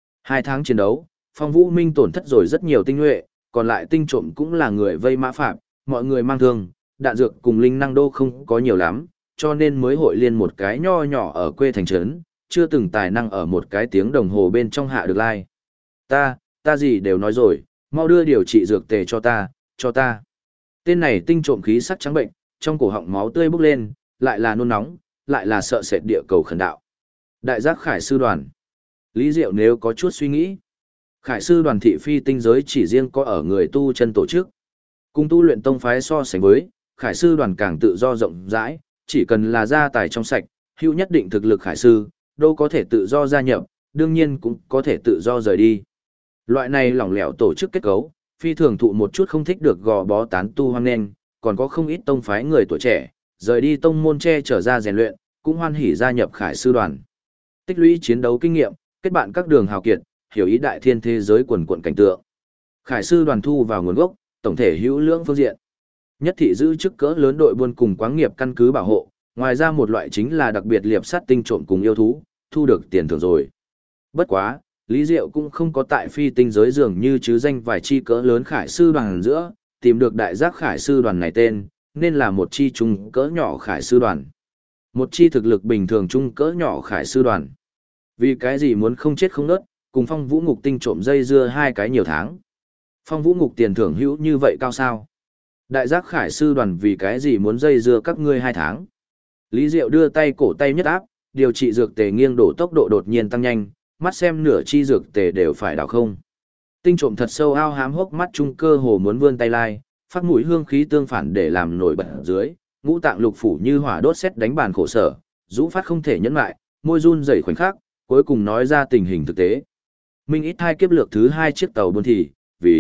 2 tháng chiến đấu, Phong Vũ Minh tổn thất rồi rất nhiều tinh nhuệ, còn lại tinh trộm cũng là người vây mã phạm, mọi người mang thương, đạn dược cùng linh năng đô không có nhiều lắm, cho nên mới hội liên một cái nho nhỏ ở quê thành trấn, chưa từng tài năng ở một cái tiếng đồng hồ bên trong hạ được lai. Ta gì đều nói rồi, mau đưa điều trị dược tề cho ta. Tên này tinh trộm khí sắc trắng bệnh, trong cổ họng máu tươi bốc lên, lại là nôn nóng, lại là sợ sệt địa cầu khẩn đạo. Đại Giác Khải Sư đoàn. Lý Diệu nếu có chút suy nghĩ. Khải Sư đoàn thị phi tinh giới chỉ riêng có ở người tu chân tổ chức. Cùng tu luyện tông phái so sánh với, Khải Sư đoàn càng tự do rộng rãi, chỉ cần là gia tài trong sạch, hữu nhất định thực lực Khải Sư, đâu có thể tự do gia nhập, đương nhiên cũng có thể tự do rời đi. Loại này lỏng lẻo tổ chức kết cấu, phi thường thụ một chút không thích được gò bó tán tu hoang nghênh, còn có không ít tông phái người tuổi trẻ, rời đi tông môn che trở ra rèn luyện, cũng hoan hỉ gia nhập Khải Sư đoàn. Tích lũy chiến đấu kinh nghiệm, kết bạn các đường hào kiệt, hiểu ý đại thiên thế giới quần quần cảnh tượng. Khải Sư đoàn thu vào nguồn gốc, tổng thể hữu lưỡng phương diện. Nhất thị giữ chức cỡ lớn đội buôn cùng quáng nghiệp căn cứ bảo hộ, ngoài ra một loại chính là đặc biệt liệp sát tinh trộm cùng yêu thú, thu được tiền thưởng rồi. Bất quá, Lý Diệu cũng không có tại phi tinh giới dường như chứ danh vài chi cỡ lớn Khải Sư đoàn giữa, tìm được Đại Giác Khải Sư đoàn này tên, nên là một chi trung cỡ nhỏ Khải Sư đoàn. Một chi thực lực bình thường trung cỡ nhỏ Khải Sư đoàn. Vì cái gì muốn không chết không nớt, cùng Phong Vũ Ngục tinh trộm dây dưa 2 cái nhiều tháng. Phong Vũ Ngục tiền thưởng hữu như vậy cao sao? Đại giác khải sư đoàn vì cái gì muốn dây dưa các ngươi 2 tháng? Lý Diệu đưa tay cổ tay nhất áp, điều trị dược tề nghiêng đổ tốc độ đột nhiên tăng nhanh, mắt xem nửa chi dược tề đều phải đảo không. Tinh trộm thật sâu ao hám hốc mắt trung cơ hồ muốn vươn tay lai, phát mũi hương khí tương phản để làm nổi bật dưới, ngũ tạng lục phủ như hỏa đốt sét đánh bàn khổ sở, rũ phát không thể nhẫn lại, môi run rẩy khoảnh khắc, cuối cùng nói ra tình hình thực tế. Minh ít hai kiếp lược thứ 2 chiếc tàu buôn thì,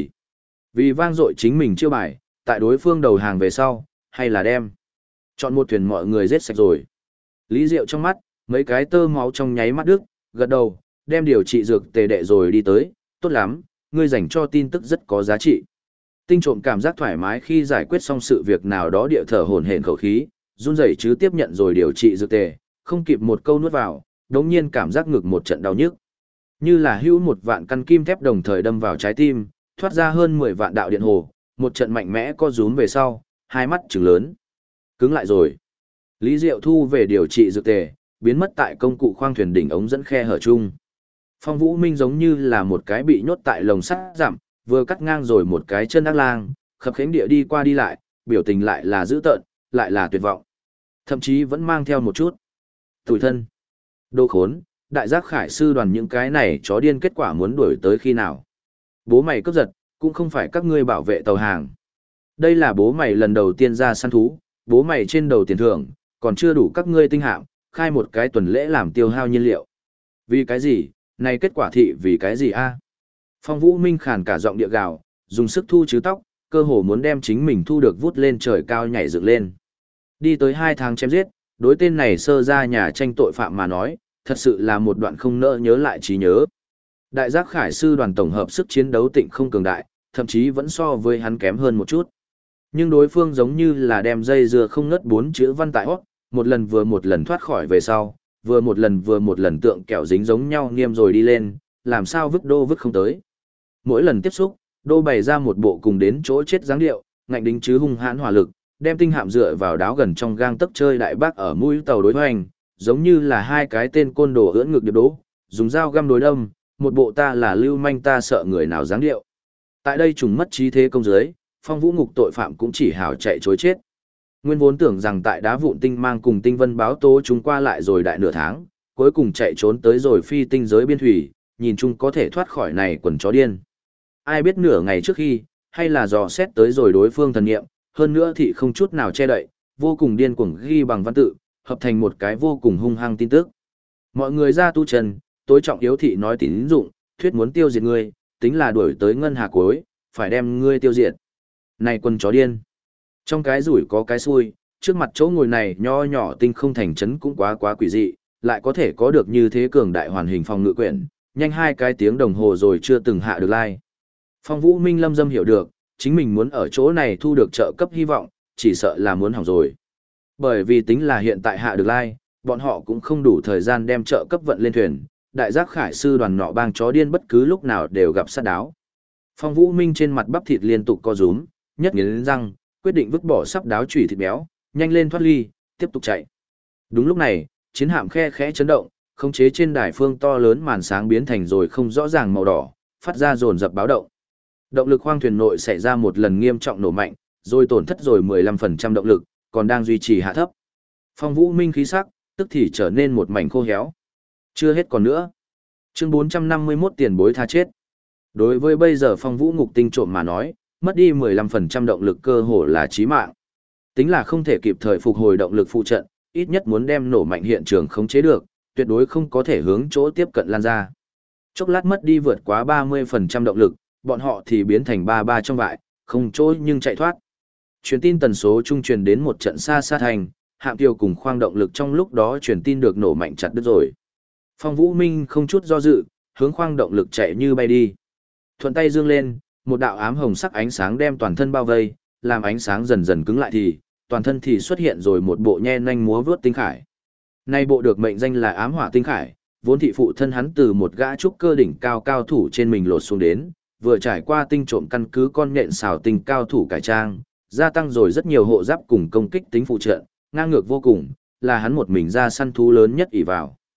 vì vang dội chính mình chiêu bài, tại đối phương đầu hàng về sau, hay là đem chọn một thuyền mọi người giết sạch rồi. Lý Diệu trong mắt, mấy cái tơ máu trong nháy mắt đứt, gật đầu, đem điều trị dược tề đệ rồi đi tới, tốt lắm, ngươi dành cho tin tức rất có giá trị. Tinh trộm cảm giác thoải mái khi giải quyết xong sự việc nào đó, địa thở hổn hển khẩu khí, run rẩy chứ tiếp nhận rồi điều trị dược tề, không kịp một câu nuốt vào, đống nhiên cảm giác ngực một trận đau nhức. Như là hữu một vạn căn kim thép đồng thời đâm vào trái tim, thoát ra hơn 10 vạn đạo điện hồ, một trận mạnh mẽ co rúm về sau, hai mắt trừng lớn. Cứng lại rồi. Lý Diệu thu về điều trị dược tề, biến mất tại công cụ khoang thuyền đỉnh ống dẫn khe hở chung. Phong Vũ Minh giống như là một cái bị nhốt tại lồng sắt giảm, vừa cắt ngang rồi một cái chân ác lang, khập khiễng địa đi qua đi lại, biểu tình lại là dữ tợn, lại là tuyệt vọng. Thậm chí vẫn mang theo một chút tủi thân. Đồ khốn, đại giác khải sư đoàn những cái này chó điên, kết quả muốn đuổi tới khi nào? Bố mày cướp giật, cũng không phải các ngươi bảo vệ tàu hàng. Đây là bố mày lần đầu tiên ra săn thú, bố mày trên đầu tiền thưởng, còn chưa đủ các ngươi tinh hạm, khai một cái tuần lễ làm tiêu hao nhiên liệu. Vì cái gì, này kết quả thị vì cái gì a? Phong Vũ Minh khàn cả giọng địa gào, dùng sức thu chứ tóc, cơ hồ muốn đem chính mình thu được vút lên trời cao nhảy dựng lên. Đi tới 2 tháng chém giết, đối tên này sơ ra nhà tranh tội phạm mà nói, thật sự là một đoạn không nỡ nhớ lại trí nhớ. Đại giác khải sư đoàn tổng hợp sức chiến đấu tịnh không cường đại, thậm chí vẫn so với hắn kém hơn một chút. Nhưng đối phương giống như là đem dây dưa không ngớt 4 chữ văn tại hót, một lần vừa một lần thoát khỏi về sau, vừa một lần tượng kẹo dính giống nhau nghiêm rồi đi lên, làm sao vứt đô vứt không tới. Mỗi lần tiếp xúc, đô bày ra một bộ cùng đến chỗ chết dáng điệu, ngạnh đính chứ hung hãn hỏa lực, đem tinh hạm dựa vào đáo gần trong gang tấc chơi đại bác ở mũi tàu đối hoành, giống như là 2 cái tên côn đồ ưỡn ngực điệp đố, dùng dao găm đối đâm, một bộ ta là lưu manh ta sợ người nào dáng điệu. Tại đây trùng mất trí thế công giới, Phong Vũ Ngục tội phạm cũng chỉ hào chạy chối chết. Nguyên vốn tưởng rằng tại đá vụn tinh mang cùng tinh vân báo tố chúng qua lại rồi đại nửa tháng, cuối cùng chạy trốn tới rồi phi tinh giới biên thủy, nhìn chung có thể thoát khỏi này quần chó điên. Ai biết nửa ngày trước khi, hay là dò xét tới rồi đối phương thần nghiệm, hơn nữa thì không chút nào che đậy, vô cùng điên cuồng ghi bằng văn tự, hợp thành một cái vô cùng hung hăng tin tức. Mọi người ra tu trần, tối trọng yếu thị nói tín dụng, thuyết muốn tiêu diệt ngươi, tính là đuổi tới ngân hà cuối, phải đem ngươi tiêu diệt. Này quân chó điên. Trong cái rủi có cái xui, trước mặt chỗ ngồi này nho nhỏ tinh không thành trấn cũng quá quỷ dị, lại có thể có được như thế cường đại hoàn hình phòng ngự quyển, nhanh 2 cái tiếng đồng hồ rồi chưa từng hạ được like. Phong Vũ Minh lâm dâm hiểu được, chính mình muốn ở chỗ này thu được trợ cấp hy vọng, chỉ sợ là muốn hỏng rồi. Bởi vì tính là hiện tại hạ được like, bọn họ cũng không đủ thời gian đem trợ cấp vận lên thuyền, đại giác khải sư đoàn nọ bang chó điên bất cứ lúc nào đều gặp sát đáo. Phong Vũ Minh trên mặt bắp thịt liên tục co rúm, nhất nghiến răng, quyết định vứt bỏ sắp đáo chủy thịt béo, nhanh lên thoát ly, tiếp tục chạy. Đúng lúc này, chiến hạm khe khẽ chấn động, khống chế trên đài phương to lớn màn sáng biến thành rồi không rõ ràng màu đỏ, phát ra dồn dập báo động. Động lực khoang thuyền nội xảy ra một lần nghiêm trọng nổ mạnh, rồi tổn thất rồi 15% động lực, còn đang duy trì hạ thấp. Phong Vũ Minh khí sắc, tức thì trở nên một mảnh khô héo. Chưa hết còn nữa. Chương 451 tiền bối tha chết. Đối với bây giờ Phong Vũ Ngục tinh trộm mà nói, mất đi 15% động lực cơ hồ là chí mạng. Tính là không thể kịp thời phục hồi động lực phụ trận, ít nhất muốn đem nổ mạnh hiện trường khống chế được, tuyệt đối không có thể hướng chỗ tiếp cận lan ra. Chốc lát mất đi vượt quá 30% động lực, bọn họ thì biến thành ba trong vại, không chỗ nhưng chạy thoát. Truyền tin tần số trung truyền đến một trận xa thành, hạm tiêu cùng khoang động lực trong lúc đó truyền tin được nổ mạnh chặt đứt rồi. Phong Vũ Minh không chút do dự, hướng khoang động lực chạy như bay đi. Thuận tay dương lên, một đạo ám hồng sắc ánh sáng đem toàn thân bao vây, làm ánh sáng dần dần cứng lại thì, toàn thân thì xuất hiện rồi một bộ nhe nanh múa vướt tinh khải. Nay bộ được mệnh danh là ám hỏa tinh khải, vốn thị phụ thân hắn từ một gã trúc cơ đỉnh cao thủ trên mình lột xuống đến, vừa trải qua tinh trộm căn cứ con nhện xào tinh cao thủ cải trang, gia tăng rồi rất nhiều hộ giáp cùng công kích tính phụ trợ, ngang ngược vô cùng, là hắn một mình ra săn thú lớn nhất ỷ vào.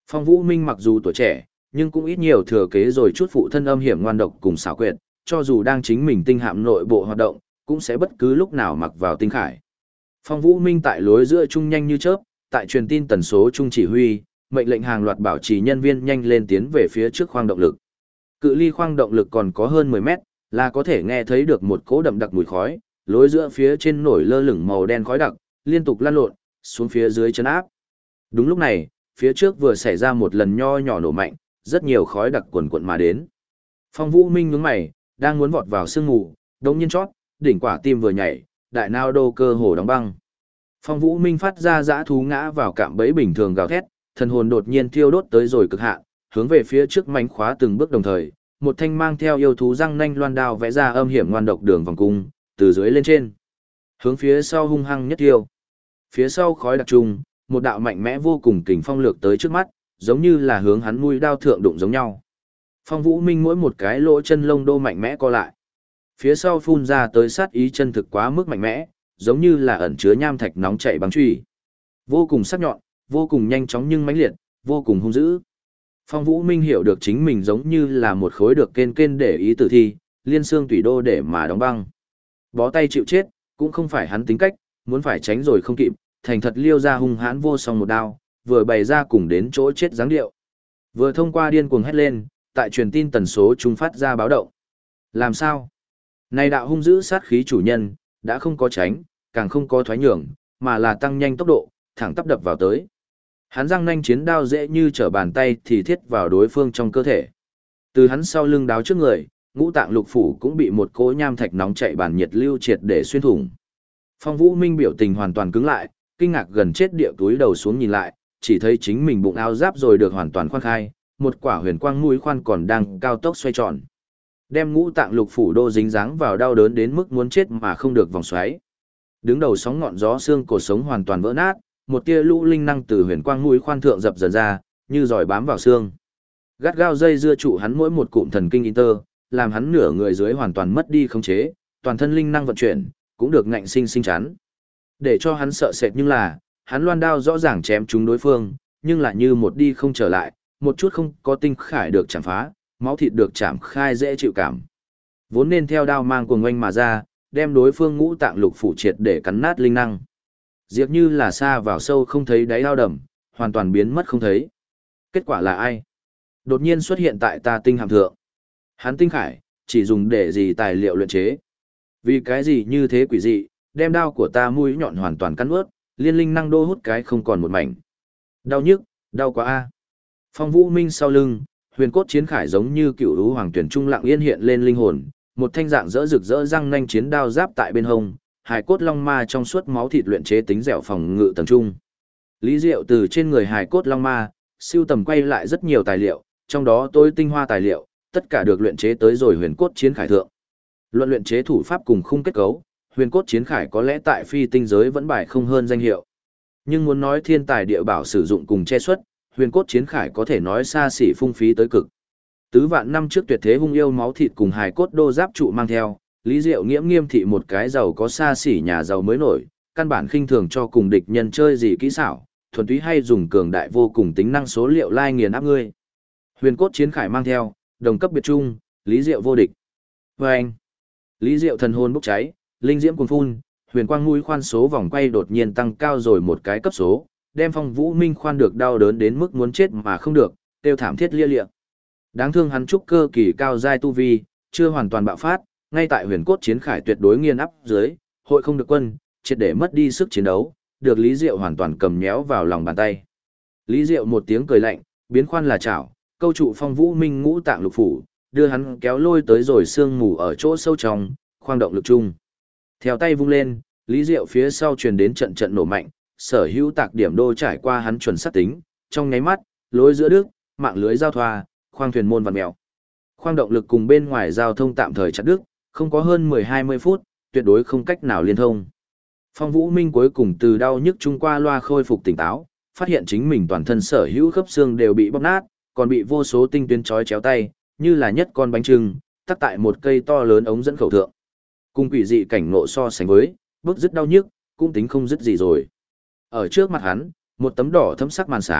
Phong Vũ Minh mặc dù tuổi trẻ, nhưng cũng ít nhiều thừa kế rồi chút phụ thân âm hiểm ngoan độc cùng xảo quyệt, cho dù đang chính mình tinh hạm nội bộ hoạt động, cũng sẽ bất cứ lúc nào mặc vào tinh khải. Phong Vũ Minh tại lối giữa trung nhanh như chớp, tại truyền tin tần số trung chỉ huy, mệnh lệnh hàng loạt bảo trì nhân viên nhanh lên tiến về phía trước khoang động lực. Cự ly khoang động lực còn có hơn 10 mét, là có thể nghe thấy được một cỗ đậm đặc mùi khói, lối giữa phía trên nổi lơ lửng màu đen khói đặc, liên tục lăn lộn xuống phía dưới chân áp. Đúng lúc này, phía trước vừa xảy ra một lần nho nhỏ nổ mạnh, rất nhiều khói đặc quần quận mà đến. Phong Vũ Minh nhướng mày, đang muốn vọt vào sương mù, đống nhiên chót, đỉnh quả tim vừa nhảy, đại nao đô cơ hồ đóng băng. Phong Vũ Minh phát ra dã thú ngã vào cạm bẫy bình thường gào thét, thần hồn đột nhiên thiêu đốt tới rồi cực hạn, hướng về phía trước mánh khóa từng bước đồng thời, một thanh mang theo yêu thú răng nanh loan đao vẽ ra âm hiểm ngoan độc đường vòng cung, từ dưới lên trên, hướng phía sau hung hăng nhất tiêu. Phía sau khói đặc trùng, một đạo mạnh mẽ vô cùng kình phong lược tới trước mắt, giống như là hướng hắn mũi đao thượng đụng giống nhau. Phong Vũ Minh mỗi một cái lỗ chân lông đô mạnh mẽ co lại. Phía sau phun ra tới sát ý chân thực quá mức mạnh mẽ, giống như là ẩn chứa nham thạch nóng chảy băng chùy. Vô cùng sắc nhọn, vô cùng nhanh chóng nhưng mãnh liệt, vô cùng hung dữ. Phong Vũ Minh hiểu được chính mình giống như là một khối được kên để ý tử thi, liên xương tủy đô để mà đóng băng. Bó tay chịu chết, cũng không phải hắn tính cách, muốn phải tránh rồi không kịp, thành thật liêu ra hung hãn vô song một đao, vừa bày ra cùng đến chỗ chết dáng điệu. Vừa thông qua điên cuồng hét lên, tại truyền tin tần số trung phát ra báo động. Làm sao? Này đạo hung dữ sát khí chủ nhân, đã không có tránh, càng không có thoái nhường, mà là tăng nhanh tốc độ, thẳng tắp đập vào tới. Hắn răng nanh chiến đao dễ như trở bàn tay thì thiết vào đối phương trong cơ thể. Từ hắn sau lưng đáo trước người, ngũ tạng lục phủ cũng bị một cỗ nham thạch nóng chạy bản nhiệt lưu triệt để xuyên thủng. Phong Vũ Minh biểu tình hoàn toàn cứng lại, kinh ngạc gần chết địa túi đầu xuống nhìn lại, chỉ thấy chính mình bụng áo giáp rồi được hoàn toàn khoan khai, một quả huyền quang mũi khoan còn đang cao tốc xoay tròn. Đem ngũ tạng lục phủ đô dính dáng vào đau đớn đến mức muốn chết mà không được vòng xoáy. Đứng đầu sóng ngọn gió xương cổ sống hoàn toàn vỡ nát, một tia lũ linh năng từ huyền quang mũi khoan thượng dập dần ra, như giỏi bám vào xương. Gắt gao dây dưa trụ hắn mỗi một cụm thần kinh inter, làm hắn nửa người dưới hoàn toàn mất đi khống chế, toàn thân linh năng vận chuyển, cũng được ngạnh sinh sinh chắn. Để cho hắn sợ sệt nhưng là, hắn loan đao rõ ràng chém trúng đối phương, nhưng lại như một đi không trở lại, một chút không có tinh khải được chạm phá, máu thịt được chạm khai dễ chịu cảm. Vốn nên theo đao mang cuồng oanh mà ra, đem đối phương ngũ tạng lục phủ triệt để cắn nát linh năng. Diệp như là xa vào sâu không thấy đáy ao đầm, hoàn toàn biến mất không thấy. Kết quả là ai? Đột nhiên xuất hiện tại ta tinh hàm thượng. Hắn tinh khải, chỉ dùng để gì tài liệu luyện chế. Vì cái gì như thế quỷ dị, đem đao của ta mũi nhọn hoàn toàn cắn ướt, liên linh năng đô hút cái không còn một mảnh. Đau nhức, đau quá a. Phong Vũ Minh sau lưng, huyền cốt chiến khải giống như cựu lũ hoàng tuyển trung lặng yên hiện lên linh hồn, một thanh dạng rỡ rực rỡ răng nanh chiến đao giáp tại bên hông, hài cốt long ma trong suốt máu thịt luyện chế tính dẻo phòng ngự tầng trung. Lý Diệu từ trên người hài cốt long ma, siêu tầm quay lại rất nhiều tài liệu, trong đó tối tinh hoa tài liệu, tất cả được luyện chế tới rồi huyền cốt chiến khải thượng. Luận luyện chế thủ pháp cùng khung kết cấu, huyền cốt chiến khải có lẽ tại phi tinh giới vẫn bài không hơn danh hiệu. Nhưng muốn nói thiên tài địa bảo sử dụng cùng che xuất, huyền cốt chiến khải có thể nói xa xỉ phung phí tới cực. Tứ vạn năm trước tuyệt thế hung yêu máu thịt cùng hài cốt đô giáp trụ mang theo, Lý Diệu nghiễm nghiêm thị một cái giàu có xa xỉ nhà giàu mới nổi, căn bản khinh thường cho cùng địch nhân chơi gì kỹ xảo, thuần túy hay dùng cường đại vô cùng tính năng số liệu lai nghiền áp ngươi. Huyền cốt chiến khải mang theo, đồng cấp biệt trung, Lý Diệu vô địch. Và anh, Lý Diệu thần hồn bốc cháy, linh diễm cuồn phun, huyền quang mũi khoan số vòng quay đột nhiên tăng cao rồi một cái cấp số, đem Phong Vũ Minh khoan được đau đớn đến mức muốn chết mà không được, tiêu thảm thiết lia lịa. Đáng thương hắn trúc cơ kỳ cao giai tu vi, chưa hoàn toàn bạo phát, ngay tại huyền cốt chiến khải tuyệt đối nghiền áp dưới, hội không được quân, triệt để mất đi sức chiến đấu, được Lý Diệu hoàn toàn cầm nhéo vào lòng bàn tay. Lý Diệu một tiếng cười lạnh, biến khoan là chảo, câu trụ Phong Vũ Minh ngũ tạng lục phủ, đưa hắn kéo lôi tới rồi sương mù ở chỗ sâu trong, khoang động lực chung. Theo tay vung lên, Lý Diệu phía sau truyền đến trận trận nổ mạnh, sở hữu tạc điểm đô trải qua hắn chuẩn xác tính, trong nháy mắt, lối giữa nước, mạng lưới giao thoa, khoang thuyền môn vặn mèo. Khoang động lực cùng bên ngoài giao thông tạm thời chặt đứt, không có hơn 10-20 phút, tuyệt đối không cách nào liên thông. Phong Vũ Minh cuối cùng từ đau nhức trung qua loa khôi phục tỉnh táo, phát hiện chính mình toàn thân sở hữu khớp xương đều bị bóp nát, còn bị vô số tinh tuyến trói chéo tay, như là nhất con bánh trưng, tắc tại một cây to lớn ống dẫn khẩu thượng. Cùng quỷ dị cảnh ngộ so sánh với, bước dứt đau nhức, cũng tính không dứt gì rồi. Ở trước mặt hắn, một tấm đỏ thấm sắc màn sáng,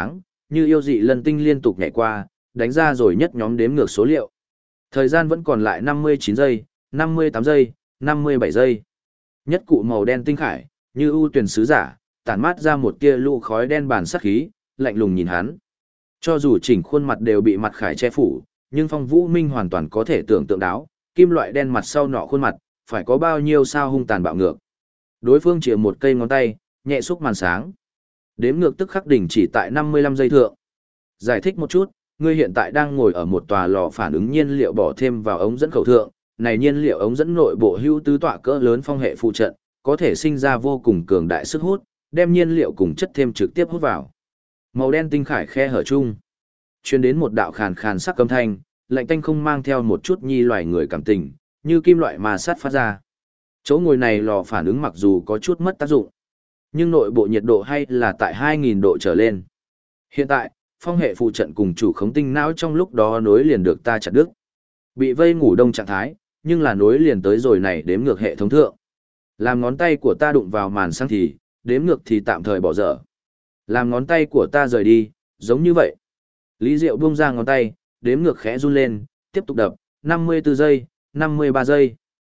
như yêu dị lân tinh liên tục nhảy qua, đánh ra rồi nhất nhóm đếm ngược số liệu. Thời gian vẫn còn lại 59 giây, 58 giây, 57 giây. Nhất cụ màu đen tinh khải, như ưu tuyển sứ giả, tản mát ra một tia lũ khói đen bản sắc khí, lạnh lùng nhìn hắn. Cho dù chỉnh khuôn mặt đều bị mặt khải che phủ, nhưng Phong Vũ Minh hoàn toàn có thể tưởng tượng đáo, kim loại đen mặt sau nọ khuôn mặt, phải có bao nhiêu sao hung tàn bạo ngược. Đối phương chỉ một cây ngón tay, nhẹ xúc màn sáng. Đếm ngược tức khắc đỉnh chỉ tại 55 giây thượng. Giải thích một chút, ngươi hiện tại đang ngồi ở một tòa lò phản ứng nhiên liệu bỏ thêm vào ống dẫn khẩu thượng, này nhiên liệu ống dẫn nội bộ hữu tứ tọa cỡ lớn phong hệ phụ trận, có thể sinh ra vô cùng cường đại sức hút, đem nhiên liệu cùng chất thêm trực tiếp hút vào. Màu đen tinh khải khe hở chung, truyền đến một đạo khàn khàn sắc âm thanh, lạnh tanh không mang theo một chút nhi loài người cảm tình, như kim loại ma sát phát ra. Chỗ ngồi này lò phản ứng mặc dù có chút mất tác dụng, nhưng nội bộ nhiệt độ hay là tại 2000 độ trở lên. Hiện tại, phong hệ phụ trận cùng chủ khống tinh não trong lúc đó nối liền được ta chặt đứt. Bị vây ngủ đông trạng thái, nhưng là nối liền tới rồi này đếm ngược hệ thống thượng. Làm ngón tay của ta đụng vào màn sáng thì, đếm ngược thì tạm thời bỏ dở. Làm ngón tay của ta rời đi, giống như vậy. Lý Diệu buông ra ngón tay, đếm ngược khẽ run lên, tiếp tục đập, 54 giây, 53 giây,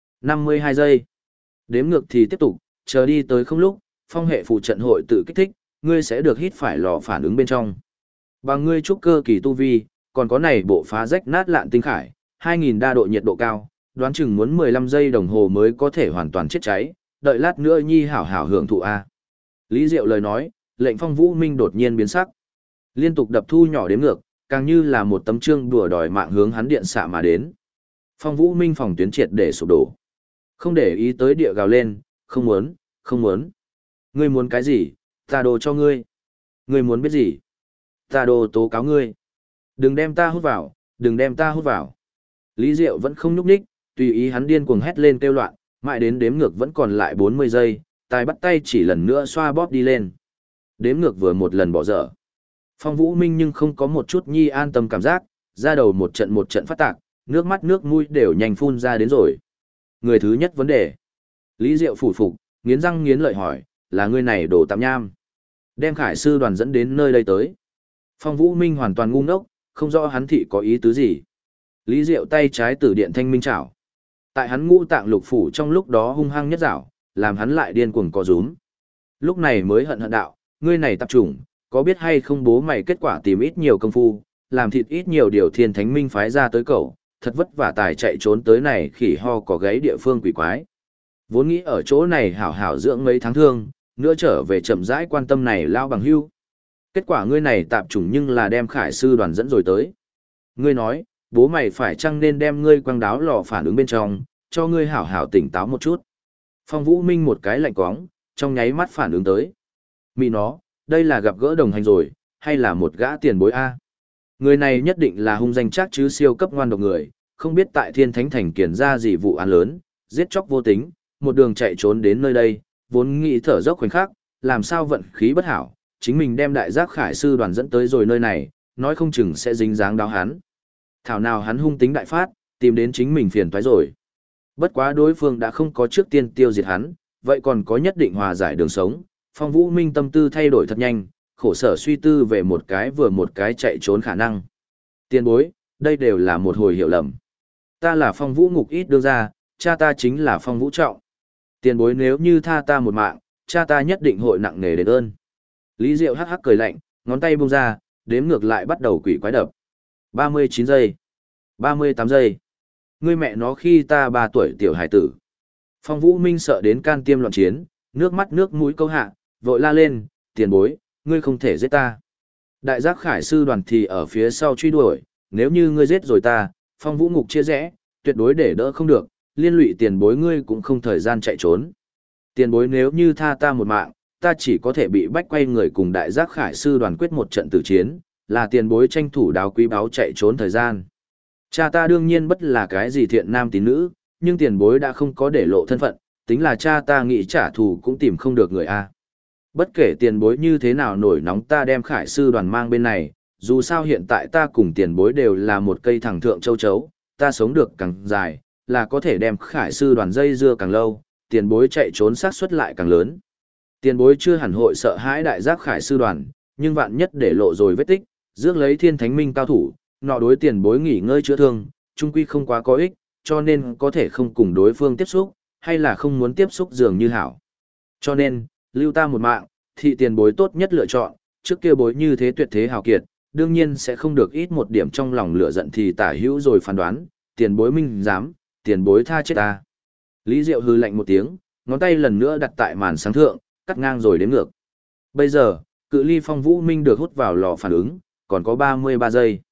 52 giây. Đếm ngược thì tiếp tục, chờ đi tới không lúc, phong hệ phụ trận hội tự kích thích, ngươi sẽ được hít phải lò phản ứng bên trong. Bằng ngươi trúc cơ kỳ tu vi, còn có này bộ phá rách nát lạn tinh khải, 2000 đa độ nhiệt độ cao, đoán chừng muốn 15 giây đồng hồ mới có thể hoàn toàn chết cháy, đợi lát nữa nhi hảo hảo hưởng thụ a. Lý Diệu lời nói, lệnh Phong Vũ Minh đột nhiên biến sắc. Liên tục đập thu nhỏ đếm ngược, càng như là một tấm trương đùa đòi mạng hướng hắn điện xạ mà đến. Phong Vũ Minh phòng tuyến triệt để sụp đổ. Không để ý tới địa gào lên, không muốn, không muốn. Ngươi muốn cái gì, ta đồ cho ngươi. Ngươi muốn biết gì, ta đồ tố cáo ngươi. Đừng đem ta hút vào, đừng đem ta hút vào. Lý Diệu vẫn không nhúc nhích, tùy ý hắn điên cuồng hét lên kêu loạn, mãi đến đếm ngược vẫn còn lại 40 giây, tài bắt tay chỉ lần nữa xoa bóp đi lên. Đếm ngược vừa một lần bỏ dở. Phong Vũ Minh nhưng không có một chút nhi an tâm cảm giác, ra đầu một trận phát tạc, nước mắt nước mũi đều nhanh phun ra đến rồi. Người thứ nhất vấn đề. Lý Diệu phủ phục, nghiến răng nghiến lợi hỏi, là ngươi này đồ tạm nham. Đem khải sư đoàn dẫn đến nơi đây tới. Phong Vũ Minh hoàn toàn ngu ngốc, không rõ hắn thị có ý tứ gì. Lý Diệu tay trái tử điện thanh minh chảo. Tại hắn ngũ tạng lục phủ trong lúc đó hung hăng nhất dảo, làm hắn lại điên cuồng co rúm. Lúc này mới hận hận đạo, ngươi này tạp chủng, có biết hay không bố mày kết quả tìm ít nhiều công phu, làm thịt ít nhiều điều thiên thánh minh phái ra tới cậu, thật vất vả tài chạy trốn tới này khỉ ho có gáy địa phương quỷ quái. Vốn nghĩ ở chỗ này hảo hảo dưỡng mấy tháng thương, nữa trở về chậm rãi quan tâm này lao bằng hưu. Kết quả ngươi này tạp chủng nhưng là đem khải sư đoàn dẫn rồi tới. Ngươi nói, bố mày phải chăng nên đem ngươi quăng đáo lò phản ứng bên trong, cho ngươi hảo hảo tỉnh táo một chút. Phong Vũ Minh một cái lạnh quóng, trong nháy mắt phản ứng tới. Mị nó, đây là gặp gỡ đồng hành rồi, hay là một gã tiền bối A. Người này nhất định là hung danh chắc chứ siêu cấp ngoan độc người, không biết tại Thiên Thánh Thành kiền ra gì vụ án lớn, giết chóc vô tính, một đường chạy trốn đến nơi đây, vốn nghĩ thở dốc khoảnh khắc, làm sao vận khí bất hảo, chính mình đem đại giác khải sư đoàn dẫn tới rồi nơi này, nói không chừng sẽ dính dáng đáo hắn. Thảo nào hắn hung tính đại phát, tìm đến chính mình phiền toái rồi. Bất quá đối phương đã không có trước tiên tiêu diệt hắn, vậy còn có nhất định hòa giải đường sống. Phong Vũ Minh tâm tư thay đổi thật nhanh, khổ sở suy tư về một cái vừa một cái chạy trốn khả năng. Tiền bối, đây đều là một hồi hiểu lầm. Ta là Phong Vũ Ngục ít đương ra, cha ta chính là Phong Vũ Trọng. Tiền bối nếu như tha ta một mạng, cha ta nhất định hội nặng nề đền ơn. Lý Diệu hắc hắc cười lạnh, ngón tay buông ra, đếm ngược lại bắt đầu quỷ quái đập. 39 giây, 38 giây. Ngươi mẹ nó khi ta 3 tuổi tiểu hải tử. Phong Vũ Minh sợ đến can tiêm loạn chiến, nước mắt nước mũi câu hạ, vội la lên, tiền bối, ngươi không thể giết ta. Đại giác khải sư đoàn thì ở phía sau truy đuổi, nếu như ngươi giết rồi ta, Phong Vũ Ngục chia rẽ, tuyệt đối để đỡ không được, liên lụy tiền bối ngươi cũng không thời gian chạy trốn. Tiền bối nếu như tha ta một mạng, ta chỉ có thể bị bách quay người cùng đại giác khải sư đoàn quyết một trận tử chiến, là tiền bối tranh thủ đáo quý báu chạy trốn thời gian. Cha ta đương nhiên bất là cái gì thiện nam tín nữ, nhưng tiền bối đã không có để lộ thân phận, tính là cha ta nghĩ trả thù cũng tìm không được người A. Bất kể tiền bối như thế nào nổi nóng ta đem khải sư đoàn mang bên này, dù sao hiện tại ta cùng tiền bối đều là một cây thẳng thượng châu chấu, ta sống được càng dài, là có thể đem khải sư đoàn dây dưa càng lâu, tiền bối chạy trốn xác suất lại càng lớn. Tiền bối chưa hẳn hội sợ hãi đại giác khải sư đoàn, nhưng vạn nhất để lộ rồi vết tích, rước lấy thiên thánh minh cao thủ, nọ đối tiền bối nghỉ ngơi chữa thương, trung quy không quá có ích, cho nên có thể không cùng đối phương tiếp xúc, hay là không muốn tiếp xúc dường như hảo. Cho nên, lưu ta một mạng, thị tiền bối tốt nhất lựa chọn, trước kia bối như thế tuyệt thế hào kiệt, đương nhiên sẽ không được ít một điểm trong lòng lửa giận thì tả hữu rồi phán đoán, tiền bối minh dám, tiền bối tha chết ta. Lý Diệu hư lạnh một tiếng, ngón tay lần nữa đặt tại màn sáng thượng, cắt ngang rồi đến ngược. Bây giờ, cự ly Phong Vũ Minh được hút vào lò phản ứng, còn có 33 giây.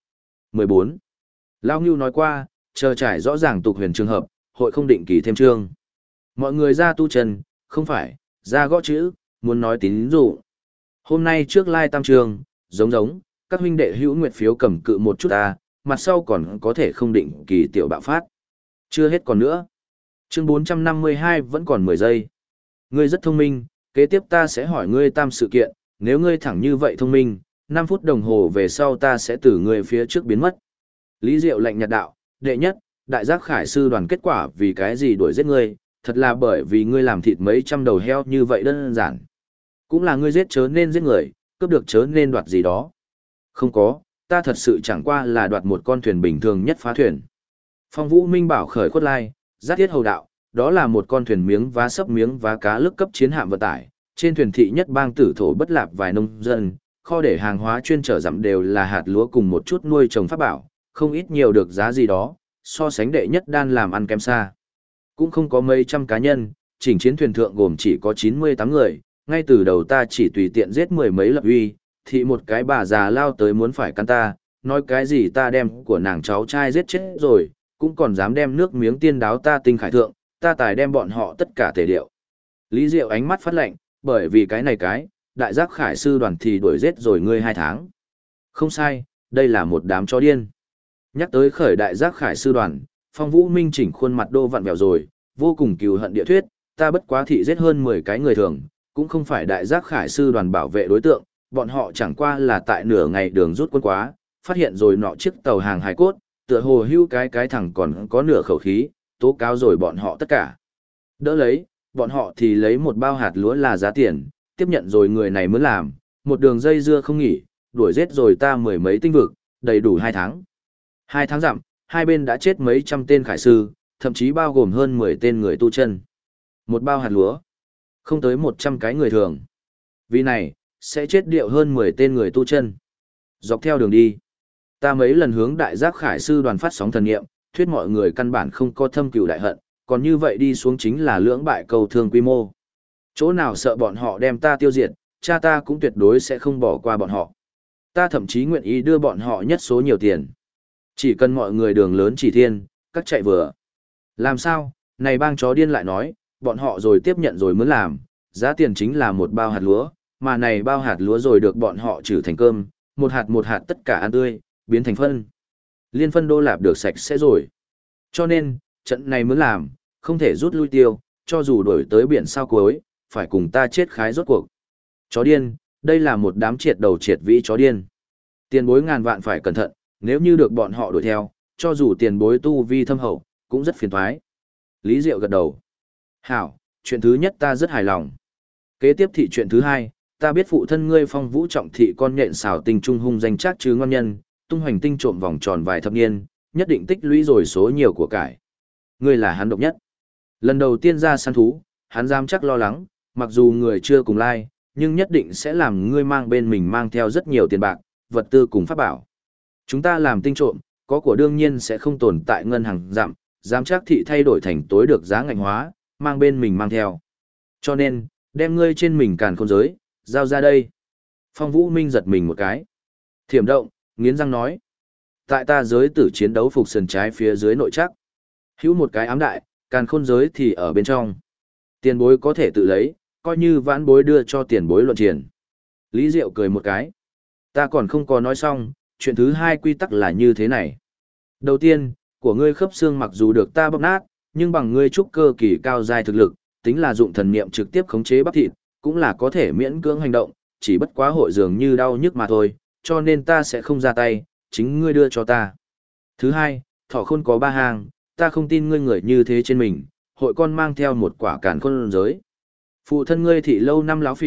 14. Lao Ngưu nói qua, chờ trải rõ ràng tục huyền trường hợp, hội không định kỳ thêm chương. Mọi người ra tu trần, không phải, ra gõ chữ, muốn nói tín dụ. Hôm nay trước lai tam trường, giống, các huynh đệ hữu nguyệt phiếu cầm cự một chút ta, mặt sau còn có thể không định kỳ tiểu bạo phát. Chưa hết còn nữa. Chương 452 vẫn còn 10 giây. Ngươi rất thông minh, kế tiếp ta sẽ hỏi ngươi tam sự kiện, nếu ngươi thẳng như vậy thông minh, 5 phút đồng hồ về sau ta sẽ từ ngươi phía trước biến mất. Lý Diệu lạnh nhạt đạo, đệ nhất, đại giác khải sư đoàn kết quả vì cái gì đuổi giết ngươi, thật là bởi vì ngươi làm thịt mấy trăm đầu heo như vậy đơn giản. Cũng là ngươi giết chớ nên giết người, cướp được chớ nên đoạt gì đó. Không có, ta thật sự chẳng qua là đoạt một con thuyền bình thường nhất phá thuyền. Phong Vũ Minh bảo khởi khuất lai, giác thiết hầu đạo, đó là một con thuyền miếng vá cá lức cấp chiến hạm vận tải, trên thuyền thị nhất bang tử thổ bất lạp vài nông dân, kho để hàng hóa chuyên trở dặm đều là hạt lúa cùng một chút nuôi trồng pháp bảo, không ít nhiều được giá gì đó, so sánh đệ nhất đan làm ăn kém xa. Cũng không có mấy trăm cá nhân, chỉnh chiến thuyền thượng gồm chỉ có 98 người, ngay từ đầu ta chỉ tùy tiện giết mười mấy lập uy, thì một cái bà già lao tới muốn phải căn ta, nói cái gì ta đem của nàng cháu trai giết chết rồi, cũng còn dám đem nước miếng tiên đáo ta tinh khải thượng, ta tài đem bọn họ tất cả tề điệu. Lý Diệu ánh mắt phát lạnh, bởi vì cái này đại giác khải sư đoàn thì đuổi giết rồi ngươi 2 tháng. Không sai, đây là một đám chó điên. Nhắc tới khởi đại giác khải sư đoàn, Phong Vũ Minh chỉnh khuôn mặt đô vặn vẹo rồi, vô cùng cừu hận địa thuyết, ta bất quá thị giết hơn 10 cái người thường, cũng không phải đại giác khải sư đoàn bảo vệ đối tượng, bọn họ chẳng qua là tại nửa ngày đường rút quân quá, phát hiện rồi nọ chiếc tàu hàng hải cốt, tựa hồ hưu cái thằng còn có nửa khẩu khí, tố cáo rồi bọn họ tất cả. Đỡ lấy, bọn họ thì lấy một bao hạt lúa là giá tiền, tiếp nhận rồi người này mới làm, một đường dây dưa không nghỉ, đuổi giết rồi ta mười mấy tinh vực, đầy đủ 2 tháng. 2 tháng dặm, hai bên đã chết mấy trăm tên khải sư, thậm chí bao gồm hơn 10 tên người tu chân. Một bao hạt lúa, không tới 100 cái người thường. Vì này, sẽ chết điệu hơn 10 tên người tu chân. Dọc theo đường đi, ta mấy lần hướng đại giác khải sư đoàn phát sóng thần nghiệm, thuyết mọi người căn bản không có thâm cừu đại hận, còn như vậy đi xuống chính là lưỡng bại cầu thương quy mô. Chỗ nào sợ bọn họ đem ta tiêu diệt, cha ta cũng tuyệt đối sẽ không bỏ qua bọn họ. Ta thậm chí nguyện ý đưa bọn họ nhất số nhiều tiền. Chỉ cần mọi người đường lớn chỉ thiên, các chạy vừa. Làm sao, này bang chó điên lại nói, bọn họ rồi tiếp nhận rồi mới làm, giá tiền chính là một bao hạt lúa, mà này bao hạt lúa rồi được bọn họ trừ thành cơm, một hạt tất cả ăn tươi, biến thành phân. Liên phân đô lạp được sạch sẽ rồi. Cho nên, trận này mới làm, không thể rút lui tiêu, cho dù đổi tới biển sao cuối, phải cùng ta chết khái rốt cuộc. Chó điên, đây là một đám triệt đầu triệt vĩ chó điên. Tiền bối ngàn vạn phải cẩn thận, nếu như được bọn họ đuổi theo, cho dù tiền bối tu vi thâm hậu, cũng rất phiền toái. Lý Diệu gật đầu. Hảo, chuyện thứ nhất ta rất hài lòng. Kế tiếp thị chuyện thứ hai, ta biết phụ thân ngươi Phong Vũ trọng thị con nhện xảo tình trung hung danh chắc chứ ngon nhân, tung hoành tinh trộm vòng tròn vài thập niên, nhất định tích lũy rồi số nhiều của cải. Ngươi là hắn độc nhất. Lần đầu tiên ra săn thú, hắn dám chắc lo lắng, mặc dù người chưa cùng lai, nhưng nhất định sẽ làm ngươi mang bên mình mang theo rất nhiều tiền bạc, vật tư cùng pháp bảo. Chúng ta làm tinh trộm, có của đương nhiên sẽ không tồn tại ngân hàng giảm, dám chắc thị thay đổi thành tối được giá ngành hóa, mang bên mình mang theo. Cho nên, đem ngươi trên mình càn khôn giới, giao ra đây. Phong Vũ Minh giật mình một cái. Thiểm động, nghiến răng nói. Tại ta giới tử chiến đấu phục sườn trái phía dưới nội chắc. Hữu một cái ám đại, càn khôn giới thì ở bên trong. Tiền bối có thể tự lấy, coi như vãn bối đưa cho tiền bối luận triển. Lý Diệu cười một cái. Ta còn không có nói xong, chuyện thứ hai quy tắc là như thế này. Đầu tiên, của ngươi khớp xương mặc dù được ta bóp nát, nhưng bằng ngươi trúc cơ kỳ cao giai thực lực, tính là dụng thần niệm trực tiếp khống chế bắp thịt, cũng là có thể miễn cưỡng hành động, chỉ bất quá hội dường như đau nhức mà thôi, cho nên ta sẽ không ra tay, chính ngươi đưa cho ta. Thứ hai, thỏ khôn có 3 hàng, ta không tin ngươi người như thế trên mình, hội con mang theo một quả càn khôn giới. Phụ thân ngươi thị lâu năm láo phỉ,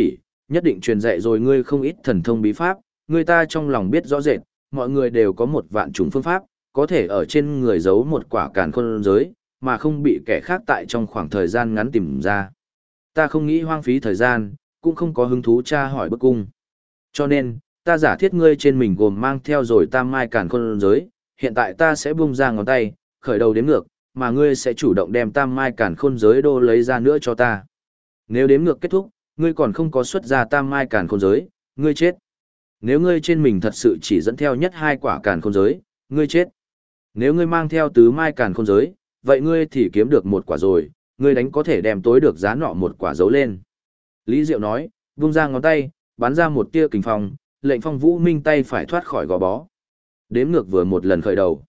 nhất định truyền dạy rồi ngươi không ít thần thông bí pháp, người ta trong lòng biết rõ rệt, mọi người đều có một vạn chủng phương pháp, có thể ở trên người giấu một quả càn khôn giới, mà không bị kẻ khác tại trong khoảng thời gian ngắn tìm ra. Ta không nghĩ hoang phí thời gian, cũng không có hứng thú tra hỏi bức cung. Cho nên, ta giả thiết ngươi trên mình gồm mang theo rồi tam mai càn khôn giới, hiện tại ta sẽ buông ra ngón tay, khởi đầu đếm ngược, mà ngươi sẽ chủ động đem tam mai càn khôn giới đô lấy ra nữa cho ta. Nếu đếm ngược kết thúc, ngươi còn không có xuất ra tam mai càn khôn giới, ngươi chết. Nếu ngươi trên mình thật sự chỉ dẫn theo nhất 2 quả càn khôn giới, ngươi chết. Nếu ngươi mang theo tứ mai càn khôn giới, vậy ngươi thì kiếm được 1 quả rồi, ngươi đánh có thể đem tối được giá nọ 1 quả giấu lên. Lý Diệu nói, vung ra ngón tay, bắn ra một tia kình phong, lệnh Phong Vũ Minh tay phải thoát khỏi gò bó. Đếm ngược vừa một lần khởi đầu.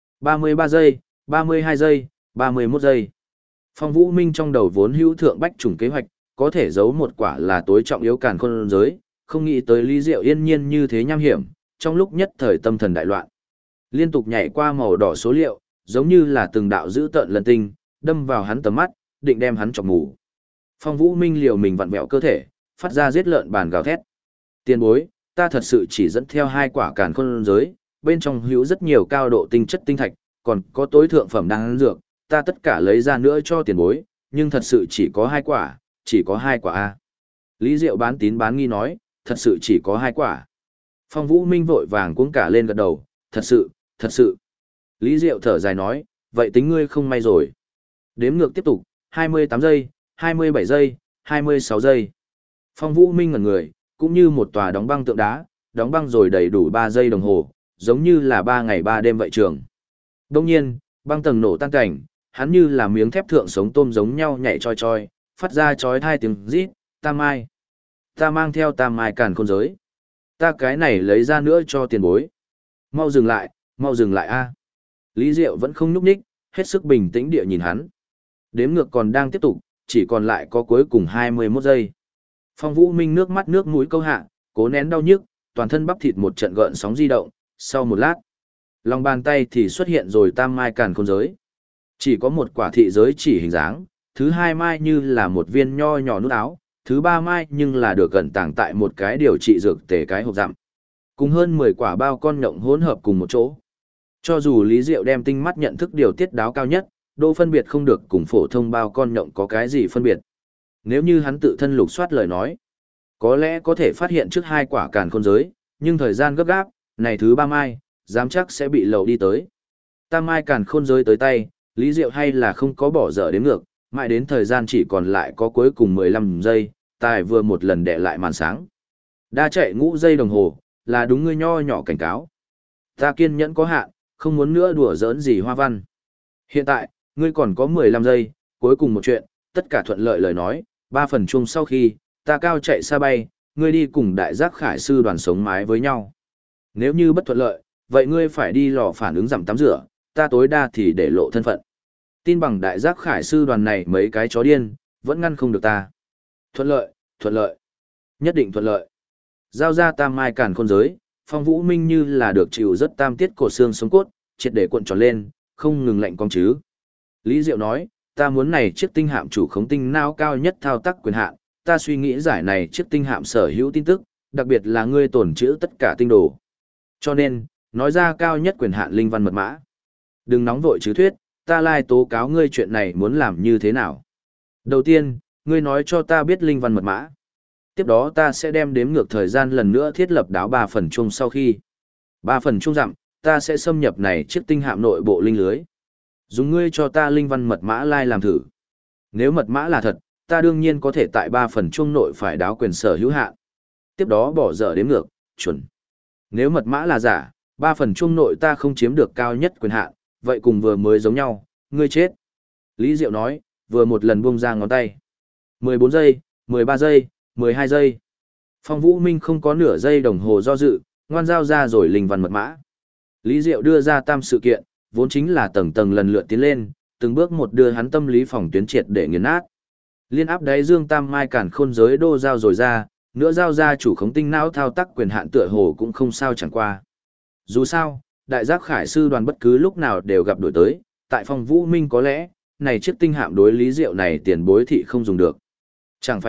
33 giây, 32 giây, 31 giây. Phong Vũ Minh trong đầu vốn hữu thượng bách trùng kế hoạch, có thể giấu 1 quả là tối trọng yếu càn khôn giới, không nghĩ tới Lý Diệu yên nhiên như thế nham hiểm, trong lúc nhất thời tâm thần đại loạn. Liên tục nhảy qua màu đỏ số liệu, giống như là từng đạo dữ tợn lần tinh, đâm vào hắn tầm mắt, định đem hắn chọc mù. Phong Vũ Minh liều mình vặn vẹo cơ thể, phát ra giết lợn bàn gào thét. Tiền bối, ta thật sự chỉ dẫn theo 2 quả càn khôn giới, bên trong hữu rất nhiều cao độ tinh chất tinh thạch, còn có tối thượng phẩm đan dược, ta tất cả lấy ra nữa cho tiền bối, nhưng thật sự chỉ có 2 quả, chỉ có 2 quả a. Lý Diệu bán tín bán nghi nói, thật sự chỉ có 2 quả. Phong Vũ Minh vội vàng cuống cả lên gật đầu, thật sự, thật sự. Lý Diệu thở dài nói, vậy tính ngươi không may rồi. Đếm ngược tiếp tục, 28 giây, 27 giây, 26 giây. Phong Vũ Minh ngẩn người, cũng như một tòa đóng băng tượng đá, đóng băng rồi đầy đủ 3 giây đồng hồ, giống như là 3 ngày 3 đêm vậy trường. Đông nhiên, băng tầng nổ tan cảnh, hắn như là miếng thép thượng sống tôm giống nhau nhảy choi choi, phát ra chói tai tiếng rít, tam mai. Ta mang theo tam mai càn khôn giới. Ta cái này lấy ra nữa cho tiền bối. Mau dừng lại a. Lý Diệu vẫn không nhúc nhích, hết sức bình tĩnh địa nhìn hắn. Đếm ngược còn đang tiếp tục, chỉ còn lại có cuối cùng 21 giây. Phong Vũ Minh nước mắt nước mũi câu hạ, cố nén đau nhức, toàn thân bắp thịt một trận gợn sóng di động, sau một lát, lòng bàn tay thì xuất hiện rồi tam mai càn khôn giới. Chỉ có một quả thị giới chỉ hình dáng, thứ 2 mai như là một viên nho nhỏ nút áo, thứ 3 mai nhưng là được gần tàng tại một cái điều trị dược tề cái hộp dặm. Cùng hơn 10 quả bao con nhộng hỗn hợp cùng một chỗ. Cho dù Lý Diệu đem tinh mắt nhận thức điều tiết đáo cao nhất, đô phân biệt không được cùng phổ thông bao con nhộng có cái gì phân biệt. Nếu như hắn tự thân lục soát lời nói, có lẽ có thể phát hiện trước 2 quả càn khôn giới, nhưng thời gian gấp gáp, này thứ 3 mai, dám chắc sẽ bị lầu đi tới. Tam mai càn khôn giới tới tay, Lý Diệu hay là không có bỏ dở đến ngược, mãi đến thời gian chỉ còn lại có cuối cùng 15 giây, tài vừa một lần đè lại màn sáng. Đa chạy ngũ giây đồng hồ, là đúng ngươi nho nhỏ cảnh cáo. Ta kiên nhẫn có hạn, không muốn nữa đùa giỡn gì hoa văn. Hiện tại, ngươi còn có 15 giây, cuối cùng một chuyện, tất cả thuận lợi lời nói, 3 phần chung sau khi, ta cao chạy xa bay, ngươi đi cùng đại giác khải sư đoàn sống mái với nhau. Nếu như bất thuận lợi, vậy ngươi phải đi lò phản ứng giảm tắm rửa, ta tối đa thì để lộ thân phận. Tin bằng đại giác khải sư đoàn này mấy cái chó điên, vẫn ngăn không được ta. Thuận lợi, nhất định thuận lợi. Giao ra tam mai càn khôn giới, Phong Vũ Minh như là được chịu rất tam tiết cổ xương sống cốt, triệt để cuộn tròn lên, không ngừng lạnh cong chứ. Lý Diệu nói, ta muốn này chiếc tinh hạm chủ khống tinh não cao nhất thao tác quyền hạn, ta suy nghĩ giải này chiếc tinh hạm sở hữu tin tức, đặc biệt là ngươi tổn trữ tất cả tinh đồ. Cho nên, nói ra cao nhất quyền hạn linh văn mật mã. Đừng nóng vội chứ thuyết, ta lai tố cáo ngươi chuyện này muốn làm như thế nào. Đầu tiên, ngươi nói cho ta biết linh văn mật mã. Tiếp đó ta sẽ đem đếm ngược thời gian lần nữa thiết lập đáo 3 phần chung sau khi. 3 phần chung dặm, ta sẽ xâm nhập này chiếc tinh hạm nội bộ linh lưới. Dùng ngươi cho ta linh văn mật mã lai làm thử. Nếu mật mã là thật, ta đương nhiên có thể tại 3 phần chung nội phải đáo quyền sở hữu hạn. Tiếp đó bỏ dở đếm ngược, chuẩn. Nếu mật mã là giả, 3 phần chung nội ta không chiếm được cao nhất quyền hạn, vậy cùng vừa mới giống nhau, ngươi chết. Lý Diệu nói, vừa một lần buông ra ngón tay. 14 giây, 13 giây, 12 giây. Phong Vũ Minh không có nửa giây đồng hồ do dự, ngoan giao ra rồi linh văn mật mã. Lý Diệu đưa ra tam sự kiện, vốn chính là tầng tầng lần lượt tiến lên, từng bước một đưa hắn tâm lý phòng tuyến triệt để nghiền nát. Liên áp đáy dương tam mai cản khôn giới đô giao rồi ra, nữa giao ra chủ khống tinh não thao tác quyền hạn tựa hồ cũng không sao chẳng qua. Dù sao, đại giác khải sư đoàn bất cứ lúc nào đều gặp đổi tới, tại Phong Vũ Minh có lẽ, này chiếc tinh hạm đối Lý Diệu này tiền bối thị không dùng được. Chẳng phải biết,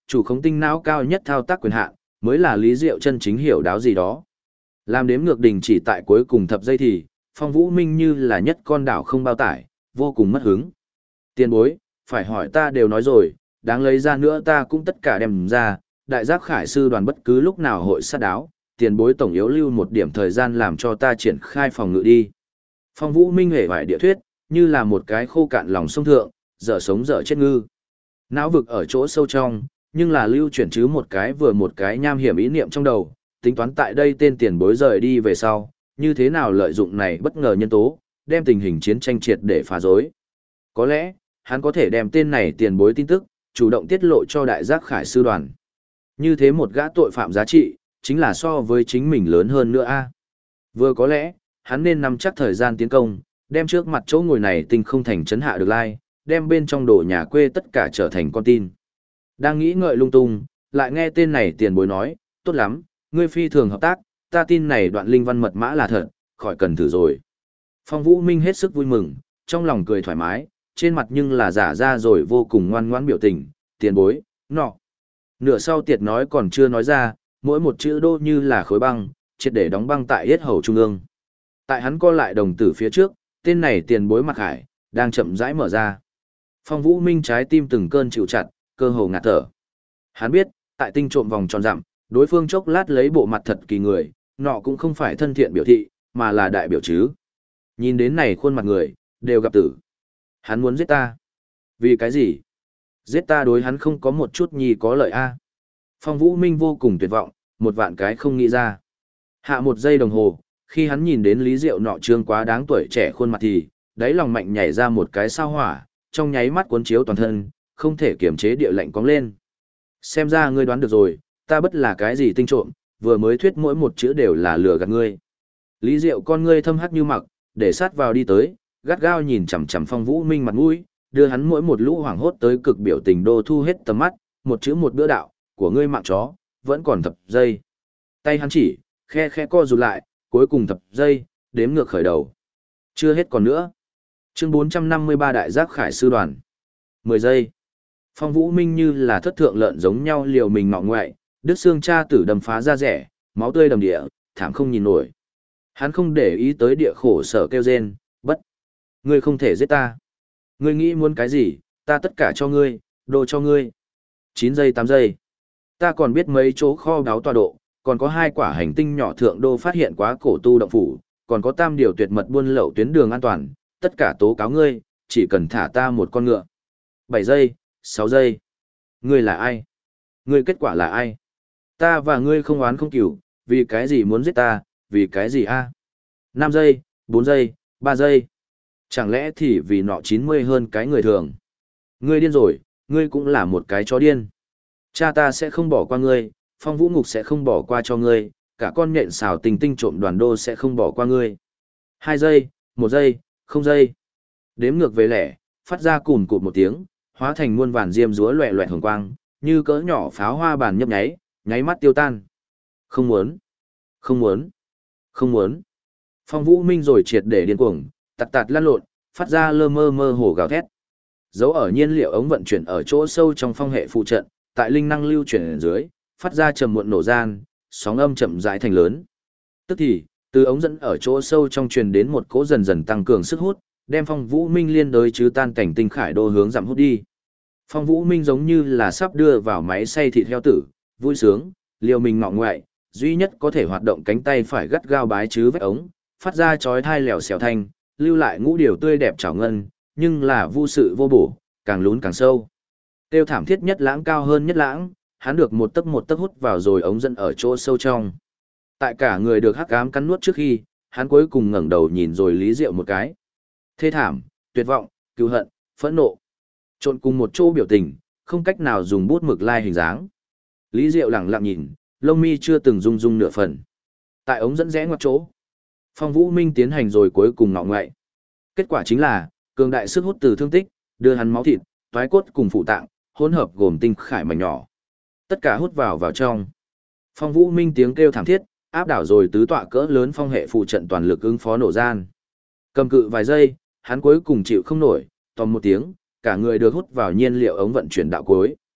chủ khống tinh não cao nhất thao tác quyền hạn, mới là Lý Diệu chân chính hiểu đáo gì đó. Làm đếm ngược đình chỉ tại cuối cùng thập giây thì, Phong Vũ Minh như là nhất con đảo không bao tải, vô cùng mất hứng. Tiền bối, phải hỏi ta đều nói rồi, đáng lấy ra nữa ta cũng tất cả đem ra, đại giác khải sư đoàn bất cứ lúc nào hội sát đáo, tiền bối tổng yếu lưu một điểm thời gian làm cho ta triển khai phòng ngự đi. Phong Vũ Minh hề vải địa thuyết, như là một cái khô cạn lòng sông thượng, dở sống dở chết ngư. Não vực ở chỗ sâu trong, nhưng là lưu chuyển chứ một cái nham hiểm ý niệm trong đầu, tính toán tại đây tên tiền bối rời đi về sau, như thế nào lợi dụng này bất ngờ nhân tố, đem tình hình chiến tranh triệt để phá rối. Có lẽ, hắn có thể đem tên này tiền bối tin tức, chủ động tiết lộ cho đại giác khải sư đoàn. Như thế một gã tội phạm giá trị, chính là so với chính mình lớn hơn nữa a. Vừa có lẽ, hắn nên nắm chắc thời gian tiến công, đem trước mặt chỗ ngồi này tinh không thành trấn hạ được lai, đem bên trong đồ nhà quê tất cả trở thành con tin. Đang nghĩ ngợi lung tung, lại nghe tên này tiền bối nói, tốt lắm, ngươi phi thường hợp tác, ta tin này đoạn linh văn mật mã là thật, khỏi cần thử rồi. Phong Vũ Minh hết sức vui mừng, trong lòng cười thoải mái, trên mặt nhưng là giả ra rồi vô cùng ngoan ngoãn biểu tình, tiền bối, nọ. Nửa sau tiệt nói còn chưa nói ra, mỗi một chữ đô như là khối băng, triệt để đóng băng tại yết hầu trung ương. Tại hắn co lại đồng tử phía trước, tên này tiền bối mặt hải, đang chậm rãi mở ra. Phong Vũ Minh trái tim từng cơn chịu chặt, cơ hồ ngạt thở. Hắn biết, tại tinh trộm vòng tròn dặm, đối phương chốc lát lấy bộ mặt thật kỳ người, nọ cũng không phải thân thiện biểu thị, mà là đại biểu chứ. Nhìn đến này khuôn mặt người, đều gặp tử. Hắn muốn giết ta. Vì cái gì? Giết ta đối hắn không có một chút nhi có lợi a. Phong Vũ Minh vô cùng tuyệt vọng, một vạn cái không nghĩ ra. Hạ một giây đồng hồ, khi hắn nhìn đến Lý Diệu nọ trương quá đáng tuổi trẻ khuôn mặt thì, đáy lòng mạnh nhảy ra một cái sao hỏa, trong nháy mắt cuốn chiếu toàn thân, không thể kiềm chế địa lạnh cong lên. Xem ra ngươi đoán được rồi, ta bất là cái gì tinh trộm, vừa mới thuyết mỗi một chữ đều là lừa gạt ngươi. Lý Diệu con ngươi thâm hắc như mặc, để sát vào đi tới, gắt gao nhìn chằm chằm Phong Vũ Minh mặt mũi, đưa hắn mỗi một lũ hoảng hốt tới cực biểu tình đô thu hết tầm mắt, một chữ một bữa đạo, của ngươi mạng chó, vẫn còn thập giây. Tay hắn chỉ, khe khe co rụt lại, cuối cùng thập giây, đếm ngược khởi đầu. Chưa hết còn nữa. Chương 453 Đại giác khải sư đoàn. 10 giây. Phong Vũ Minh như là thất thượng lợn giống nhau liều mình ngọ ngoại, đứt xương cha tử đầm phá ra rẻ, máu tươi đầm địa, thảm không nhìn nổi. Hắn không để ý tới địa khổ sở kêu rên, bất. Ngươi không thể giết ta. Ngươi nghĩ muốn cái gì, ta tất cả cho ngươi, đồ cho ngươi. 9 giây 8 giây. Ta còn biết mấy chỗ kho báu tọa độ, còn có 2 quả hành tinh nhỏ thượng đô phát hiện quá cổ tu động phủ, còn có tam điều tuyệt mật buôn lậu tuyến đường an toàn, tất cả tố cáo ngươi, chỉ cần thả ta một con ngựa. 7 giây, 6 giây. Ngươi là ai? Ngươi kết quả là ai? Ta và ngươi không oán không cửu, vì cái gì muốn giết ta, vì cái gì a? 5 giây, 4 giây, 3 giây. Chẳng lẽ thì vì nọ 90 hơn cái người thường? Ngươi điên rồi, ngươi cũng là một cái chó điên. Cha ta sẽ không bỏ qua ngươi, Phong Vũ Ngục sẽ không bỏ qua cho ngươi, cả con nhện xào tình tinh trộm đoàn đô sẽ không bỏ qua ngươi. 2 giây, 1 giây, 0 giây. Đếm ngược về lẻ, phát ra cùn cụt một tiếng, hóa thành muôn vàn diêm rúa loẹ loẹt hồng quang, như cỡ nhỏ pháo hoa bàn nhấp nháy, nháy mắt tiêu tan. Không muốn, không muốn, không muốn. Phong Vũ Minh rồi triệt để điên cuồng, tạt tạt lăn lộn, phát ra lơ mơ mơ hồ gào thét. Dấu ở nhiên liệu ống vận chuyển ở chỗ sâu trong phong hệ phụ trận, tại linh năng lưu chuyển ở dưới, phát ra trầm muộn nổ gian, sóng âm chậm rãi thành lớn. Tức thì, từ ống dẫn ở chỗ sâu trong truyền đến một cỗ dần dần tăng cường sức hút, đem Phong Vũ Minh liên đới chứ tan cảnh tinh khải đô hướng giảm hút đi. Phong Vũ Minh giống như là sắp đưa vào máy xay thịt heo tử, vui sướng, liều mình ngọ ngoại, duy nhất có thể hoạt động cánh tay phải gắt gao bái chứ vách ống, phát ra chói tai lèo xèo thanh, lưu lại ngũ điều tươi đẹp trảo ngân, nhưng là vô sự vô bổ, càng lún càng sâu. Tiêu thảm thiết nhất lãng cao hơn nhất lãng, hắn được một tấc hút vào rồi ống dẫn ở chỗ sâu trong. Tại cả người được hắc ám cắn nuốt trước khi, hắn cuối cùng ngẩng đầu nhìn rồi Lý Diệu một cái. Thê thảm, tuyệt vọng, cứu hận, phẫn nộ. Trộn cùng một chỗ biểu tình, không cách nào dùng bút mực lai hình dáng. Lý Diệu lẳng lặng nhìn, lông mi chưa từng rung rung nửa phần. Tại ống dẫn rẽ ngoặt chỗ, Phong Vũ Minh tiến hành rồi cuối cùng ngọ ngoại. Kết quả chính là, cường đại sức hút từ thương tích, đưa hắn máu thịt, toái cốt cùng phụ tạng, hỗn hợp gồm tinh khải mảnh nhỏ. Tất cả hút vào trong. Phong Vũ Minh tiếng kêu thảm thiết, áp đảo rồi tứ tọa cỡ lớn phong hệ phụ trận toàn lực ứng phó nổ gian. Cầm cự vài giây, hắn cuối cùng chịu không nổi, tòm một tiếng, cả người được hút vào nhiên liệu ống vận chuyển đạo cuối.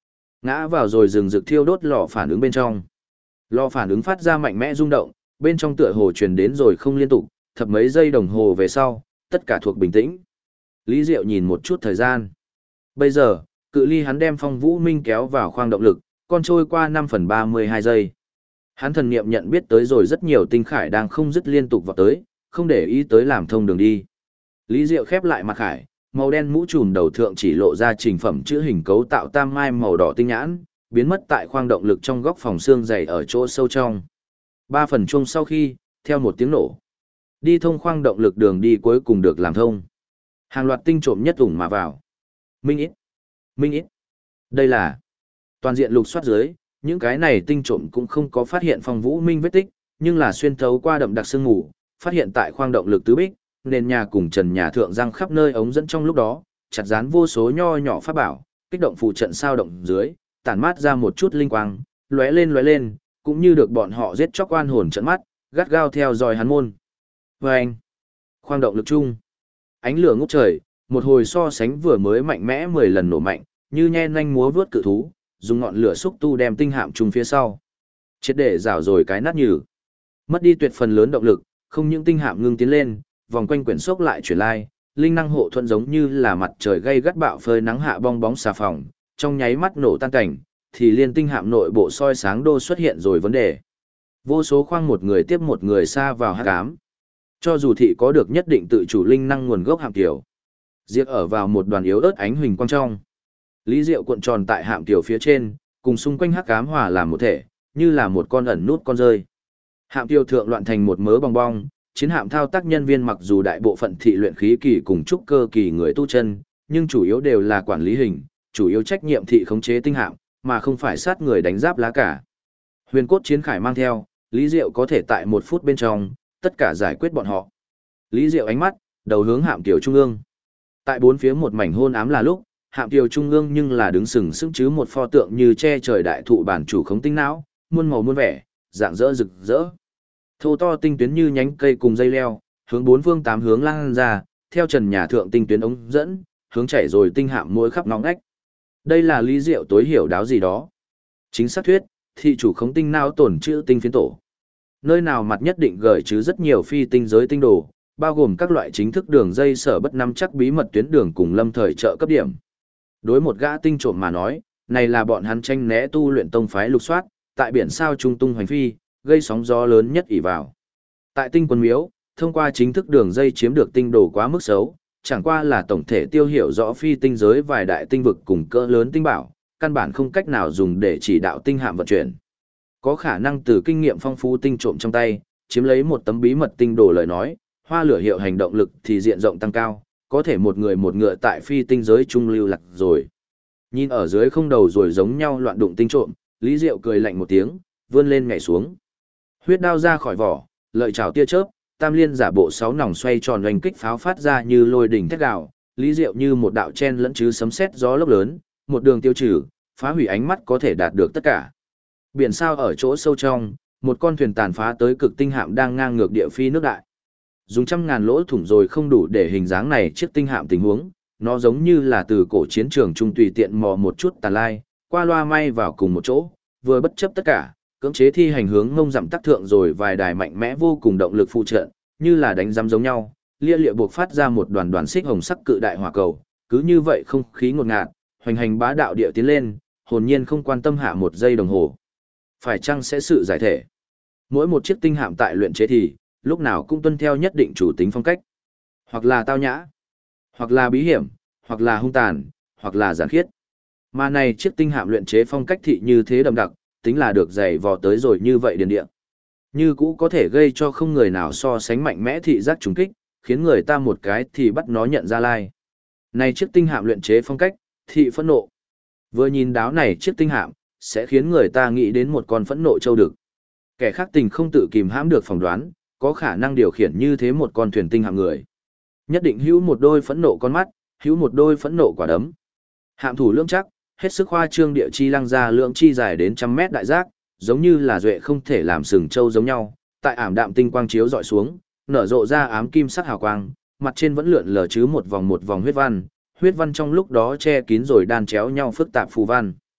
ngã vào rồi rừng rực thiêu đốt lò phản ứng bên trong. Lò phản ứng phát ra mạnh mẽ rung động, bên trong tựa hồ truyền đến rồi không liên tục, thập mấy giây đồng hồ về sau, tất cả thuộc bình tĩnh. Lý Diệu nhìn một chút thời gian. Bây giờ, cự ly hắn đem Phong Vũ Minh kéo vào khoang động lực, còn trôi qua 5/32 giây. Hắn thần niệm nhận biết tới rồi rất nhiều tinh khải đang không dứt liên tục vào tới, không để ý tới làm thông đường đi. Lý Diệu khép lại mặt khải, màu đen mũ trùm đầu thượng chỉ lộ ra trình phẩm chữ hình cấu tạo tam mai màu đỏ tinh nhãn, biến mất tại khoang động lực trong góc phòng xương dày ở chỗ sâu trong. 3 phần chung sau khi, theo một tiếng nổ, đi thông khoang động lực đường đi cuối cùng được làm thông. Hàng loạt tinh trộm nhất ủng mà vào. Minh ít, Minh ít. Đây là toàn diện lục soát dưới, những cái này tinh trộm cũng không có phát hiện Phong Vũ Minh vết tích, nhưng là xuyên thấu qua đậm đặc sương mù, phát hiện tại khoang động lực tứ bích, nền nhà cùng trần nhà thượng răng khắp nơi ống dẫn trong lúc đó, chặt dán vô số nho nhỏ pháp bảo, kích động phù trận sao động dưới, tản mát ra một chút linh quang, lóe lên, cũng như được bọn họ giết chóc oan hồn trận mắt, gắt gao theo dõi hắn môn. Và anh, khoang động lực chung, ánh lửa ngút trời, một hồi so sánh vừa mới mạnh mẽ 10 lần nổ mạnh, như nhen nhanh múa vướt cự thú, dùng ngọn lửa xúc tu đem tinh hạm chung phía sau. Triệt để rào rồi cái nát nhừ. Mất đi tuyệt phần lớn động lực, không những tinh hạm ngưng tiến lên, vòng quanh quyển sốc lại chuyển lai, linh năng hộ thuận giống như là mặt trời gây gắt bạo phơi nắng hạ bong bóng xà phòng, trong nháy mắt nổ tan cảnh, thì liên tinh hạm nội bộ soi sáng đô xuất hiện rồi vấn đề. Vô số khoang một người tiếp một người xa vào hắc ám. Cho dù thị có được nhất định tự chủ linh năng nguồn gốc hạm tiểu, diệt ở vào một đoàn yếu ớt ánh huỳnh quang trong. Lý Diệu cuộn tròn tại hạm tiểu phía trên, cùng xung quanh hắc ám hòa làm một thể, như là một con ẩn nút con rơi. Hạm tiểu thượng loạn thành một mớ bong bong, chiến hạm thao tác nhân viên mặc dù đại bộ phận thị luyện khí kỳ cùng trúc cơ kỳ người tu chân, nhưng chủ yếu đều là quản lý hình, chủ yếu trách nhiệm thị khống chế tinh hạm, mà không phải sát người đánh giáp lá cả. Huyền cốt chiến khải mang theo, Lý Diệu có thể tại 1 phút bên trong, tất cả giải quyết bọn họ. Lý Diệu ánh mắt, đầu hướng hạm tiểu trung ương. Tại bốn phía một mảnh hôn ám là lúc, hạm tiểu trung ương nhưng là đứng sừng sững chứ một pho tượng như che trời đại thụ bản chủ khống tinh não, muôn màu muôn vẻ, dạng dỡ rực rỡ. Thô to tinh tuyến như nhánh cây cùng dây leo, hướng bốn phương tám hướng lan ra, theo trần nhà thượng tinh tuyến ống dẫn, hướng chảy rồi tinh hạm mỗi khắp ngõ ngách. Đây là Lý Diệu tối hiểu đáo gì đó. Chính xác thuyết, thị chủ khống tinh não tổn chữ tinh phiến tổ. Nơi nào mặt nhất định gửi chứ rất nhiều phi tinh giới tinh đồ, bao gồm các loại chính thức đường dây sở bất nắm chắc bí mật tuyến đường cùng lâm thời trợ cấp điểm. Đối một gã tinh trộm mà nói, này là bọn hắn tranh né tu luyện tông phái lục soát, tại biển sao trung tung hoành phi, gây sóng gió lớn nhất ỷ vào. Tại tinh quân miếu, thông qua chính thức đường dây chiếm được tinh đồ quá mức xấu, chẳng qua là tổng thể tiêu hiểu rõ phi tinh giới vài đại tinh vực cùng cỡ lớn tinh bảo, căn bản không cách nào dùng để chỉ đạo tinh hạm vận chuyển. Có khả năng từ kinh nghiệm phong phú tinh trộm trong tay, chiếm lấy một tấm bí mật tinh đồ lời nói, hoa lửa hiệu hành động lực thì diện rộng tăng cao, có thể một người một ngựa tại phi tinh giới trung lưu lạc rồi. Nhìn ở dưới không đầu rồi giống nhau loạn đụng tinh trộm, Lý Diệu cười lạnh một tiếng, vươn lên nhảy xuống. Huyết đao ra khỏi vỏ, lợi trảo tia chớp, tam liên giả bộ 6 nòng xoay tròn oanh kích pháo phát ra như lôi đỉnh thét gào, Lý Diệu như một đạo chen lẫn chứ sấm sét gió lốc lớn, một đường tiêu trừ, phá hủy ánh mắt có thể đạt được tất cả. Biển sao ở chỗ sâu trong, một con thuyền tàn phá tới cực tinh hạm đang ngang ngược địa phi nước đại. Dùng trăm ngàn lỗ thủng rồi không đủ để hình dáng này chiếc tinh hạm tình huống, nó giống như là từ cổ chiến trường trung tùy tiện mò một chút tàn lai, qua loa may vào cùng một chỗ, vừa bất chấp tất cả, cưỡng chế thi hành hướng ngông dặm tắc thượng rồi vài đài mạnh mẽ vô cùng động lực phụ trợ, như là đánh giám giống nhau, lia lịa buộc phát ra một đoàn đoàn xích hồng sắc cự đại hỏa cầu, cứ như vậy không khí ngột ngạt, hoành hành bá đạo địa tiến lên, hồn nhiên không quan tâm hạ một giây đồng hồ. Phải chăng sẽ sự giải thể? Mỗi một chiếc tinh hạm tại luyện chế thì, lúc nào cũng tuân theo nhất định chủ tính phong cách. Hoặc là tao nhã, hoặc là bí hiểm, hoặc là hung tàn, hoặc là giản khiết. Mà này chiếc tinh hạm luyện chế phong cách thị như thế đậm đặc, tính là được dày vò tới rồi như vậy điền địa. Như cũ có thể gây cho không người nào so sánh mạnh mẽ thị giác trùng kích, khiến người ta một cái thì bắt nó nhận ra lai. Này chiếc tinh hạm luyện chế phong cách, thị phẫn nộ. Vừa nhìn đáo này chiếc tinh hạm, sẽ khiến người ta nghĩ đến một con phẫn nộ châu đực. Kẻ khác tình không tự kìm hãm được phỏng đoán, có khả năng điều khiển như thế một con thuyền tinh hạm người. Nhất định hữu một đôi phẫn nộ con mắt, hữu một đôi phẫn nộ quả đấm. Hạm thủ lưỡng chắc, hết sức khoa trương địa chi lăng ra lượng chi dài đến trăm mét đại giác, giống như là duệ không thể làm sừng châu giống nhau, tại ảm đạm tinh quang chiếu dọi xuống, nở rộ ra ám kim sắc hào quang, mặt trên vẫn lượn lờ chứ một vòng huyết văn trong lúc đó che kín rồi đan chéo nhau phức tạp phù văn.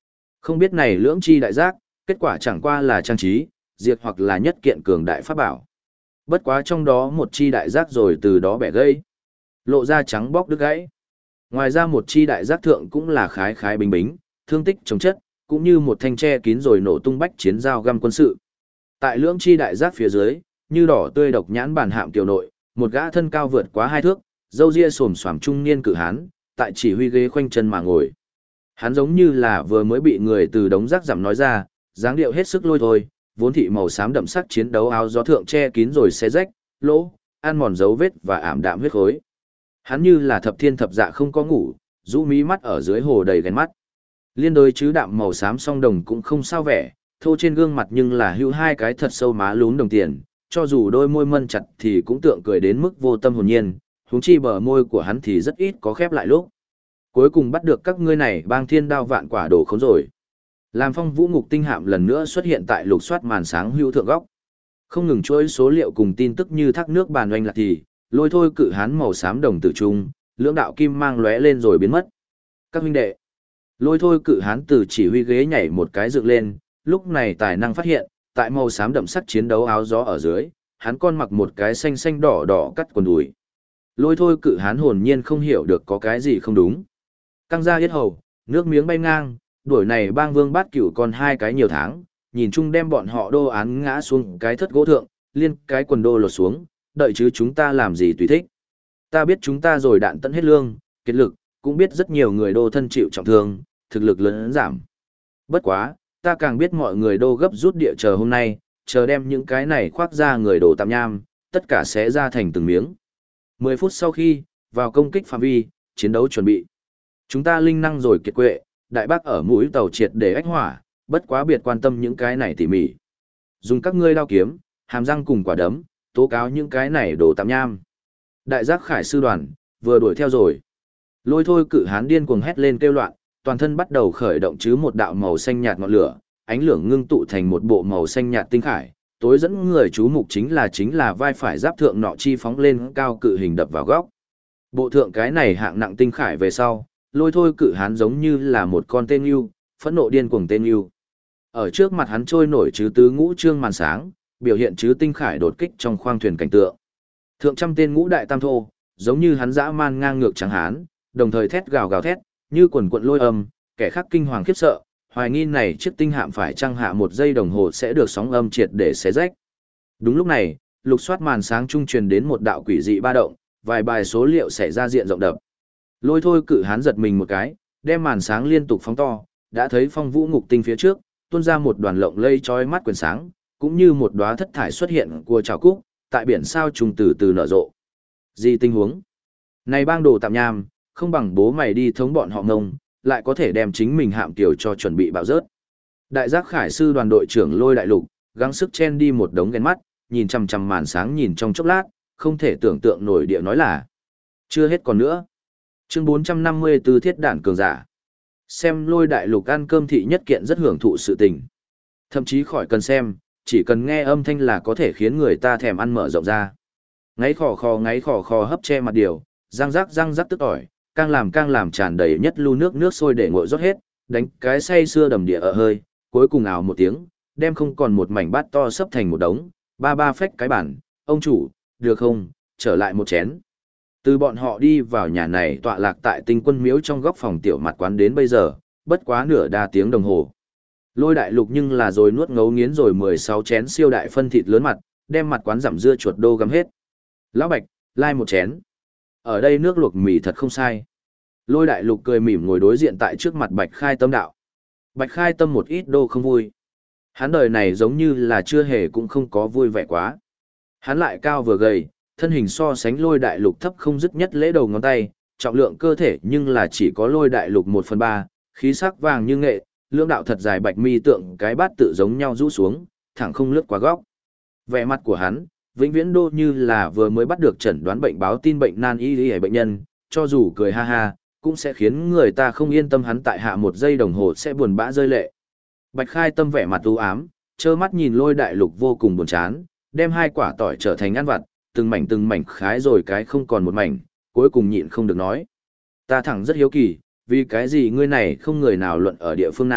Không biết này lưỡng chi đại giác, kết quả chẳng qua là trang trí, diệt hoặc là nhất kiện cường đại pháp bảo. Bất quá trong đó một chi đại giác rồi từ đó bẻ gãy, lộ ra trắng bóc đứt gãy. Ngoài ra một chi đại giác thượng cũng là khái khái bình bính, thương tích chống chất, cũng như một thanh tre kín rồi nổ tung bách chiến dao găm quân sự. Tại lưỡng chi đại giác phía dưới, như đỏ tươi độc nhãn bản hạm kiều nội, một gã thân cao vượt quá 2 thước, râu ria xồm xoàm trung niên cử hán, tại chỉ huy ghế khoanh chân mà ngồi. Hắn giống như là vừa mới bị người từ đống rác giảm nói ra, dáng điệu hết sức lôi thôi, vốn thị màu xám đậm sắc chiến đấu áo gió thượng che kín rồi xé rách, lỗ, ăn mòn dấu vết và ảm đạm huyết khối. Hắn như là thập thiên thập dạ không có ngủ, rũ mí mắt ở dưới hồ đầy ghen mắt. Liên đối chứ đạm màu xám song đồng cũng không sao vẻ, thô trên gương mặt nhưng là hữu hai cái thật sâu má lún đồng tiền, cho dù đôi môi mân chặt thì cũng tượng cười đến mức vô tâm hồn nhiên, huống chi bờ môi của hắn thì rất ít có khép lại lúc. Cuối cùng bắt được các ngươi này bang thiên đao vạn quả đổ khốn rồi. Làm Phong Vũ Ngục tinh hạm lần nữa xuất hiện tại lục soát màn sáng hữu thượng góc. Không ngừng chuỗi số liệu cùng tin tức như thác nước bàn oanh lạc thì, lôi thôi cự hán màu xám đồng tử trung, lưỡng đạo kim mang lóe lên rồi biến mất. Các huynh đệ, lôi thôi cự hán từ chỉ huy ghế nhảy một cái dựng lên, lúc này tài năng phát hiện, tại màu xám đậm sắc chiến đấu áo gió ở dưới, hắn con mặc một cái xanh xanh đỏ đỏ cắt quần đùi. Lôi thôi cự hán hồn nhiên không hiểu được có cái gì không đúng. Căng ra yết hầu, nước miếng bay ngang, đuổi này bang vương bát cửu còn 2 cái nhiều tháng, nhìn chung đem bọn họ đô án ngã xuống cái thất gỗ thượng, liên cái quần đô lột xuống, đợi chứ chúng ta làm gì tùy thích. Ta biết chúng ta rồi đạn tận hết lương, kết lực, cũng biết rất nhiều người đô thân chịu trọng thương, thực lực lớn giảm. Bất quá, ta càng biết mọi người đô gấp rút địa chờ hôm nay, chờ đem những cái này khoác ra người đổ tạm nham, tất cả sẽ ra thành từng miếng. 10 phút sau khi, vào công kích phạm vi, chiến đấu chuẩn bị. Chúng ta linh năng rồi kiệt quệ, đại bác ở mũi tàu triệt để ách hỏa, bất quá biệt quan tâm những cái này tỉ mỉ. Dùng các ngươi đao kiếm, hàm răng cùng quả đấm, tố cáo những cái này đổ tạm nham. Đại giác khải sư đoàn, vừa đuổi theo rồi. Lôi thôi cự hán điên cuồng hét lên kêu loạn, toàn thân bắt đầu khởi động chứ một đạo màu xanh nhạt ngọn lửa, ánh lửa ngưng tụ thành một bộ màu xanh nhạt tinh khải, tối dẫn người chú mục chính là vai phải giáp thượng nọ chi phóng lên cao cự hình đập vào góc. Bộ thượng cái này hạng nặng tinh khải về sau, lôi thôi cự hán giống như là một con tên yêu, phẫn nộ điên cuồng tên yêu. Ở trước mặt hắn trôi nổi chứ tứ ngũ trương màn sáng, biểu hiện chứ tinh khải đột kích trong khoang thuyền cảnh tượng. Thượng trăm tên ngũ đại tam thô, giống như hắn dã man ngang ngược trắng hán, đồng thời thét gào gào thét, như quần quận lôi âm, kẻ khác kinh hoàng khiếp sợ, hoài nghi này chiếc tinh hạm phải trăng hạ 1 giây đồng hồ sẽ được sóng âm triệt để xé rách. Đúng lúc này, lục soát màn sáng trung truyền đến một đạo quỷ dị ba động, vài bài số liệu xảy ra diện rộng đập. Lôi thôi cự hán giật mình một cái, đem màn sáng liên tục phóng to, đã thấy Phong Vũ Ngục tinh phía trước, tuôn ra một đoàn lộng lây chói mắt quyền sáng, cũng như một đóa thất thải xuất hiện của trào cúc, tại biển sao trùng từ từ nở rộ. Gì tình huống? Này bang đồ tạm nham, không bằng bố mày đi thống bọn họ ngông, lại có thể đem chính mình hạm tiểu cho chuẩn bị bạo rớt. Đại giác khải sư đoàn đội trưởng Lôi Đại Lục, gắng sức chen đi một đống ghen mắt, nhìn chằm chằm màn sáng nhìn trong chốc lát, không thể tưởng tượng nổi địa nói là. Chưa hết còn nữa. Chương 454 thiết đản cường giả. Xem Lôi Đại Lục ăn cơm thị nhất kiện rất hưởng thụ sự tình. Thậm chí khỏi cần xem, chỉ cần nghe âm thanh là có thể khiến người ta thèm ăn mở rộng ra. Ngáy khò khò hấp che mặt điều, răng rắc tức ỏi, càng làm tràn đầy nhất lu nước sôi để nguội rót hết, đánh cái say xưa đầm địa ở hơi, cuối cùng ào một tiếng, đem không còn một mảnh bát to sấp thành một đống, ba phách cái bản, ông chủ, được không, trở lại một chén. Từ bọn họ đi vào nhà này tọa lạc tại Tinh Quân miếu trong góc phòng tiểu mặt quán đến bây giờ, bất quá nửa đa tiếng đồng hồ. Lôi Đại Lục nhưng là rồi nuốt ngấu nghiến rồi 16 chén siêu đại phân thịt lớn mặt, đem mặt quán giảm dưa chuột đô gắm hết. Lão Bạch, lai một chén. Ở đây nước luộc mì thật không sai. Lôi Đại Lục cười mỉm ngồi đối diện tại trước mặt Bạch Khai Tâm đạo. Bạch Khai Tâm một ít đô không vui. Hắn đời này giống như là chưa hề cũng không có vui vẻ quá. Hắn lại cao vừa gầy, thân hình so sánh Lôi Đại Lục thấp không dứt nhất lễ đầu ngón tay, trọng lượng cơ thể nhưng là chỉ có Lôi Đại Lục 1/3, khí sắc vàng như nghệ, lưỡng đạo thật dài bạch mi tượng cái bát tự giống nhau rũ xuống, thẳng không lướt qua góc. Vẻ mặt của hắn, vĩnh viễn đô như là vừa mới bắt được chẩn đoán bệnh báo tin bệnh nan y bệnh nhân, cho dù cười ha ha, cũng sẽ khiến người ta không yên tâm hắn tại hạ 1 giây đồng hồ sẽ buồn bã rơi lệ. Bạch Khai Tâm vẻ mặt u ám, trơ mắt nhìn Lôi Đại Lục vô cùng buồn chán, đem 2 quả tỏi trở thành ăn vặt, từng mảnh khái rồi cái không còn một mảnh, cuối cùng nhịn không được nói. Ta thẳng rất hiếu kỳ, vì cái gì ngươi này không người nào luận ở địa phương nào,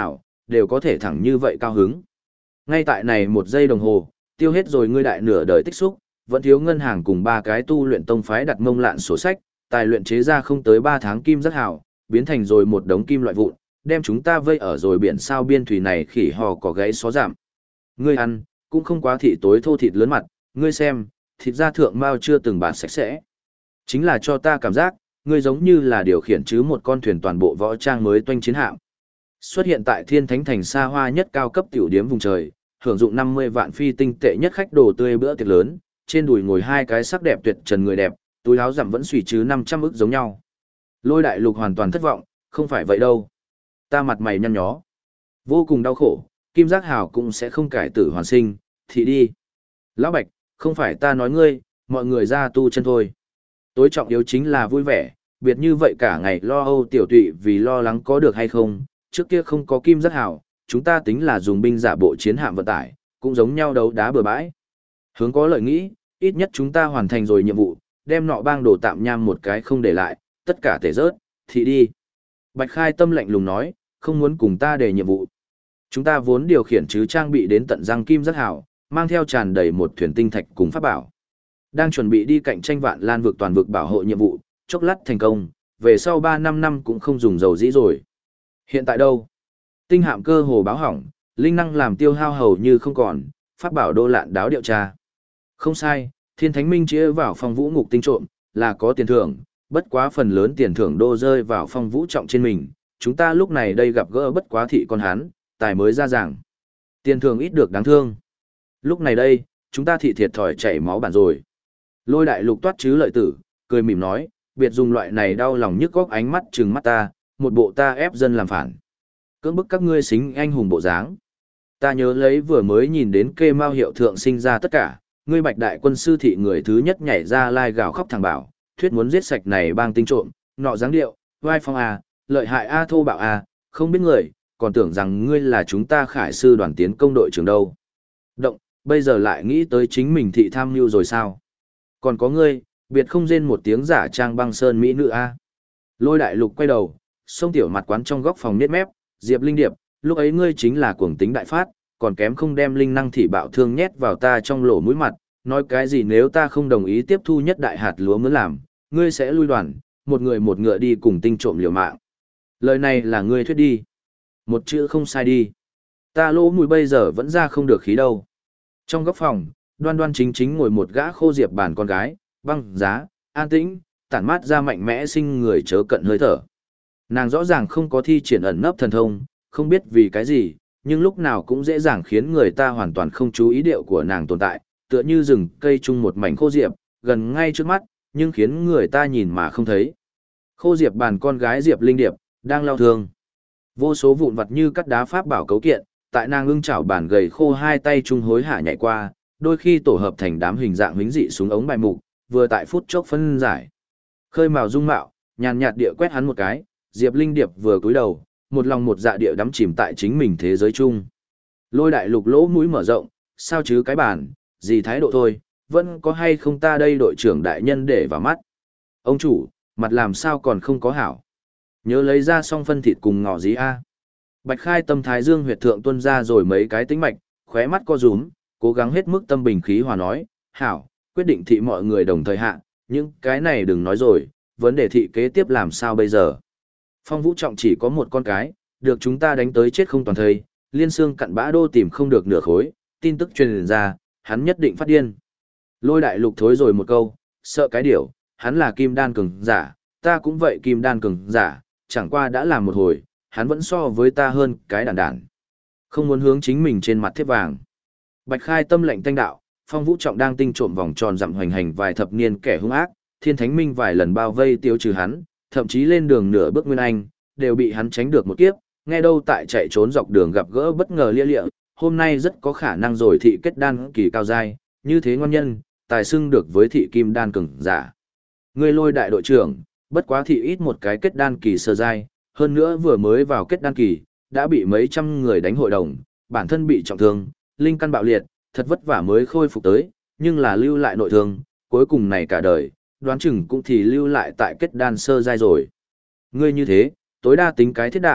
đều có thể thẳng như vậy cao hứng. Ngay tại này 1 giây đồng hồ, tiêu hết rồi ngươi đại nửa đời tích xúc, vẫn thiếu ngân hàng cùng 3 cái tu luyện tông phái đặt mông lạn sổ sách, tài luyện chế ra không tới 3 tháng kim rất hảo, biến thành rồi một đống kim loại vụn, đem chúng ta vây ở rồi biển sao biên thủy này khỉ hò có gáy xó giảm. Ngươi ăn, cũng không quá thị tối thô thịt lớn mặt, ngươi xem, thịt da thượng mao chưa từng bạt sạch sẽ. Chính là cho ta cảm giác, ngươi giống như là điều khiển chứ một con thuyền toàn bộ võ trang mới toanh chiến hạm. Xuất hiện tại Thiên Thánh thành xa hoa nhất cao cấp tiểu điếm vùng trời, hưởng dụng 50 vạn phi tinh tệ nhất khách đồ tươi bữa tiệc lớn, trên đùi ngồi 2 cái sắc đẹp tuyệt trần người đẹp, túi áo giảm vẫn xùy chứ 500 ức giống nhau. Lôi Đại Lục hoàn toàn thất vọng, không phải vậy đâu. Ta mặt mày nhăn nhó, vô cùng đau khổ, Kim Giác Hào cũng sẽ không cải tử hoàn sinh, thì đi. Lão Bạch, không phải ta nói ngươi, mọi người ra tu chân thôi. Tối trọng yếu chính là vui vẻ, biệt như vậy cả ngày lo âu tiểu tụy vì lo lắng có được hay không, trước kia không có Kim Giác Hào, chúng ta tính là dùng binh giả bộ chiến hạm vận tải, cũng giống nhau đấu đá bừa bãi. Hướng có lợi nghĩ, ít nhất chúng ta hoàn thành rồi nhiệm vụ, đem nọ bang đồ tạm nham một cái không để lại, tất cả tể rớt, thì đi. Bạch Khai Tâm lạnh lùng nói, không muốn cùng ta để nhiệm vụ. Chúng ta vốn điều khiển chứ trang bị đến tận răng Kim Giác Hào, mang theo tràn đầy một thuyền tinh thạch cùng pháp bảo. Đang chuẩn bị đi cạnh tranh Vạn Lan vực toàn vực bảo hộ nhiệm vụ, chốc lát thành công, về sau 3-5 năm cũng không dùng dầu dĩ rồi. Hiện tại đâu? Tinh hạm cơ hồ báo hỏng, linh năng làm tiêu hao hầu như không còn, pháp bảo đô lạn đáo điều tra. Không sai, Thiên Thánh Minh chia vào phong vũ ngục tinh trộm, là có tiền thưởng, bất quá phần lớn tiền thưởng đô rơi vào phong vũ trọng trên mình, chúng ta lúc này đây gặp gỡ bất quá thị con hán, tài mới ra giảng. Tiền thưởng ít được đáng thương. Lúc này đây, chúng ta thị thiệt thòi chảy máu bản rồi. Lôi Đại Lục toát chứ lợi tử, cười mỉm nói, biệt dùng loại này đau lòng nhức góc ánh mắt trừng mắt ta, một bộ ta ép dân làm phản. Cưỡng bức các ngươi xính anh hùng bộ dáng. Ta nhớ lấy vừa mới nhìn đến kê mao hiệu thượng sinh ra tất cả, ngươi Bạch đại quân sư thị người thứ nhất nhảy ra lai gào khóc thẳng bảo, thuyết muốn giết sạch này bang tinh trộm, nọ dáng điệu, vai phong à, lợi hại a thô bạo a, không biết người, còn tưởng rằng ngươi là chúng ta Khải sư đoàn tiến công đội trưởng đâu. Động, bây giờ lại nghĩ tới chính mình thị tham mưu rồi sao? Còn có ngươi, biệt không rên một tiếng giả trang băng sơn mỹ nữ a. Lôi Đại Lục quay đầu, xông tiểu mặt quán trong góc phòng nết mép, Diệp Linh Điệp, lúc ấy ngươi chính là cuồng tính đại phát, còn kém không đem linh năng thị bạo thương nhét vào ta trong lỗ mũi mặt, nói cái gì nếu ta không đồng ý tiếp thu nhất đại hạt lúa muốn làm, ngươi sẽ lui đoàn, một người một ngựa đi cùng tinh trộm liều mạng. Lời này là ngươi thuyết đi. Một chữ không sai đi. Ta lỗ mũi bây giờ vẫn ra không được khí đâu. Trong góc phòng, đoan đoan chính chính ngồi một gã khô diệp bàn con gái, băng giá, an tĩnh, tản mát ra mạnh mẽ sinh người chớ cận hơi thở. Nàng rõ ràng không có thi triển ẩn nấp thần thông, không biết vì cái gì, nhưng lúc nào cũng dễ dàng khiến người ta hoàn toàn không chú ý điệu của nàng tồn tại, tựa như rừng cây chung một mảnh khô diệp, gần ngay trước mắt, nhưng khiến người ta nhìn mà không thấy. Khô diệp bàn con gái Diệp Linh Điệp, đang lao thương. Vô số vụn vặt như cắt đá pháp bảo cấu kiện, tại nàng ưng chảo bàn gầy khô hai tay chung hối hả nhảy qua, đôi khi tổ hợp thành đám hình dạng huyễn dị xuống ống bài mục, vừa tại phút chốc phân giải. Khơi mào dung mạo, nhàn nhạt địa quét hắn một cái, Diệp Linh Điệp vừa cúi đầu, một lòng một dạ địa đắm chìm tại chính mình thế giới chung. Lôi Đại Lục lỗ mũi mở rộng, sao chứ cái bản, gì thái độ thôi, vẫn có hay không ta đây đội trưởng đại nhân để vào mắt. Ông chủ, mặt làm sao còn không có hảo. Nhớ lấy ra xong phân thịt cùng ngọ dí a. Bạch Khai Tâm thái dương huyệt thượng tuân ra rồi mấy cái tính mạch, khóe mắt co rúm, cố gắng hết mức tâm bình khí hòa nói, hảo, quyết định thị mọi người đồng thời hạ, nhưng cái này đừng nói rồi, vấn đề thị kế tiếp làm sao bây giờ. Phong Vũ Trọng chỉ có một con cái, được chúng ta đánh tới chết không toàn thây, liên xương cặn bã đô tìm không được nửa khối, tin tức truyền ra, hắn nhất định phát điên. Lôi Đại Lục thối rồi một câu, sợ cái điểu, hắn là kim đan cường giả, ta cũng vậy kim đan cường giả, chẳng qua đã làm một hồi, hắn vẫn so với ta hơn cái đàn đản. Không muốn hướng chính mình trên mặt thép vàng. Bạch Khai Tâm lệnh thanh đạo, Phong Vũ Trọng đang tinh trộm vòng tròn dặm hoành hành vài thập niên kẻ hung ác, Thiên Thánh Minh vài lần bao vây tiêu trừ hắn, thậm chí lên đường nửa bước Nguyên Anh, đều bị hắn tránh được một kiếp, nghe đâu tại chạy trốn dọc đường gặp gỡ bất ngờ lia lịa, hôm nay rất có khả năng rồi thị kết đan kỳ cao giai, như thế ngon nhân, tài xưng được với thị kim đan cường giả. Ngươi Lôi đại đội trưởng, bất quá thị ít một cái kết đan kỳ sơ giai, hơn nữa vừa mới vào kết đan kỳ, đã bị mấy trăm người đánh hội đồng, bản thân bị trọng thương, linh căn bạo liệt, thật vất vả mới khôi phục tới, nhưng là lưu lại nội thương, cuối cùng này cả đời, đoán chừng cũng thì lưu lại tại kết đan sơ giai rồi. Ngươi như thế, tối đa tính cái thiết đản,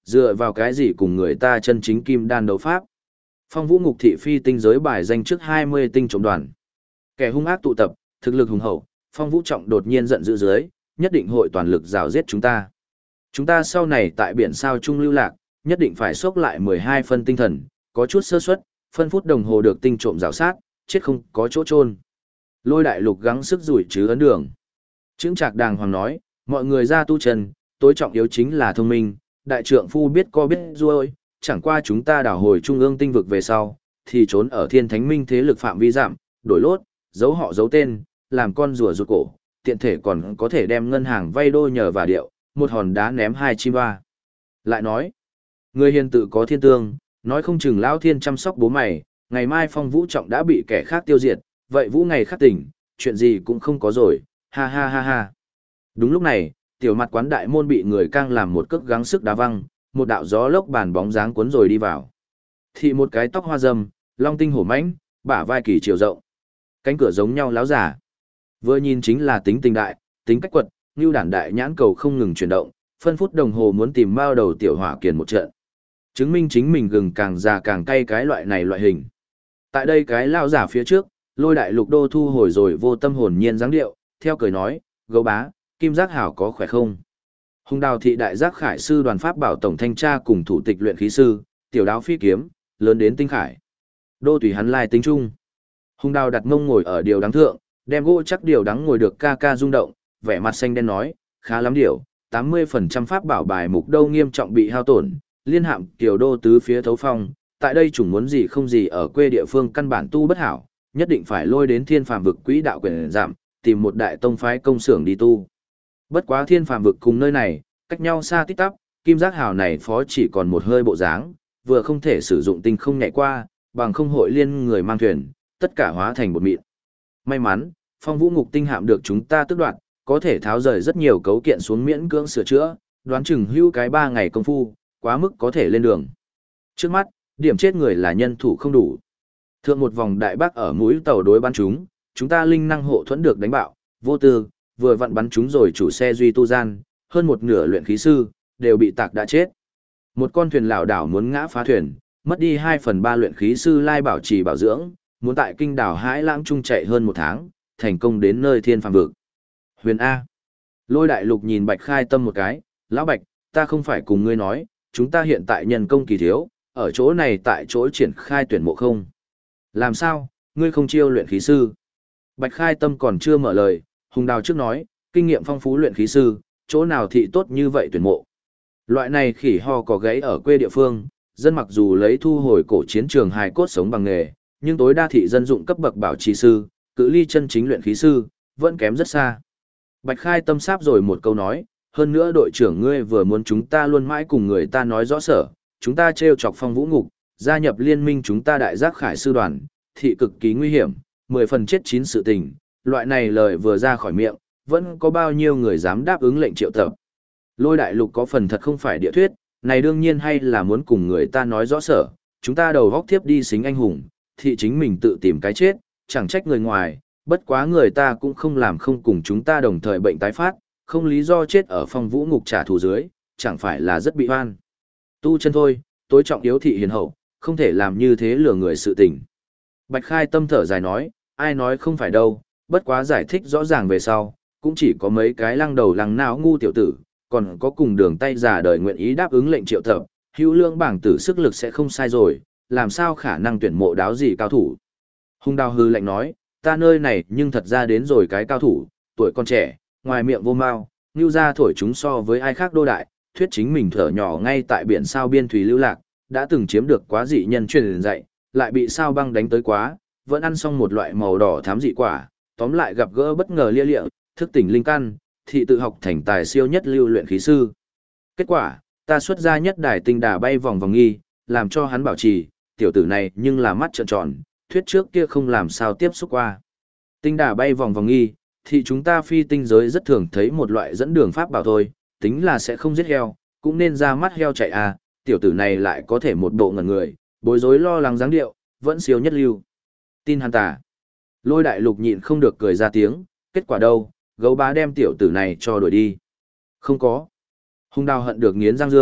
dựa vào cái gì cùng người ta chân chính kim đan đấu pháp. Phong Vũ Ngục thị phi tinh giới bài danh trước 20 tinh trộm đoàn. Kẻ hung ác tụ tập, thực lực hùng hậu, Phong Vũ Trọng đột nhiên giận dữ dưới, nhất định hội toàn lực rào giết chúng ta. Chúng ta sau này tại biển sao trung lưu lạc, nhất định phải xốc lại 12 phân tinh thần, có chút sơ suất, phân phút đồng hồ được tinh trộm rào sát, chết không có chỗ chôn. Lôi Đại Lục gắng sức rủi chứ ấn đường. Trương Trạc đàng hoàng nói, mọi người ra tu trần, tối trọng yếu chính là thông minh, đại trượng phu biết co biết ruôi, chẳng qua chúng ta đảo hồi trung ương tinh vực về sau, thì trốn ở thiên thánh minh thế lực phạm vi giảm, đổi lốt, giấu họ giấu tên, làm con rùa rụt cổ, tiện thể còn có thể đem ngân hàng vay đô nhờ và điệu, một hòn đá ném hai chim ba. Lại nói, người hiền tự có thiên tương, nói không chừng lão thiên chăm sóc bố mày, ngày mai Phong Vũ Trọng đã bị kẻ khác tiêu diệt, vậy Vũ ngày khắc tỉnh, chuyện gì cũng không có rồi, ha ha ha ha. Đúng lúc này, tiểu mặt quán đại môn bị người căng làm một cước gắng sức đá văng, một đạo gió lốc bàn bóng dáng cuốn rồi đi vào. Thị một cái tóc hoa râm, long tinh hổ mãnh, bả vai kỳ chiều rộng. Cánh cửa giống nhau láo giả. Vừa nhìn chính là tính tình đại, tính cách quật, như đản đại nhãn cầu không ngừng chuyển động, phân phút đồng hồ muốn tìm bao đầu tiểu hỏa kiền một trận. Chứng minh chính mình gừng càng già càng cay cái loại này loại hình. Tại đây cái lao giả phía trước, Lôi Đại Lục đô thu hồi rồi vô tâm hồn nhiên dáng điệu, theo cười nói, gấu bá, Kim Giác Hảo có khỏe không? Hùng Đào thị đại giác khải sư đoàn pháp bảo tổng thanh tra cùng thủ tịch luyện khí sư, tiểu đáo phi kiếm, lớn đến tinh khải. Đô tùy hắn lai tính trung. Hùng Đào đặt mông ngồi ở điều đáng thượng, đem gỗ chắc điều đáng ngồi được ca ca rung động, vẻ mặt xanh đen nói, khá lắm điều, 80% pháp bảo bài mục đâu nghiêm trọng bị hao tổn, liên hạm tiểu đô tứ phía thấu phong, tại đây chủng muốn gì không gì ở quê địa phương căn bản tu bất hảo, nhất định phải lôi đến thiên phàm vực quỹ đạo quyền giảm, tìm một đại tông phái công xưởng đi tu. Bất quá thiên phàm vực cùng nơi này, cách nhau xa tít tắp, Kim Giác Hào này phó chỉ còn một hơi bộ dáng, vừa không thể sử dụng tinh không nhảy qua, bằng không hội liên người mang thuyền, tất cả hóa thành một mịn. May mắn, Phong Vũ Ngục tinh hạm được chúng ta tước đoạt, có thể tháo rời rất nhiều cấu kiện xuống miễn cưỡng sửa chữa, đoán chừng hưu cái 3 ngày công phu, quá mức có thể lên đường. Trước mắt, điểm chết người là nhân thủ không đủ. Thượng một vòng đại bác ở mũi tàu đối bắn chúng ta linh năng hộ thuẫn được đánh bạo, vô tư, vừa vặn bắn chúng rồi chủ xe duy tu gian, hơn một nửa luyện khí sư, đều bị tạc đã chết. Một con thuyền lảo đảo muốn ngã phá thuyền, mất đi 2/3 luyện khí sư lai bảo trì bảo dưỡng, muốn tại kinh đảo Hải Lãng trung chạy hơn 1 tháng, thành công đến nơi thiên phàm vực. Huyền A. Lôi Đại Lục nhìn Bạch Khai Tâm một cái, lão Bạch, ta không phải cùng ngươi nói, chúng ta hiện tại nhân công kỳ thiếu, ở chỗ này tại chỗ triển khai tuyển mộ không. Làm sao, ngươi không chiêu luyện khí sư? Bạch Khai Tâm còn chưa mở lời, Hùng Đào trước nói, kinh nghiệm phong phú luyện khí sư, chỗ nào thị tốt như vậy tuyển mộ. Loại này khỉ ho có gãy ở quê địa phương, dân mặc dù lấy thu hồi cổ chiến trường hài cốt sống bằng nghề, nhưng tối đa thị dân dụng cấp bậc bảo trì sư, cự ly chân chính luyện khí sư, vẫn kém rất xa. Bạch Khai Tâm sáp rồi một câu nói, hơn nữa đội trưởng ngươi vừa muốn chúng ta luôn mãi cùng người ta nói rõ sở, chúng ta trêu chọc Phong Vũ Ngục, gia nhập liên minh chúng ta đại giác khải sư đoàn, thị cực kỳ nguy hiểm, 10 phần chết 9 sự tình, loại này lời vừa ra khỏi miệng, vẫn có bao nhiêu người dám đáp ứng lệnh triệu tập. Lôi Đại Lục có phần thật không phải địa thuyết, này đương nhiên hay là muốn cùng người ta nói rõ sở, chúng ta đầu góc tiếp đi xính anh hùng, thị chính mình tự tìm cái chết, chẳng trách người ngoài, bất quá người ta cũng không làm không cùng chúng ta đồng thời bệnh tái phát, không lý do chết ở Phong Vũ Ngục trả thù dưới, chẳng phải là rất bị oan. Tu chân thôi, tối trọng yếu thị hiền hậu, không thể làm như thế lừa người sự tình. Bạch Khai Tâm thở dài nói, ai nói không phải đâu, bất quá giải thích rõ ràng về sau, cũng chỉ có mấy cái lăng đầu lăng não ngu tiểu tử, còn có cùng đường tay giả đời nguyện ý đáp ứng lệnh triệu tập, hữu lương bảng tử sức lực sẽ không sai rồi, làm sao khả năng tuyển mộ đáo gì cao thủ. Hung Đào hư lệnh nói, ta nơi này nhưng thật ra đến rồi cái cao thủ, tuổi còn trẻ, ngoài miệng vô mau, như ra thổi chúng so với ai khác đô đại, thuyết chính mình thở nhỏ ngay tại biển sao biên thủy lưu lạc, đã từng chiếm được quá dị nhân truyền dạy, lại bị sao băng đánh tới quá, vẫn ăn xong một loại màu đỏ thám dị quả, tóm lại gặp gỡ bất ngờ lia lịa, thức tỉnh linh căn, thị tự học thành tài siêu nhất lưu luyện khí sư. Kết quả, ta xuất ra nhất đài tinh đà bay vòng vòng nghi, làm cho hắn bảo trì, tiểu tử này nhưng là mắt trợn tròn, thuyết trước kia không làm sao tiếp xúc qua. Tinh đà bay vòng vòng nghi, thì chúng ta phi tinh giới rất thường thấy một loại dẫn đường pháp bảo thôi, tính là sẽ không giết heo, cũng nên ra mắt heo chạy à, tiểu tử này lại có thể một bộ ngẩn người, bối rối lo lắng dáng điệu, vẫn siêu nhất lưu. Tin hắn tà. Lôi Đại Lục nhịn không được cười ra tiếng, kết quả đâu, gấu bá đem tiểu tử này cho đuổi đi. Không có. Hung Đào hận được nghiến răng dương,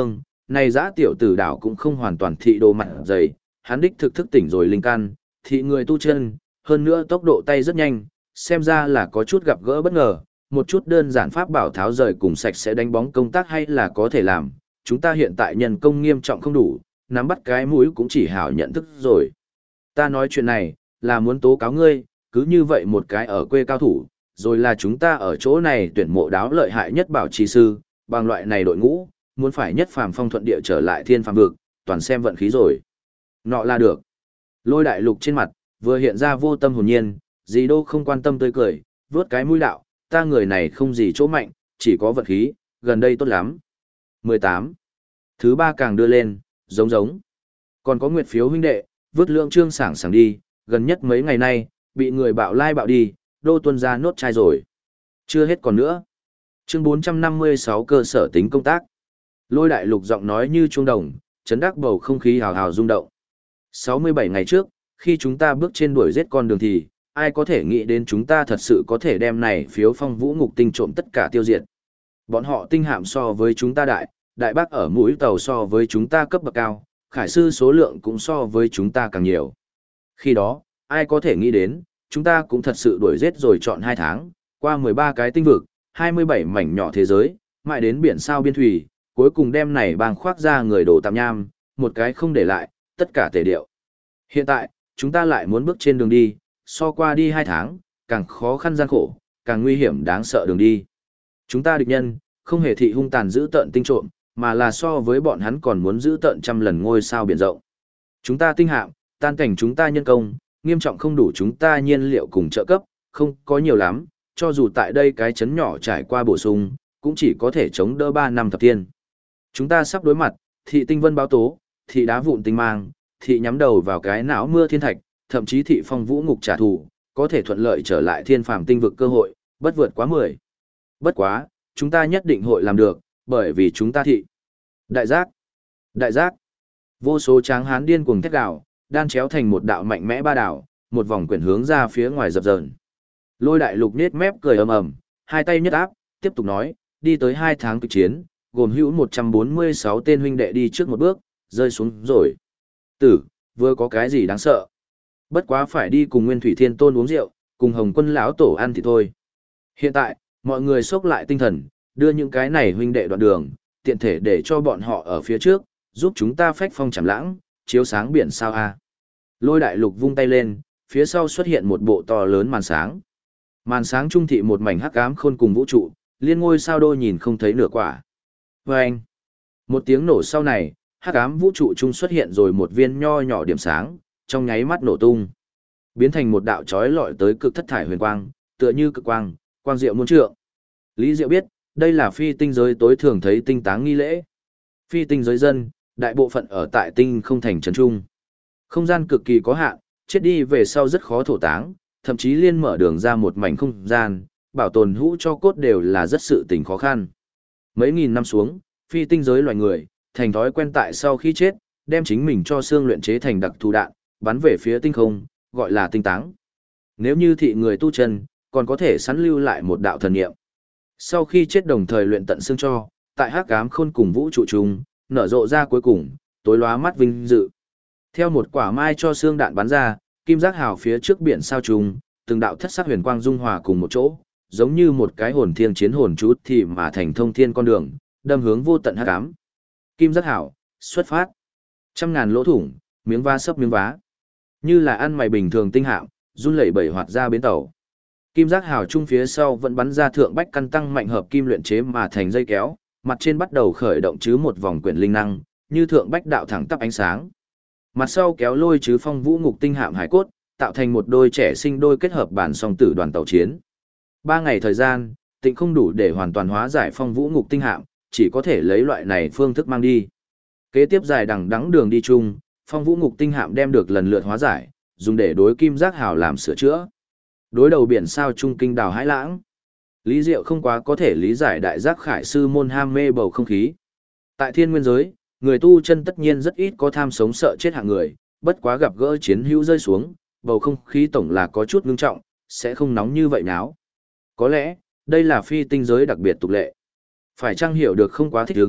Này dã tiểu tử đảo cũng không hoàn toàn thị đồ mặt dày, hắn đích thực thức tỉnh rồi linh căn, thị người tu chân, hơn nữa tốc độ tay rất nhanh, xem ra là có chút gặp gỡ bất ngờ, một chút đơn giản pháp bảo tháo rời cùng sạch sẽ đánh bóng công tác hay là có thể làm, chúng ta hiện tại nhân công nghiêm trọng không đủ, nắm bắt cái mũi cũng chỉ hảo nhận thức rồi. Ta nói chuyện này, là muốn tố cáo ngươi, cứ như vậy một cái ở quê cao thủ, rồi là chúng ta ở chỗ này tuyển mộ đáo lợi hại nhất bảo trì sư, bằng loại này đội ngũ, muốn phải nhất phàm phong thuận địa trở lại thiên phàm vực, toàn xem vận khí rồi. Nọ là được. Lôi đại lục trên mặt, vừa hiện ra vô tâm hồn nhiên, gì đâu không quan tâm tươi cười, vớt cái mũi đạo, ta người này không gì chỗ mạnh, chỉ có vận khí, gần đây tốt lắm. 18. Thứ ba càng đưa lên, giống giống. Còn có nguyệt phiếu huynh đệ, vớt lượng trương sảng sảng đi, gần nhất mấy ngày nay, bị người bạo lai bạo đi, đô tuân ra nốt chai rồi. Chưa hết còn nữa. Chương 456 cơ sở tính công tác. Lôi đại lục giọng nói như chuông đồng, chấn đắc bầu không khí hào hào rung động. 67 ngày trước, khi chúng ta bước trên đuổi giết con đường thì, ai có thể nghĩ đến chúng ta thật sự có thể đem này phiếu phong vũ ngục tinh trộm tất cả tiêu diệt. Bọn họ tinh hạm so với chúng ta đại bác ở mũi tàu so với chúng ta cấp bậc cao, khải sư số lượng cũng so với chúng ta càng nhiều. Khi đó, ai có thể nghĩ đến, chúng ta cũng thật sự đuổi giết rồi chọn 2 tháng, qua 13 cái tinh vực, 27 mảnh nhỏ thế giới, mãi đến biển sao biên thủy, cuối cùng đem này bang khoác ra người đổ tạm nham, một cái không để lại, tất cả tề điệu. Hiện tại, chúng ta lại muốn bước trên đường đi, so qua đi 2 tháng, càng khó khăn gian khổ, càng nguy hiểm đáng sợ đường đi. Chúng ta địch nhân, không hề thị hung tàn giữ tận tinh trộm, mà là so với bọn hắn còn muốn giữ tận trăm lần ngôi sao biển rộng. Chúng ta tinh hạm, tan cảnh chúng ta nhân công, nghiêm trọng không đủ chúng ta nhiên liệu cùng trợ cấp, không có nhiều lắm, cho dù tại đây cái chấn nhỏ trải qua bổ sung, cũng chỉ có thể chống đỡ 3 năm thập tiên. Chúng ta sắp đối mặt, thị tinh vân báo tố, thị đá vụn tinh mang, thị nhắm đầu vào cái não mưa thiên thạch, thậm chí thị phong vũ ngục trả thù, có thể thuận lợi trở lại thiên phàm tinh vực cơ hội, bất vượt quá 10. Bất quá, chúng ta nhất định hội làm được, bởi vì chúng ta thị. Đại giác, đại giác, vô số tráng hán điên cuồng thét gào, đan chéo thành một đạo mạnh mẽ ba đảo, một vòng quyển hướng ra phía ngoài dập dờn. Lôi đại lục nết mép cười ầm ầm, hai tay nhất áp, tiếp tục nói, đi tới 2 tháng kịch chiến, gồm hữu 146 tên huynh đệ đi trước một bước, rơi xuống rồi. Tử, vừa có cái gì đáng sợ. Bất quá phải đi cùng Nguyên Thủy Thiên Tôn uống rượu, cùng Hồng Quân lão tổ ăn thì thôi. Hiện tại, mọi người xốc lại tinh thần, đưa những cái này huynh đệ đoạn đường, tiện thể để cho bọn họ ở phía trước, giúp chúng ta phách phong chảm lãng, chiếu sáng biển sao a. Lôi đại lục vung tay lên, phía sau xuất hiện một bộ to lớn màn sáng. Màn sáng trung thị một mảnh hắc ám khôn cùng vũ trụ, liên ngôi sao đô nhìn không thấy nửa quả. Vâng! Một tiếng nổ sau này, hắc ám vũ trụ trung xuất hiện rồi một viên nho nhỏ điểm sáng, trong nháy mắt nổ tung. Biến thành một đạo chói lọi tới cực thất thải huyền quang, tựa như cực quang, quang diệu muôn trượng. Lý Diệu biết, đây là phi tinh giới tối thường thấy tinh táng nghi lễ. Phi tinh giới dân, đại bộ phận ở tại tinh không thành trấn trung. Không gian cực kỳ có hạn, chết đi về sau rất khó thổ táng, thậm chí liên mở đường ra một mảnh không gian, bảo tồn hũ cho cốt đều là rất sự tình khó khăn. Mấy nghìn năm xuống, phi tinh giới loài người, thành thói quen tại sau khi chết, đem chính mình cho xương luyện chế thành đặc thù đạn, bắn về phía tinh không, gọi là tinh táng. Nếu như thị người tu chân, còn có thể sẵn lưu lại một đạo thần niệm. Sau khi chết đồng thời luyện tận xương cho, tại hắc ám khôn cùng vũ trụ trùng, nở rộ ra cuối cùng, tối lóa mắt vinh dự. Theo một quả mai cho xương đạn bắn ra, kim giác hào phía trước biển sao trùng, từng đạo thất sắc huyền quang dung hòa cùng một chỗ, giống như một cái hồn thiêng chiến hồn chút thì mà thành thông thiên con đường, đâm hướng vô tận hắc ám. Kim giác hảo, xuất phát. 100.000 lỗ thủng, miếng vá sấp miếng vá. Như là ăn mày bình thường tinh hạm, run lẩy bẩy hoạt ra bến tàu. Kim giác hào trung phía sau vẫn bắn ra thượng bách căn tăng mạnh hợp kim luyện chế mà thành dây kéo, mặt trên bắt đầu khởi động chứ một vòng quyển linh năng, như thượng bách đạo thẳng tắp ánh sáng. Mặt sau kéo lôi chứ phong vũ ngục tinh hạm hải cốt, tạo thành một đôi trẻ sinh đôi kết hợp bản song tử đoàn tàu chiến. 3 ngày thời gian, Tịnh không đủ để hoàn toàn hóa giải phong vũ ngục tinh hạm, chỉ có thể lấy loại này phương thức mang đi. Kế tiếp dài đằng đẵng đường đi chung, phong vũ ngục tinh hạm đem được lần lượt hóa giải, dùng để đối kim giác hào làm sửa chữa. Đối đầu biển sao trung kinh đào hãi lãng. Lý Diệu không quá có thể lý giải đại giác khải sư môn ham mê bầu không khí. Tại thiên nguyên giới, người tu chân tất nhiên rất ít có tham sống sợ chết hạng người, bất quá gặp gỡ chiến hữu rơi xuống, bầu không khí tổng là có chút ngưng trọng, sẽ không nóng như vậy náo. Có lẽ, đây là phi tinh giới đặc biệt tục lệ. Phải chăng hiểu được không quá thích ứng,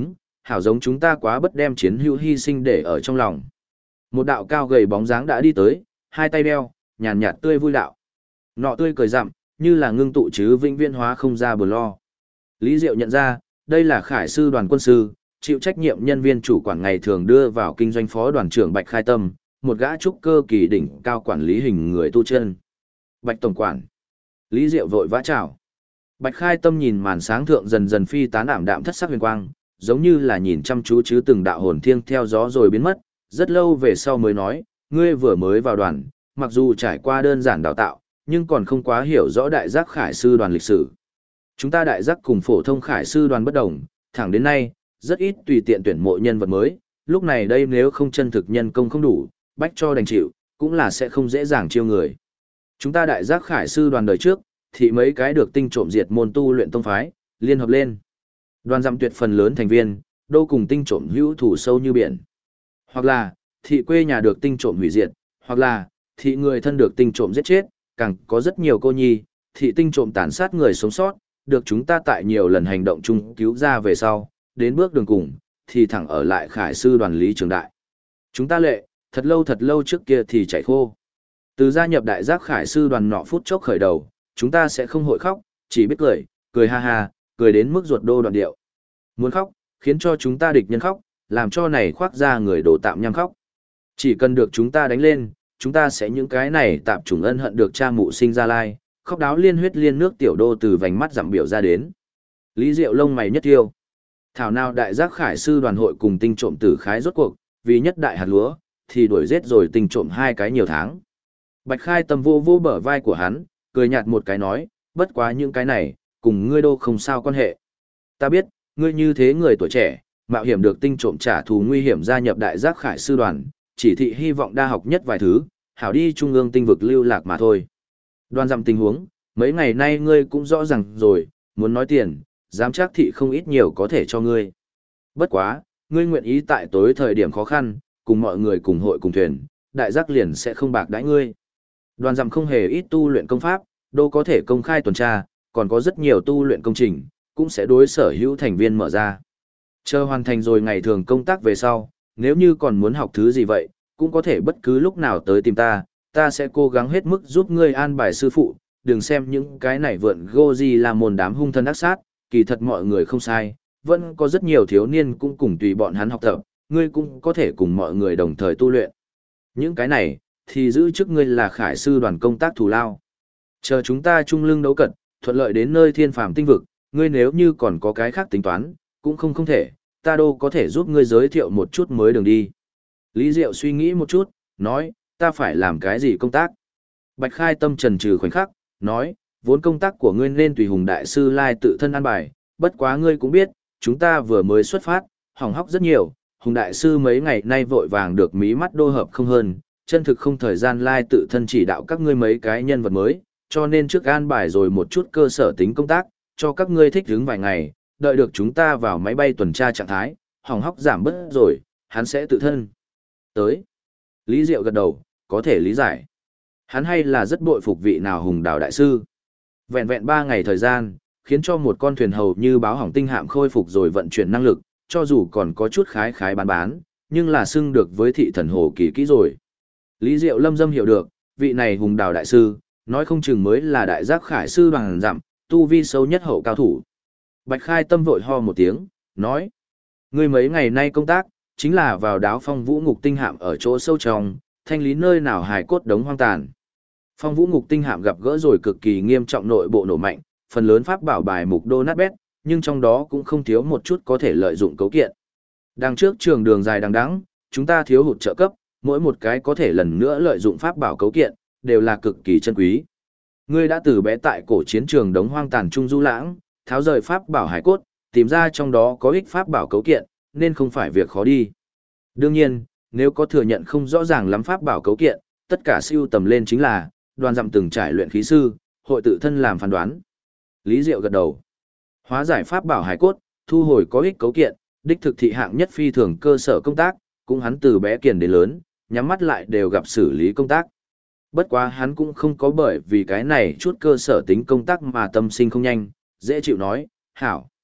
hảo giống chúng ta quá bất đem chiến hữu hy sinh để ở trong lòng. Một đạo cao gầy bóng dáng đã đi tới, hai tay đeo, nhàn nhạt tươi vui đạo. Nọ tươi cười rậm, như là ngưng tụ chứ vĩnh viễn hóa không ra buồn lo. Lý Diệu nhận ra, đây là Khải sư đoàn quân sư, chịu trách nhiệm nhân viên chủ quản ngày thường đưa vào kinh doanh phó đoàn trưởng Bạch Khai Tâm, một gã trúc cơ kỳ đỉnh cao quản lý hình người tu chân. Bạch tổng quản. Lý Diệu vội vã chào. Bạch Khai Tâm nhìn màn sáng thượng dần dần phi tán ảm đạm thất sắc huyền quang, giống như là nhìn chăm chú chứ từng đạo hồn thiêng theo gió rồi biến mất, rất lâu về sau mới nói, ngươi vừa mới vào đoàn, mặc dù trải qua đơn giản đào tạo, nhưng còn không quá hiểu rõ đại giác Khải sư đoàn lịch sử. Chúng ta đại giác cùng phổ thông Khải sư đoàn bất đồng, thẳng đến nay, rất ít tùy tiện tuyển mộ nhân vật mới, lúc này đây nếu không chân thực nhân công không đủ, bách cho đành chịu, cũng là sẽ không dễ dàng chiêu người. Chúng ta đại giác Khải sư đoàn đời trước, thì mấy cái được tinh trộm diệt môn tu luyện tông phái, liên hợp lên. Đoàn dặm tuyệt phần lớn thành viên, đô cùng tinh trộm hữu thủ sâu như biển. Hoặc là, thị quê nhà được tinh trộm hủy diệt, hoặc là, thị người thân được tinh trộm giết chết, càng có rất nhiều cô nhi, thị tinh trộm tàn sát người sống sót, được chúng ta tại nhiều lần hành động chung cứu ra về sau, đến bước đường cùng, thì thẳng ở lại Khải sư đoàn Lý Trường Đại. Chúng ta lệ, thật lâu trước kia thì chảy khô. Từ gia nhập đại giác Khải sư đoàn nọ phút chốc khởi đầu, chúng ta sẽ không hội khóc, chỉ biết cười, cười ha ha, cười đến mức ruột đô đoạn điệu. Muốn khóc, khiến cho chúng ta địch nhân khóc, làm cho này khoác ra người đổ tạm nhăm khóc. Chỉ cần được chúng ta đánh lên, chúng ta sẽ những cái này tạm trùng ân hận được cha mụ sinh ra lai, khóc đáo liên huyết liên nước tiểu đô từ vành mắt giảm biểu ra đến. Lý Diệu lông mày nhất tiêu. Thảo nào đại giác Khải sư đoàn hội cùng tinh trộm tử khái rốt cuộc, vì nhất đại hạt lúa, thì đuổi giết rồi tinh trộm hai cái nhiều tháng. Bạch Khai Tâm vô vô bờ vai của hắn, cười nhạt một cái nói, bất quá những cái này, cùng ngươi đô không sao quan hệ. Ta biết, ngươi như thế người tuổi trẻ, mạo hiểm được tinh trộm trả thù nguy hiểm gia nhập đại giác Khải sư đoàn, chỉ thị hy vọng đa học nhất vài thứ, hảo đi trung ương tinh vực lưu lạc mà thôi. Đoàn dặm tình huống, mấy ngày nay ngươi cũng rõ ràng rồi, muốn nói tiền, dám chắc thị không ít nhiều có thể cho ngươi. Bất quá, ngươi nguyện ý tại tối thời điểm khó khăn, cùng mọi người cùng hội cùng thuyền, đại giác liền sẽ không bạc đãi ngươi. Đoàn dặm không hề ít tu luyện công pháp, đâu có thể công khai tuần tra, còn có rất nhiều tu luyện công trình, cũng sẽ đối sở hữu thành viên mở ra. Chờ hoàn thành rồi ngày thường công tác về sau, nếu như còn muốn học thứ gì vậy, cũng có thể bất cứ lúc nào tới tìm ta, ta sẽ cố gắng hết mức giúp ngươi an bài sư phụ, đừng xem những cái này vượn Goji là môn đám hung thân ác sát, kỳ thật mọi người không sai, vẫn có rất nhiều thiếu niên cũng cùng tùy bọn hắn học tập, ngươi cũng có thể cùng mọi người đồng thời tu luyện. Những cái này, thì giữ chức ngươi là Khải sư đoàn công tác thù lao. Chờ chúng ta chung lưng đấu cật, thuận lợi đến nơi thiên phàm tinh vực, ngươi nếu như còn có cái khác tính toán, cũng không thể, ta đâu có thể giúp ngươi giới thiệu một chút mới đường đi. Lý Diệu suy nghĩ một chút, nói, ta phải làm cái gì công tác? Bạch Khai Tâm trần trừ khoảnh khắc, nói, vốn công tác của ngươi nên tùy Hùng Đại Sư Lai tự thân an bài, bất quá ngươi cũng biết, chúng ta vừa mới xuất phát, hỏng hóc rất nhiều, Hùng Đại Sư mấy ngày nay vội vàng được mí mắt đô hợp không hơn, chân thực không thời gian Lai tự thân chỉ đạo các ngươi mấy cái nhân vật mới, cho nên trước an bài rồi một chút cơ sở tính công tác, cho các ngươi thích ứng vài ngày, đợi được chúng ta vào máy bay tuần tra trạng thái, hỏng hóc giảm bớt rồi, hắn sẽ tự thân tới. Lý Diệu gật đầu, có thể lý giải. Hắn hay là rất bội phục vị nào Hùng Đào đại sư. Vẹn vẹn 3 ngày thời gian, khiến cho một con thuyền hầu như báo hỏng tinh hạm khôi phục rồi vận chuyển năng lực, cho dù còn có chút khái khái bán, nhưng là xưng được với thị thần hồ kỳ kỹ rồi. Lý Diệu lâm dâm hiểu được, vị này Hùng Đào đại sư, nói không chừng mới là đại giác Khải sư bằng dặm, tu vi sâu nhất hậu cao thủ. Bạch Khai Tâm vội ho một tiếng, nói, ngươi mấy ngày nay công tác, chính là vào đáo Phong Vũ Ngục tinh hạm ở chỗ sâu trong, thanh lý nơi nào hài cốt đống hoang tàn. Phong Vũ Ngục tinh hạm gặp gỡ rồi cực kỳ nghiêm trọng nội bộ nổ mạnh, phần lớn pháp bảo bài mục đô nát bét, nhưng trong đó cũng không thiếu một chút có thể lợi dụng cấu kiện. Đằng trước trường đường dài đằng đẵng, chúng ta thiếu hụt trợ cấp, mỗi một cái có thể lần nữa lợi dụng pháp bảo cấu kiện, đều là cực kỳ chân quý. Ngươi đã từ bé tại cổ chiến trường đống hoang tàn trung du lãng, tháo rời pháp bảo hải cốt, tìm ra trong đó có ích pháp bảo cấu kiện, nên không phải việc khó đi. Đương nhiên, nếu có thừa nhận không rõ ràng lắm pháp bảo cấu kiện, tất cả siêu tầm lên chính là, đoàn dặm từng trải luyện khí sư, hội tự thân làm phán đoán. Lý Diệu gật đầu. Hóa giải pháp bảo hải cốt, thu hồi có ích cấu kiện, đích thực thị hạng nhất phi thường cơ sở công tác, cũng hắn từ bé kiền đến lớn, nhắm mắt lại đều gặp xử lý công tác. Bất quá hắn cũng không có bởi vì cái này chút cơ sở tính công tác mà tâm sinh không nhanh, dễ chịu nói, hảo.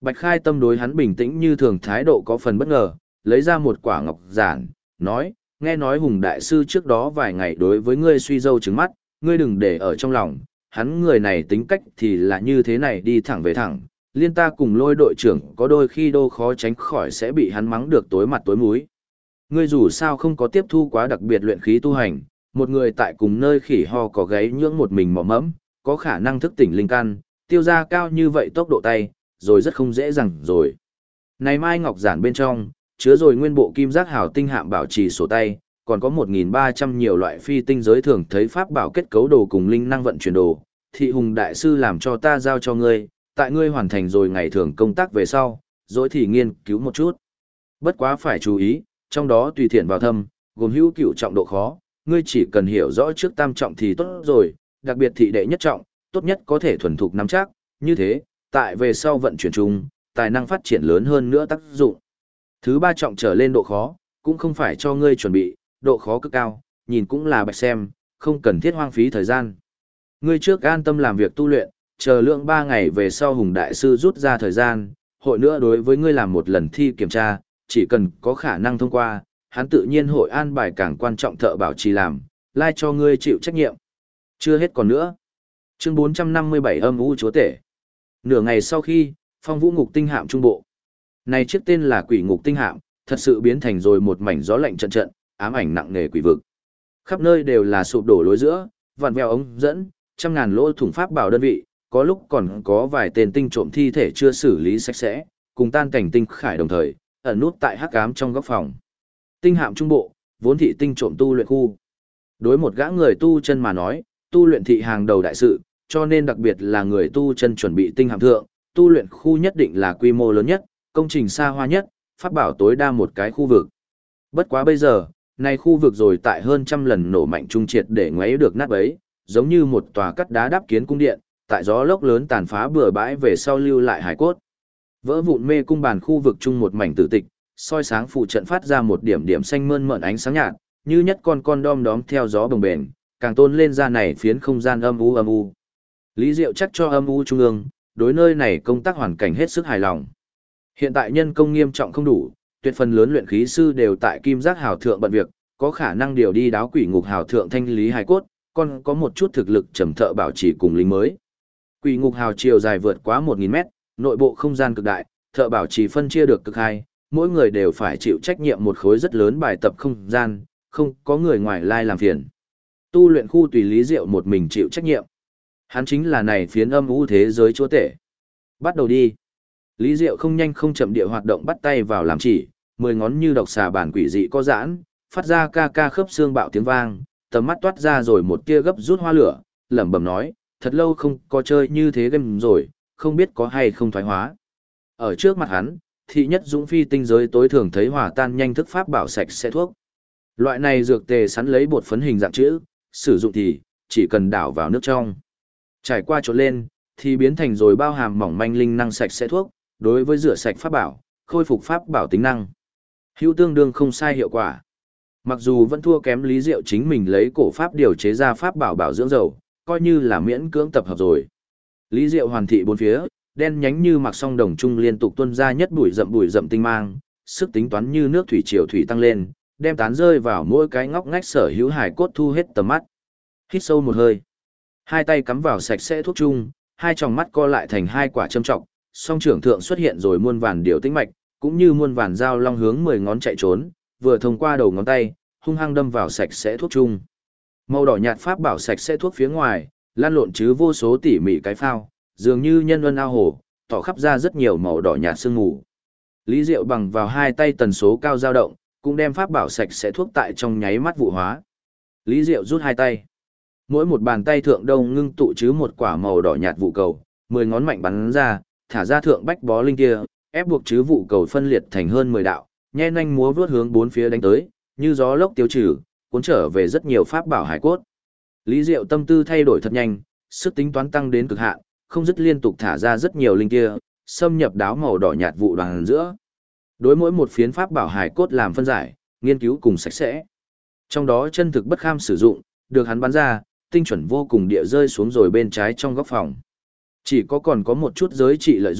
Bạch Khai Tâm đối hắn bình tĩnh như thường thái độ có phần bất ngờ, lấy ra một quả ngọc giản, nói, nghe nói Hùng Đại Sư trước đó vài ngày đối với ngươi suy dâu trứng mắt, ngươi đừng để ở trong lòng, hắn người này tính cách thì là như thế này đi thẳng về thẳng, liên ta cùng Lôi đội trưởng có đôi khi đô khó tránh khỏi sẽ bị hắn mắng được tối mặt tối múi. Ngươi dù sao không có tiếp thu quá đặc biệt luyện khí tu hành, một người tại cùng nơi khỉ ho có gáy nhưỡng một mình mỏ mẫm, có khả năng thức tỉnh linh căn, tiêu ra cao như vậy tốc độ tay, rồi rất không dễ dàng rồi. Này mai ngọc giản bên trong, chứa rồi nguyên bộ kim giác hào tinh hạm bảo trì sổ tay, còn có 1.300 nhiều loại phi tinh giới thường thấy pháp bảo kết cấu đồ cùng linh năng vận chuyển đồ. Thị Hùng Đại Sư làm cho ta giao cho ngươi, tại ngươi hoàn thành rồi ngày thường công tác về sau, rồi thì nghiên cứu một chút. Bất quá phải chú ý, trong đó tùy thiện vào thâm, gồm hữu cửu trọng độ khó, ngươi chỉ cần hiểu rõ trước tam trọng thì tốt rồi, đặc biệt thị đệ nhất trọng, tốt nhất có thể thuần thục nắm chắc, như thế, tại về sau vận chuyển chung, tài năng phát triển lớn hơn nữa tác dụng. Thứ ba trọng trở lên độ khó, cũng không phải cho ngươi chuẩn bị, độ khó cực cao, nhìn cũng là bạch xem, không cần thiết hoang phí thời gian. Ngươi trước an tâm làm việc tu luyện, chờ lượng 3 ngày về sau Hùng Đại Sư rút ra thời gian, hội nữa đối với ngươi làm một lần thi kiểm tra, chỉ cần có khả năng thông qua, hắn tự nhiên hội an bài càng quan trọng thợ bảo trì làm, lai cho ngươi chịu trách nhiệm. Chưa hết còn nữa. Chương 457 âm u chúa tể. Nửa ngày sau khi, Phong Vũ Ngục tinh hạm trung bộ. Này chiếc tên là Quỷ Ngục tinh hạm, thật sự biến thành rồi một mảnh gió lạnh trận trận, ám ảnh nặng nề quỷ vực. Khắp nơi đều là sụp đổ lối giữa, vặn vẹo ống dẫn, trăm ngàn lỗ thủng pháp bảo đơn vị, có lúc còn có vài tên tinh trộm thi thể chưa xử lý sạch sẽ, cùng tan cảnh tinh khải đồng thời, ẩn nút tại hắc ám trong góc phòng. Tinh hạm trung bộ, vốn thị tinh trộm tu luyện khu. Đối một gã người tu chân mà nói, tu luyện thị hàng đầu đại sự, cho nên đặc biệt là người tu chân chuẩn bị tinh hạm thượng, tu luyện khu nhất định là quy mô lớn nhất, công trình xa hoa nhất, pháp bảo tối đa một cái khu vực. Bất quá bây giờ, này khu vực rồi tại hơn trăm lần nổ mạnh trung triệt để ngoáy được nát bấy, giống như một tòa cắt đá đắp kiến cung điện, tại gió lốc lớn tàn phá bừa bãi về sau lưu lại hải cốt. Vỡ vụn mê cung bàn khu vực chung một mảnh tử tịch, soi sáng phụ trận phát ra một điểm điểm xanh mơn mởn ánh sáng nhạt, như nhất con đom đóm theo gió bồng bềnh, càng tôn lên ra này phiến không gian âm u âm u. Lý Diệu chắc cho âm u trung ương, đối nơi này công tác hoàn cảnh hết sức hài lòng. Hiện tại nhân công nghiêm trọng không đủ, tuyệt phần lớn luyện khí sư đều tại Kim Giác Hào thượng bận việc, có khả năng điều đi đáo Quỷ Ngục Hào thượng thanh lý hài cốt, còn có một chút thực lực trầm thợ bảo trì cùng lính mới. Quỷ Ngục Hào chiều dài vượt quá 1.000 mét, nội bộ không gian cực đại, thợ bảo trì phân chia được cực hai, mỗi người đều phải chịu trách nhiệm một khối rất lớn bài tập không gian, không có người ngoài lai làm phiền. Tu luyện khu tùy Lý Diệu một mình chịu trách nhiệm. Hắn chính là này phiến âm u thế giới chúa tể. Bắt đầu đi. Lý Diệu không nhanh không chậm địa hoạt động bắt tay vào làm chỉ, 10 ngón như độc xà bản quỷ dị có giãn, phát ra ca ca khớp xương bạo tiếng vang, tầm mắt toát ra rồi một tia gấp rút hoa lửa, lẩm bẩm nói, thật lâu không có chơi như thế game rồi, không biết có hay không thoái hóa. Ở trước mặt hắn, thị nhất dũng phi tinh giới tối thường thấy hòa tan nhanh thức pháp bảo sạch sẽ thuốc. Loại này dược tề sẵn lấy bột phấn hình dạng chữ, sử dụng thì chỉ cần đảo vào nước trong. Trải qua trộn lên, thì biến thành rồi bao hàm mỏng manh linh năng sạch sẽ thuốc, đối với rửa sạch pháp bảo, khôi phục pháp bảo tính năng. Hữu tương đương không sai hiệu quả. Mặc dù vẫn thua kém Lý Diệu chính mình lấy cổ pháp điều chế ra pháp bảo bảo dưỡng dầu, coi như là miễn cưỡng tập hợp rồi. Lý Diệu hoàn thị bốn phía, đen nhánh như mặc song đồng trung liên tục tuôn ra nhất bụi rậm tinh mang, sức tính toán như nước thủy triều thủy tăng lên, đem tán rơi vào mỗi cái ngóc ngách sở hữu hải cốt thu hết tầm mắt. Hít sâu một hơi, hai tay cắm vào sạch sẽ thuốc chung, hai tròng mắt co lại thành hai quả châm trọng, song trưởng thượng xuất hiện rồi muôn vàn điều tĩnh mạch, cũng như muôn vàn dao long hướng 10 ngón chạy trốn, vừa thông qua đầu ngón tay, hung hăng đâm vào sạch sẽ thuốc chung. Màu đỏ nhạt pháp bảo sạch sẽ thuốc phía ngoài, lan lộn chứ vô số tỉ mỉ cái phao, dường như nhân luân ao hồ, tỏ khắp ra rất nhiều màu đỏ nhạt sương mù. Lý Diệu bằng vào hai tay tần số cao dao động, cũng đem pháp bảo sạch sẽ thuốc tại trong nháy mắt vụ hóa. Lý Diệu rút hai tay. Mỗi một bàn tay thượng đông ngưng tụ chứ một quả màu đỏ nhạt vụ cầu, 10 ngón mạnh bắn ra, thả ra thượng bách bó linh kia, ép buộc chứ vụ cầu phân liệt thành hơn 10 đạo, nhe nhanh múa vướt hướng bốn phía đánh tới, như gió lốc tiêu trừ, cuốn trở về rất nhiều pháp bảo hải cốt. Lý Diệu tâm tư thay đổi thật nhanh, sức tính toán tăng đến cực hạn, không dứt liên tục thả ra rất nhiều linh kia, xâm nhập đáo màu đỏ nhạt vụ đoàn giữa. Đối mỗi một phiến pháp bảo hải cốt làm phân giải, nghiên cứu cùng sạch sẽ. Trong đó chân thực bất kham sử dụng, được hắn bắn ra, tinh chuẩn vô cùng địa rơi xuống rồi bên trái trong góc phòng. Chỉ có còn có một chút giới trị lợi dụng,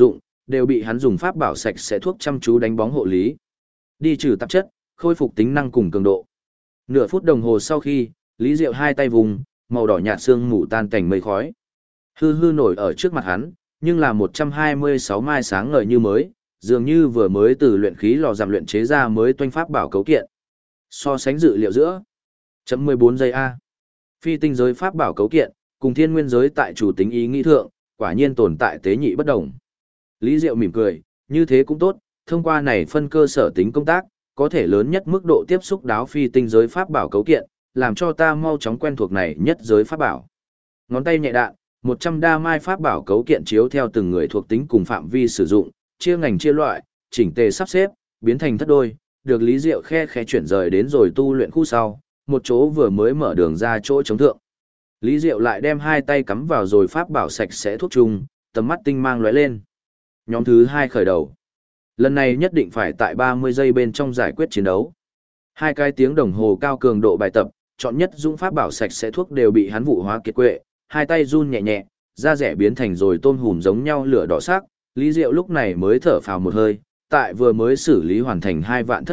đều bị hắn dùng pháp bảo sạch sẽ thuốc chăm chú đánh bóng hộ lý. Đi trừ tạp chất, khôi phục tính năng cùng cường độ. Nửa phút đồng hồ sau khi, Lý Diệu hai tay vùng, màu đỏ nhạt xương mù tan cảnh mây khói. Hư hư nổi ở trước mặt hắn, nhưng là 126 mai sáng ngời như mới, dường như vừa mới từ luyện khí lò giảm luyện chế ra mới toanh pháp bảo cấu kiện. So sánh dự liệu giữa, chấm 14 giây A. Phi tinh giới pháp bảo cấu kiện, cùng thiên nguyên giới tại chủ tính ý nghĩ thượng, quả nhiên tồn tại tế nhị bất đồng. Lý Diệu mỉm cười, như thế cũng tốt, thông qua này phân cơ sở tính công tác, có thể lớn nhất mức độ tiếp xúc đáo phi tinh giới pháp bảo cấu kiện, làm cho ta mau chóng quen thuộc này nhất giới pháp bảo. Ngón tay nhẹ đạn, 100 đa mai pháp bảo cấu kiện chiếu theo từng người thuộc tính cùng phạm vi sử dụng, chia ngành chia loại, chỉnh tề sắp xếp, biến thành thất đôi, được Lý Diệu khe chuyển rời đến rồi tu luyện khu sau, một chỗ vừa mới mở đường ra chỗ chống thượng. Lý Diệu lại đem hai tay cắm vào rồi pháp bảo sạch sẽ thuốc trùng, tầm mắt tinh mang lóe lên. Nhóm thứ 2 khởi đầu. Lần này nhất định phải tại 30 giây bên trong giải quyết chiến đấu. 2 cái tiếng đồng hồ cao cường độ bài tập, chọn nhất dũng pháp bảo sạch sẽ thuốc đều bị hắn vụ hóa kiệt quệ, hai tay run nhẹ nhẹ, da rẻ biến thành rồi tôm hùm giống nhau lửa đỏ sắc. Lý Diệu lúc này mới thở phào một hơi, tại vừa mới xử lý hoàn thành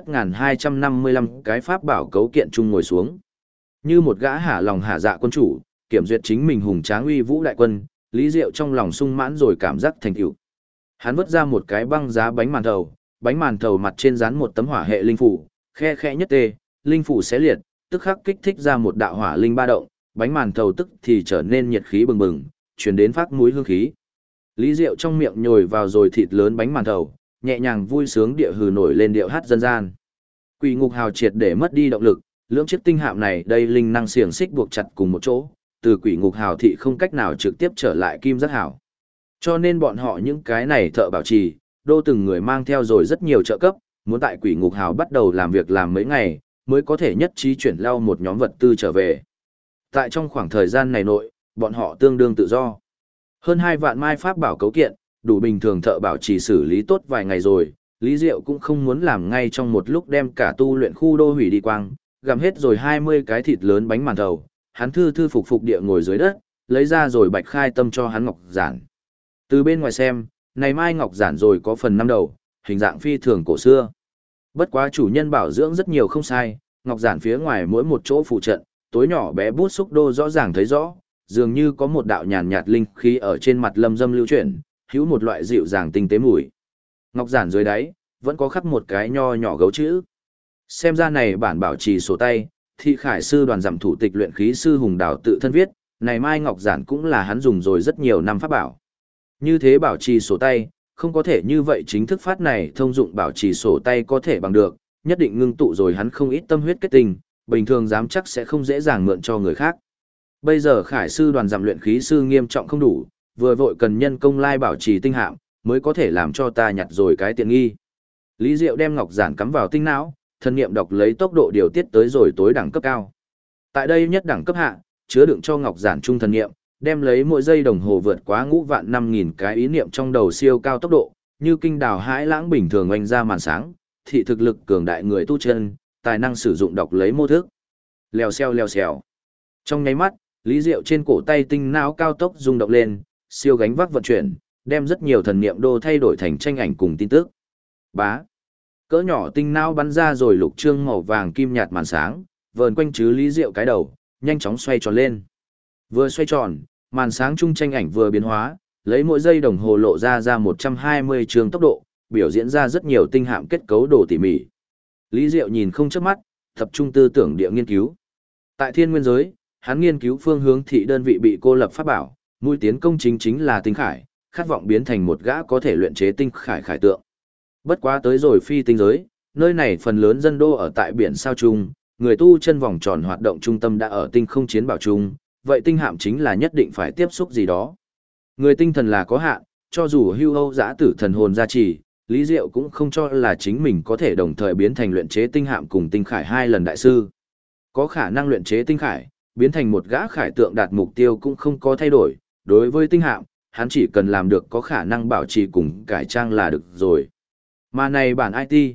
2.255 cái pháp bảo cấu kiện chung ngồi xuống. Như một gã hả lòng hả dạ quân chủ, kiểm duyệt chính mình hùng tráng uy vũ đại quân, Lý Diệu trong lòng sung mãn rồi cảm giác thành tựu. Hắn vứt ra một cái băng giá bánh màn thầu mặt trên dán một tấm hỏa hệ linh phủ, khe khẽ nhất tê, linh phủ xé liệt, tức khắc kích thích ra một đạo hỏa linh ba động, bánh màn thầu tức thì trở nên nhiệt khí bừng bừng, truyền đến phát mũi hương khí. Lý Diệu trong miệng nhồi vào rồi thịt lớn bánh màn thầu, nhẹ nhàng vui sướng địa hừ nổi lên điệu hát dân gian. Quỷ ngục hào triệt để mất đi động lực, lưỡng chiếc tinh hạm này đây linh năng xiềng xích buộc chặt cùng một chỗ, từ quỷ ngục hào thị không cách nào trực tiếp trở lại kim giác hào. Cho nên bọn họ những cái này thợ bảo trì, đô từng người mang theo rồi rất nhiều trợ cấp, muốn tại quỷ ngục hào bắt đầu làm việc làm mấy ngày, mới có thể nhất trí chuyển lao một nhóm vật tư trở về. Tại trong khoảng thời gian này nội, bọn họ tương đương tự do. Hơn 2 vạn mai pháp bảo cấu kiện, đủ bình thường thợ bảo trì xử lý tốt vài ngày rồi, Lý Diệu cũng không muốn làm ngay trong một lúc đem cả tu luyện khu đô hủy đi quang, gặm hết rồi 20 cái thịt lớn bánh màn thầu, hắn thư thư phục phục địa ngồi dưới đất, lấy ra rồi bạch khai tâm cho hắn ngọc giản. Từ bên ngoài xem, này mai ngọc giản rồi có phần 5 đầu, hình dạng phi thường cổ xưa. Bất quá chủ nhân bảo dưỡng rất nhiều không sai, ngọc giản phía ngoài mỗi một chỗ phụ trận, tối nhỏ bé bút xúc đô rõ ràng thấy rõ, dường như có một đạo nhàn nhạt linh khí ở trên mặt lâm dâm lưu chuyển, hữu một loại dịu dàng tinh tế mùi. Ngọc giản dưới đáy, vẫn có khắc một cái nho nhỏ gấu chữ. Xem ra này bản bảo trì sổ tay, thị khải sư đoàn giảm thủ tịch luyện khí sư Hùng Đào tự thân viết, này mai ngọc giản cũng là hắn dùng rồi rất nhiều năm pháp bảo. Như thế bảo trì sổ tay, không có thể như vậy chính thức phát này thông dụng bảo trì sổ tay có thể bằng được, nhất định ngưng tụ rồi hắn không ít tâm huyết kết tình, bình thường dám chắc sẽ không dễ dàng mượn cho người khác. Bây giờ khải sư đoàn giảm luyện khí sư nghiêm trọng không đủ, vừa vội cần nhân công lai bảo trì tinh hạm, mới có thể làm cho ta nhặt rồi cái tiện nghi. Lý Diệu đem ngọc giản cắm vào tinh não, thần niệm đọc lấy tốc độ điều tiết tới rồi tối đẳng cấp cao. Tại đây nhất đẳng cấp hạ, chứa đựng cho ngọc giản trung thần niệm, đem lấy mỗi giây đồng hồ vượt quá ngũ vạn 5.000 cái ý niệm trong đầu siêu cao tốc độ, như kinh đào hãi lãng bình thường oanh ra màn sáng, thị thực lực cường đại người tu chân, tài năng sử dụng đọc lấy mô thức. Lèo xèo. Trong nháy mắt, Lý Diệu trên cổ tay tinh não cao tốc rung động lên, siêu gánh vác vận chuyển, đem rất nhiều thần niệm đô thay đổi thành tranh ảnh cùng tin tức. Bá. Cỡ nhỏ tinh não bắn ra rồi lục trương màu vàng kim nhạt màn sáng, vờn quanh chứ Lý Diệu cái đầu, nhanh chóng xoay tròn lên. Vừa xoay tròn, màn sáng trung tranh ảnh vừa biến hóa, lấy mỗi giây đồng hồ lộ ra 120 trường tốc độ, biểu diễn ra rất nhiều tinh hạm kết cấu đồ tỉ mỉ. Lý Diệu nhìn không chớp mắt, tập trung tư tưởng địa nghiên cứu. Tại thiên nguyên giới, hắn nghiên cứu phương hướng thị đơn vị bị cô lập pháp bảo, mũi tiến công chính là tinh khải, khát vọng biến thành một gã có thể luyện chế tinh khải khải tượng. Bất quá tới rồi phi tinh giới, nơi này phần lớn dân đô ở tại biển sao trung, người tu chân vòng tròn hoạt động trung tâm đã ở tinh không chiến bảo trung, vậy tinh hạm chính là nhất định phải tiếp xúc gì đó. Người tinh thần là có hạn, cho dù hưu âu giã tử thần hồn gia trì, Lý Diệu cũng không cho là chính mình có thể đồng thời biến thành luyện chế tinh hạm cùng tinh khải 2 lần đại sư. Có khả năng luyện chế tinh khải, biến thành một gã khải tượng đạt mục tiêu cũng không có thay đổi, đối với tinh hạm, hắn chỉ cần làm được có khả năng bảo trì cùng cải trang là được rồi. Mà này bản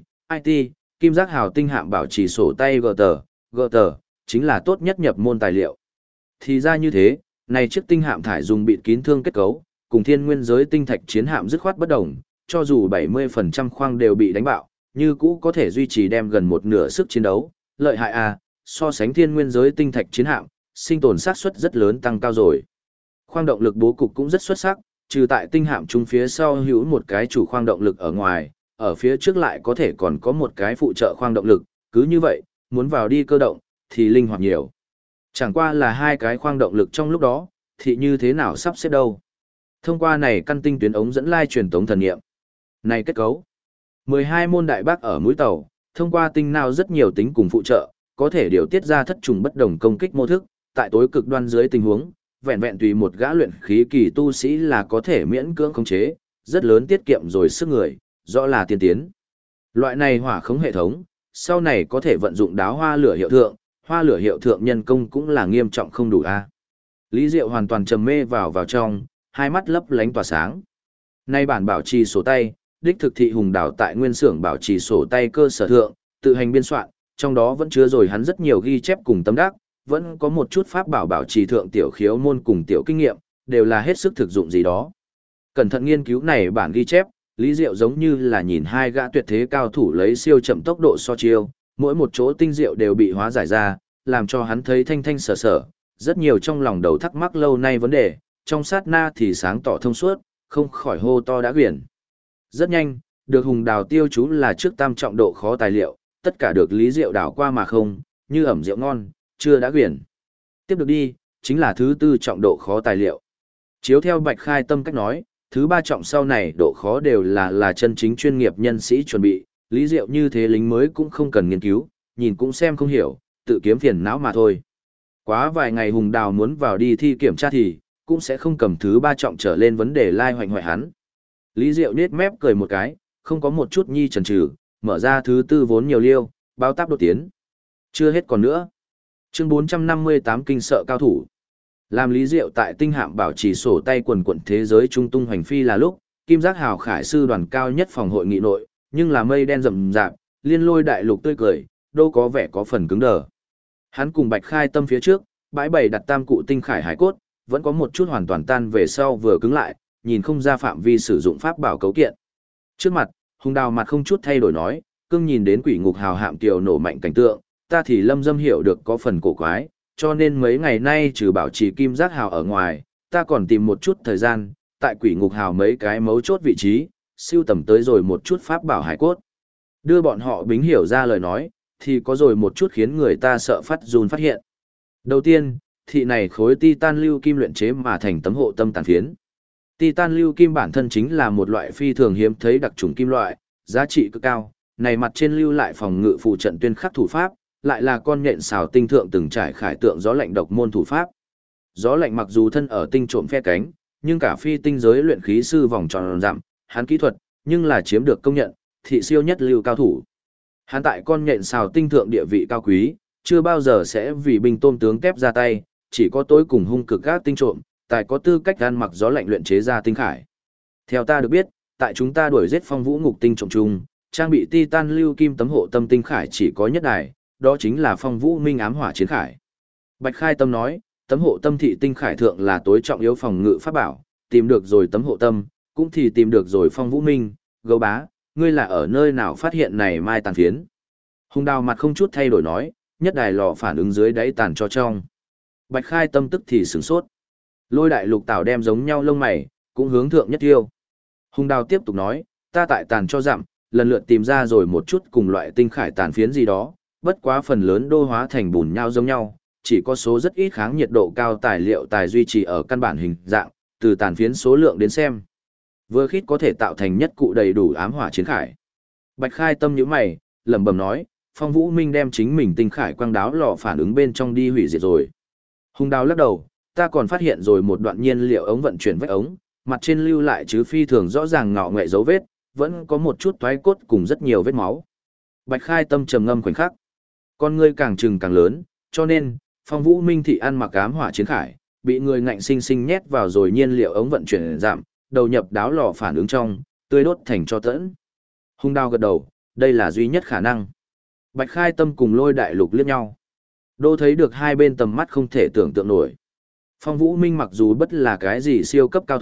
IT, kim giác hào tinh hạm bảo trì sổ tay GT, chính là tốt nhất nhập môn tài liệu. Thì ra như thế, này chiếc tinh hạm thải dùng bịt kín thương kết cấu, cùng thiên nguyên giới tinh thạch chiến hạm dứt khoát bất đồng, cho dù 70% khoang đều bị đánh bạo, như cũ có thể duy trì đem gần một nửa sức chiến đấu, lợi hại à, so sánh thiên nguyên giới tinh thạch chiến hạm, sinh tồn xác suất rất lớn tăng cao rồi. Khoang động lực bố cục cũng rất xuất sắc, trừ tại tinh hạm trung phía sau hữu một cái chủ khoang động lực ở ngoài, ở phía trước lại có thể còn có một cái phụ trợ khoang động lực, cứ như vậy, muốn vào đi cơ động, thì linh hoạt nhiều. Chẳng qua là hai cái khoang động lực trong lúc đó, thì như thế nào sắp xếp đâu. Thông qua này căn tinh tuyến ống dẫn lai truyền tống thần nghiệm. Này kết cấu. 12 môn đại bác ở mũi tàu, thông qua tinh nào rất nhiều tính cùng phụ trợ, có thể điều tiết ra thất trùng bất đồng công kích mô thức, tại tối cực đoan dưới tình huống, vẹn vẹn tùy một gã luyện khí kỳ tu sĩ là có thể miễn cưỡng khống chế, rất lớn tiết kiệm rồi sức người, rõ là tiên tiến. Loại này hỏa khống hệ thống, sau này có thể vận dụng đáo hoa lửa hiệu thượng nhân công cũng là nghiêm trọng không đủ a. Lý Diệu hoàn toàn trầm mê vào trong, hai mắt lấp lánh tỏa sáng. Nay bản bảo trì sổ tay, đích thực thị hùng đảo tại nguyên xưởng bảo trì sổ tay cơ sở thượng, tự hành biên soạn, trong đó vẫn chứa rồi hắn rất nhiều ghi chép cùng tâm đắc, vẫn có một chút pháp bảo trì thượng tiểu khiếu môn cùng tiểu kinh nghiệm, đều là hết sức thực dụng gì đó. Cẩn thận nghiên cứu này bản ghi chép, Lý Diệu giống như là nhìn hai gã tuyệt thế cao thủ lấy siêu chậm tốc độ so chiêu, mỗi một chỗ tinh diệu đều bị hóa giải ra, làm cho hắn thấy thanh thanh sở sở, rất nhiều trong lòng đầu thắc mắc lâu nay vấn đề, trong sát na thì sáng tỏ thông suốt, không khỏi hô to đã quyển. Rất nhanh, được hùng đào tiêu chú là trước tam trọng độ khó tài liệu, tất cả được Lý Diệu đảo qua mà không, như ẩm rượu ngon, chưa đã quyển. Tiếp được đi, chính là thứ tư trọng độ khó tài liệu. Chiếu theo Bạch Khai Tâm cách nói, thứ ba trọng sau này độ khó đều là chân chính chuyên nghiệp nhân sĩ chuẩn bị, Lý Diệu như thế lính mới cũng không cần nghiên cứu, nhìn cũng xem không hiểu, tự kiếm phiền não mà thôi. Quá vài ngày hùng đào muốn vào đi thi kiểm tra thì, cũng sẽ không cầm thứ ba trọng trở lên vấn đề lai hoành hoại hắn. Lý Diệu nết mép cười một cái, không có một chút nhi chần chừ, mở ra thứ tư vốn nhiều liêu, bao táp đột tiến. Chưa hết còn nữa. Chương 458 kinh sợ cao thủ. Làm Lý Diệu tại tinh hạm bảo trì sổ tay quần quận thế giới trung tung hoành phi là lúc, Kim Giác Hào Khải sư đoàn cao nhất phòng hội nghị nội, nhưng là mây đen rậm rạp, liên lôi đại lục tươi cười, đâu có vẻ có phần cứng đờ. Hắn cùng Bạch Khai Tâm phía trước, bãi bày đặt tam cụ tinh khải hải cốt, vẫn có một chút hoàn toàn tan về sau vừa cứng lại, nhìn không ra phạm vi sử dụng pháp bảo cấu kiện. Trước mặt, hùng đào mặt không chút thay đổi nói, cưng nhìn đến quỷ ngục hào hạm kiều nổ mạnh cảnh tượng, ta thì lâm dâm hiểu được có phần cổ quái, cho nên mấy ngày nay trừ bảo trì kim giác hào ở ngoài, ta còn tìm một chút thời gian, tại quỷ ngục hào mấy cái mấu chốt vị trí, siêu tầm tới rồi một chút pháp bảo hải cốt. Đưa bọn họ bính hiểu ra lời nói, thì có rồi một chút khiến người ta sợ phát run phát hiện. Đầu tiên, thị này khối titan lưu kim luyện chế mà thành tấm hộ tâm tàn phiến. Titan lưu kim bản thân chính là một loại phi thường hiếm thấy đặc trùng kim loại, giá trị cực cao, này mặt trên lưu lại phòng ngự phụ trận tuyên khắc thủ pháp, lại là con nhện xào tinh thượng từng trải khải tượng gió lạnh độc môn thủ pháp. Gió lạnh mặc dù thân ở tinh trộm phe cánh, nhưng cả phi tinh giới luyện khí sư vòng tròn dặm, hắn kỹ thuật, nhưng là chiếm được công nhận, thị siêu nhất lưu cao thủ. Hắn tại con nhện xào tinh thượng địa vị cao quý, chưa bao giờ sẽ vì binh tôm tướng kép ra tay, chỉ có tối cùng hung cực các tinh trộm, tài có tư cách ăn mặc gió lạnh luyện chế ra tinh khải. Theo ta được biết, tại chúng ta đuổi giết phong vũ ngục tinh trộm chung, trang bị titan lưu kim tấm hộ tâm tinh khải chỉ có nhất đài, đó chính là phong vũ minh ám hỏa chiến khải. Bạch Khai Tâm nói, tấm hộ tâm thị tinh khải thượng là tối trọng yếu phòng ngự pháp bảo, tìm được rồi tấm hộ tâm, cũng thì tìm được rồi phong vũ minh, gấu bá, ngươi là ở nơi nào phát hiện này mai tàn phiến. Hùng đào mặt không chút thay đổi nói, nhất đài lò phản ứng dưới đáy tàn cho trong. Bạch Khai Tâm tức thì sửng sốt. Lôi đại lục tảo đem giống nhau lông mày, cũng hướng thượng nhất tiêu. Hùng đào tiếp tục nói, ta tại tàn cho dặm, lần lượt tìm ra rồi một chút cùng loại tinh khải tàn phiến gì đó, bất quá phần lớn đô hóa thành bùn nhau giống nhau, chỉ có số rất ít kháng nhiệt độ cao tài liệu tài duy trì ở căn bản hình dạng, từ tàn phiến số lượng đến xem. Vừa khít có thể tạo thành nhất cụ đầy đủ ám hỏa chiến khải. Bạch Khai Tâm nhíu mày, lẩm bẩm nói, Phong Vũ Minh đem chính mình tinh khải quang đáo lò phản ứng bên trong đi hủy diệt rồi. Hùng đào lắc đầu, ta còn phát hiện rồi một đoạn nhiên liệu ống vận chuyển vách ống, mặt trên lưu lại chứ phi thường rõ ràng ngọ nghệ dấu vết, vẫn có một chút toái cốt cùng rất nhiều vết máu. Bạch Khai Tâm trầm ngâm khoảnh khắc. Con ngươi càng trừng càng lớn, cho nên, Phong Vũ Minh thị ăn mặc ám hỏa chiến khải, bị người ngạnh sinh sinh nhét vào rồi nhiên liệu ống vận chuyển giảm, đầu nhập đáo lò phản ứng trong, tươi đốt thành cho tẫn. Hung đao gật đầu, đây là duy nhất khả năng. Bạch Khai Tâm cùng Lôi đại lục liếc nhau. Đô thấy được hai bên tầm mắt không thể tưởng tượng nổi. Phong Vũ Minh mặc dù bất là cái gì siêu cấp cao thủ,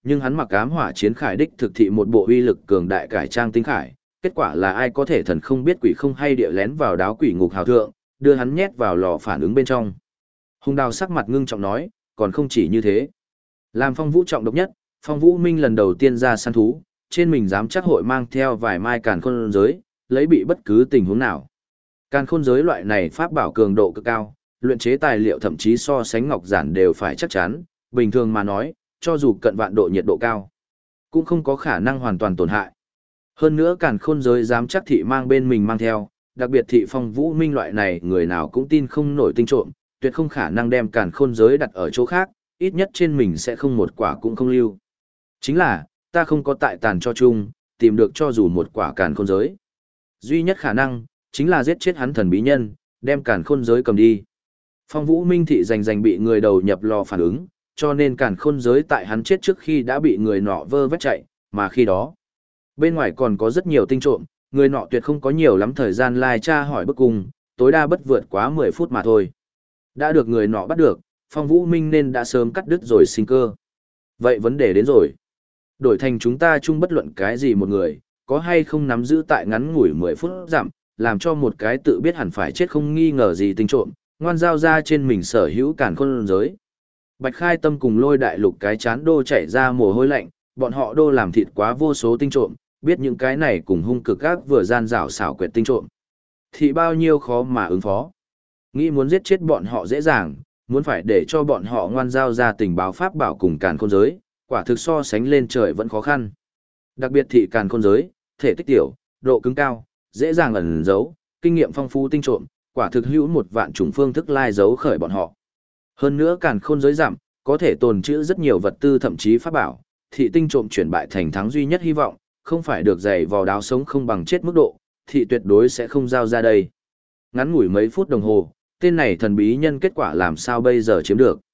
nhưng hắn mặc ám hỏa chiến khải đích thực thị một bộ uy lực cường đại cải trang tinh khải, kết quả là ai có thể thần không biết quỷ không hay địa lén vào đáo quỷ ngục hào thượng, đưa hắn nhét vào lò phản ứng bên trong. Hùng Đào sắc mặt ngưng trọng nói, còn không chỉ như thế. Làm Phong Vũ trọng độc nhất, Phong Vũ Minh lần đầu tiên ra săn thú, trên mình dám chắc hội mang theo vài mai càn khôn giới, lấy bị bất cứ tình huống nào. Càn khôn giới loại này pháp bảo cường độ cực cao, luyện chế tài liệu thậm chí so sánh ngọc giản đều phải chắc chắn, bình thường mà nói, cho dù cận vạn độ nhiệt độ cao, cũng không có khả năng hoàn toàn tổn hại. Hơn nữa càn khôn giới dám chắc thị mang bên mình mang theo, đặc biệt thị Phong Vũ Minh loại này người nào cũng tin không nổi tinh trộm, tuyệt không khả năng đem càn khôn giới đặt ở chỗ khác, ít nhất trên mình sẽ không một quả cũng không lưu. Chính là, ta không có tại tàn cho chung, tìm được cho dù một quả càn khôn giới. Duy nhất khả năng, chính là giết chết hắn thần bí nhân, đem càn khôn giới cầm đi. Phong Vũ Minh thị rành bị người đầu nhập lò phản ứng, cho nên càn khôn giới tại hắn chết trước khi đã bị người nọ vơ vét chạy, mà khi đó, bên ngoài còn có rất nhiều tinh trộm, người nọ tuyệt không có nhiều lắm thời gian lai tra hỏi bức cung, tối đa bất vượt quá 10 phút mà thôi. Đã được người nọ bắt được, Phong Vũ Minh nên đã sớm cắt đứt rồi sinh cơ. Vậy vấn đề đến rồi. Đổi thành chúng ta chung bất luận cái gì một người, có hay không nắm giữ tại ngắn ngủi 10 phút giảm, làm cho một cái tự biết hẳn phải chết không nghi ngờ gì tinh trộm, ngoan giao ra trên mình sở hữu càn khôn giới. Bạch Khai Tâm cùng Lôi Đại Lục cái chán đô chảy ra mồ hôi lạnh, bọn họ đô làm thịt quá vô số tinh trộm, biết những cái này cùng hung cực các vừa gian rảo xảo quyệt tinh trộm. Thì bao nhiêu khó mà ứng phó. Nghĩ muốn giết chết bọn họ dễ dàng, muốn phải để cho bọn họ ngoan giao ra tình báo pháp bảo cùng càn khôn giới, quả thực so sánh lên trời vẫn khó khăn. Đặc biệt thị càn khôn giới, thể tích tiểu, độ cứng cao, dễ dàng ẩn giấu, kinh nghiệm phong phú tinh trộm, quả thực hữu một vạn chủng phương thức lai giấu khởi bọn họ. Hơn nữa càn khôn giới giảm, có thể tồn trữ rất nhiều vật tư thậm chí pháp bảo, thị tinh trộm chuyển bại thành thắng duy nhất hy vọng, không phải được giày vò đáo sống không bằng chết mức độ, thị tuyệt đối sẽ không giao ra đây. Ngắn ngủi mấy phút đồng hồ, tên này thần bí nhân kết quả làm sao bây giờ chiếm được.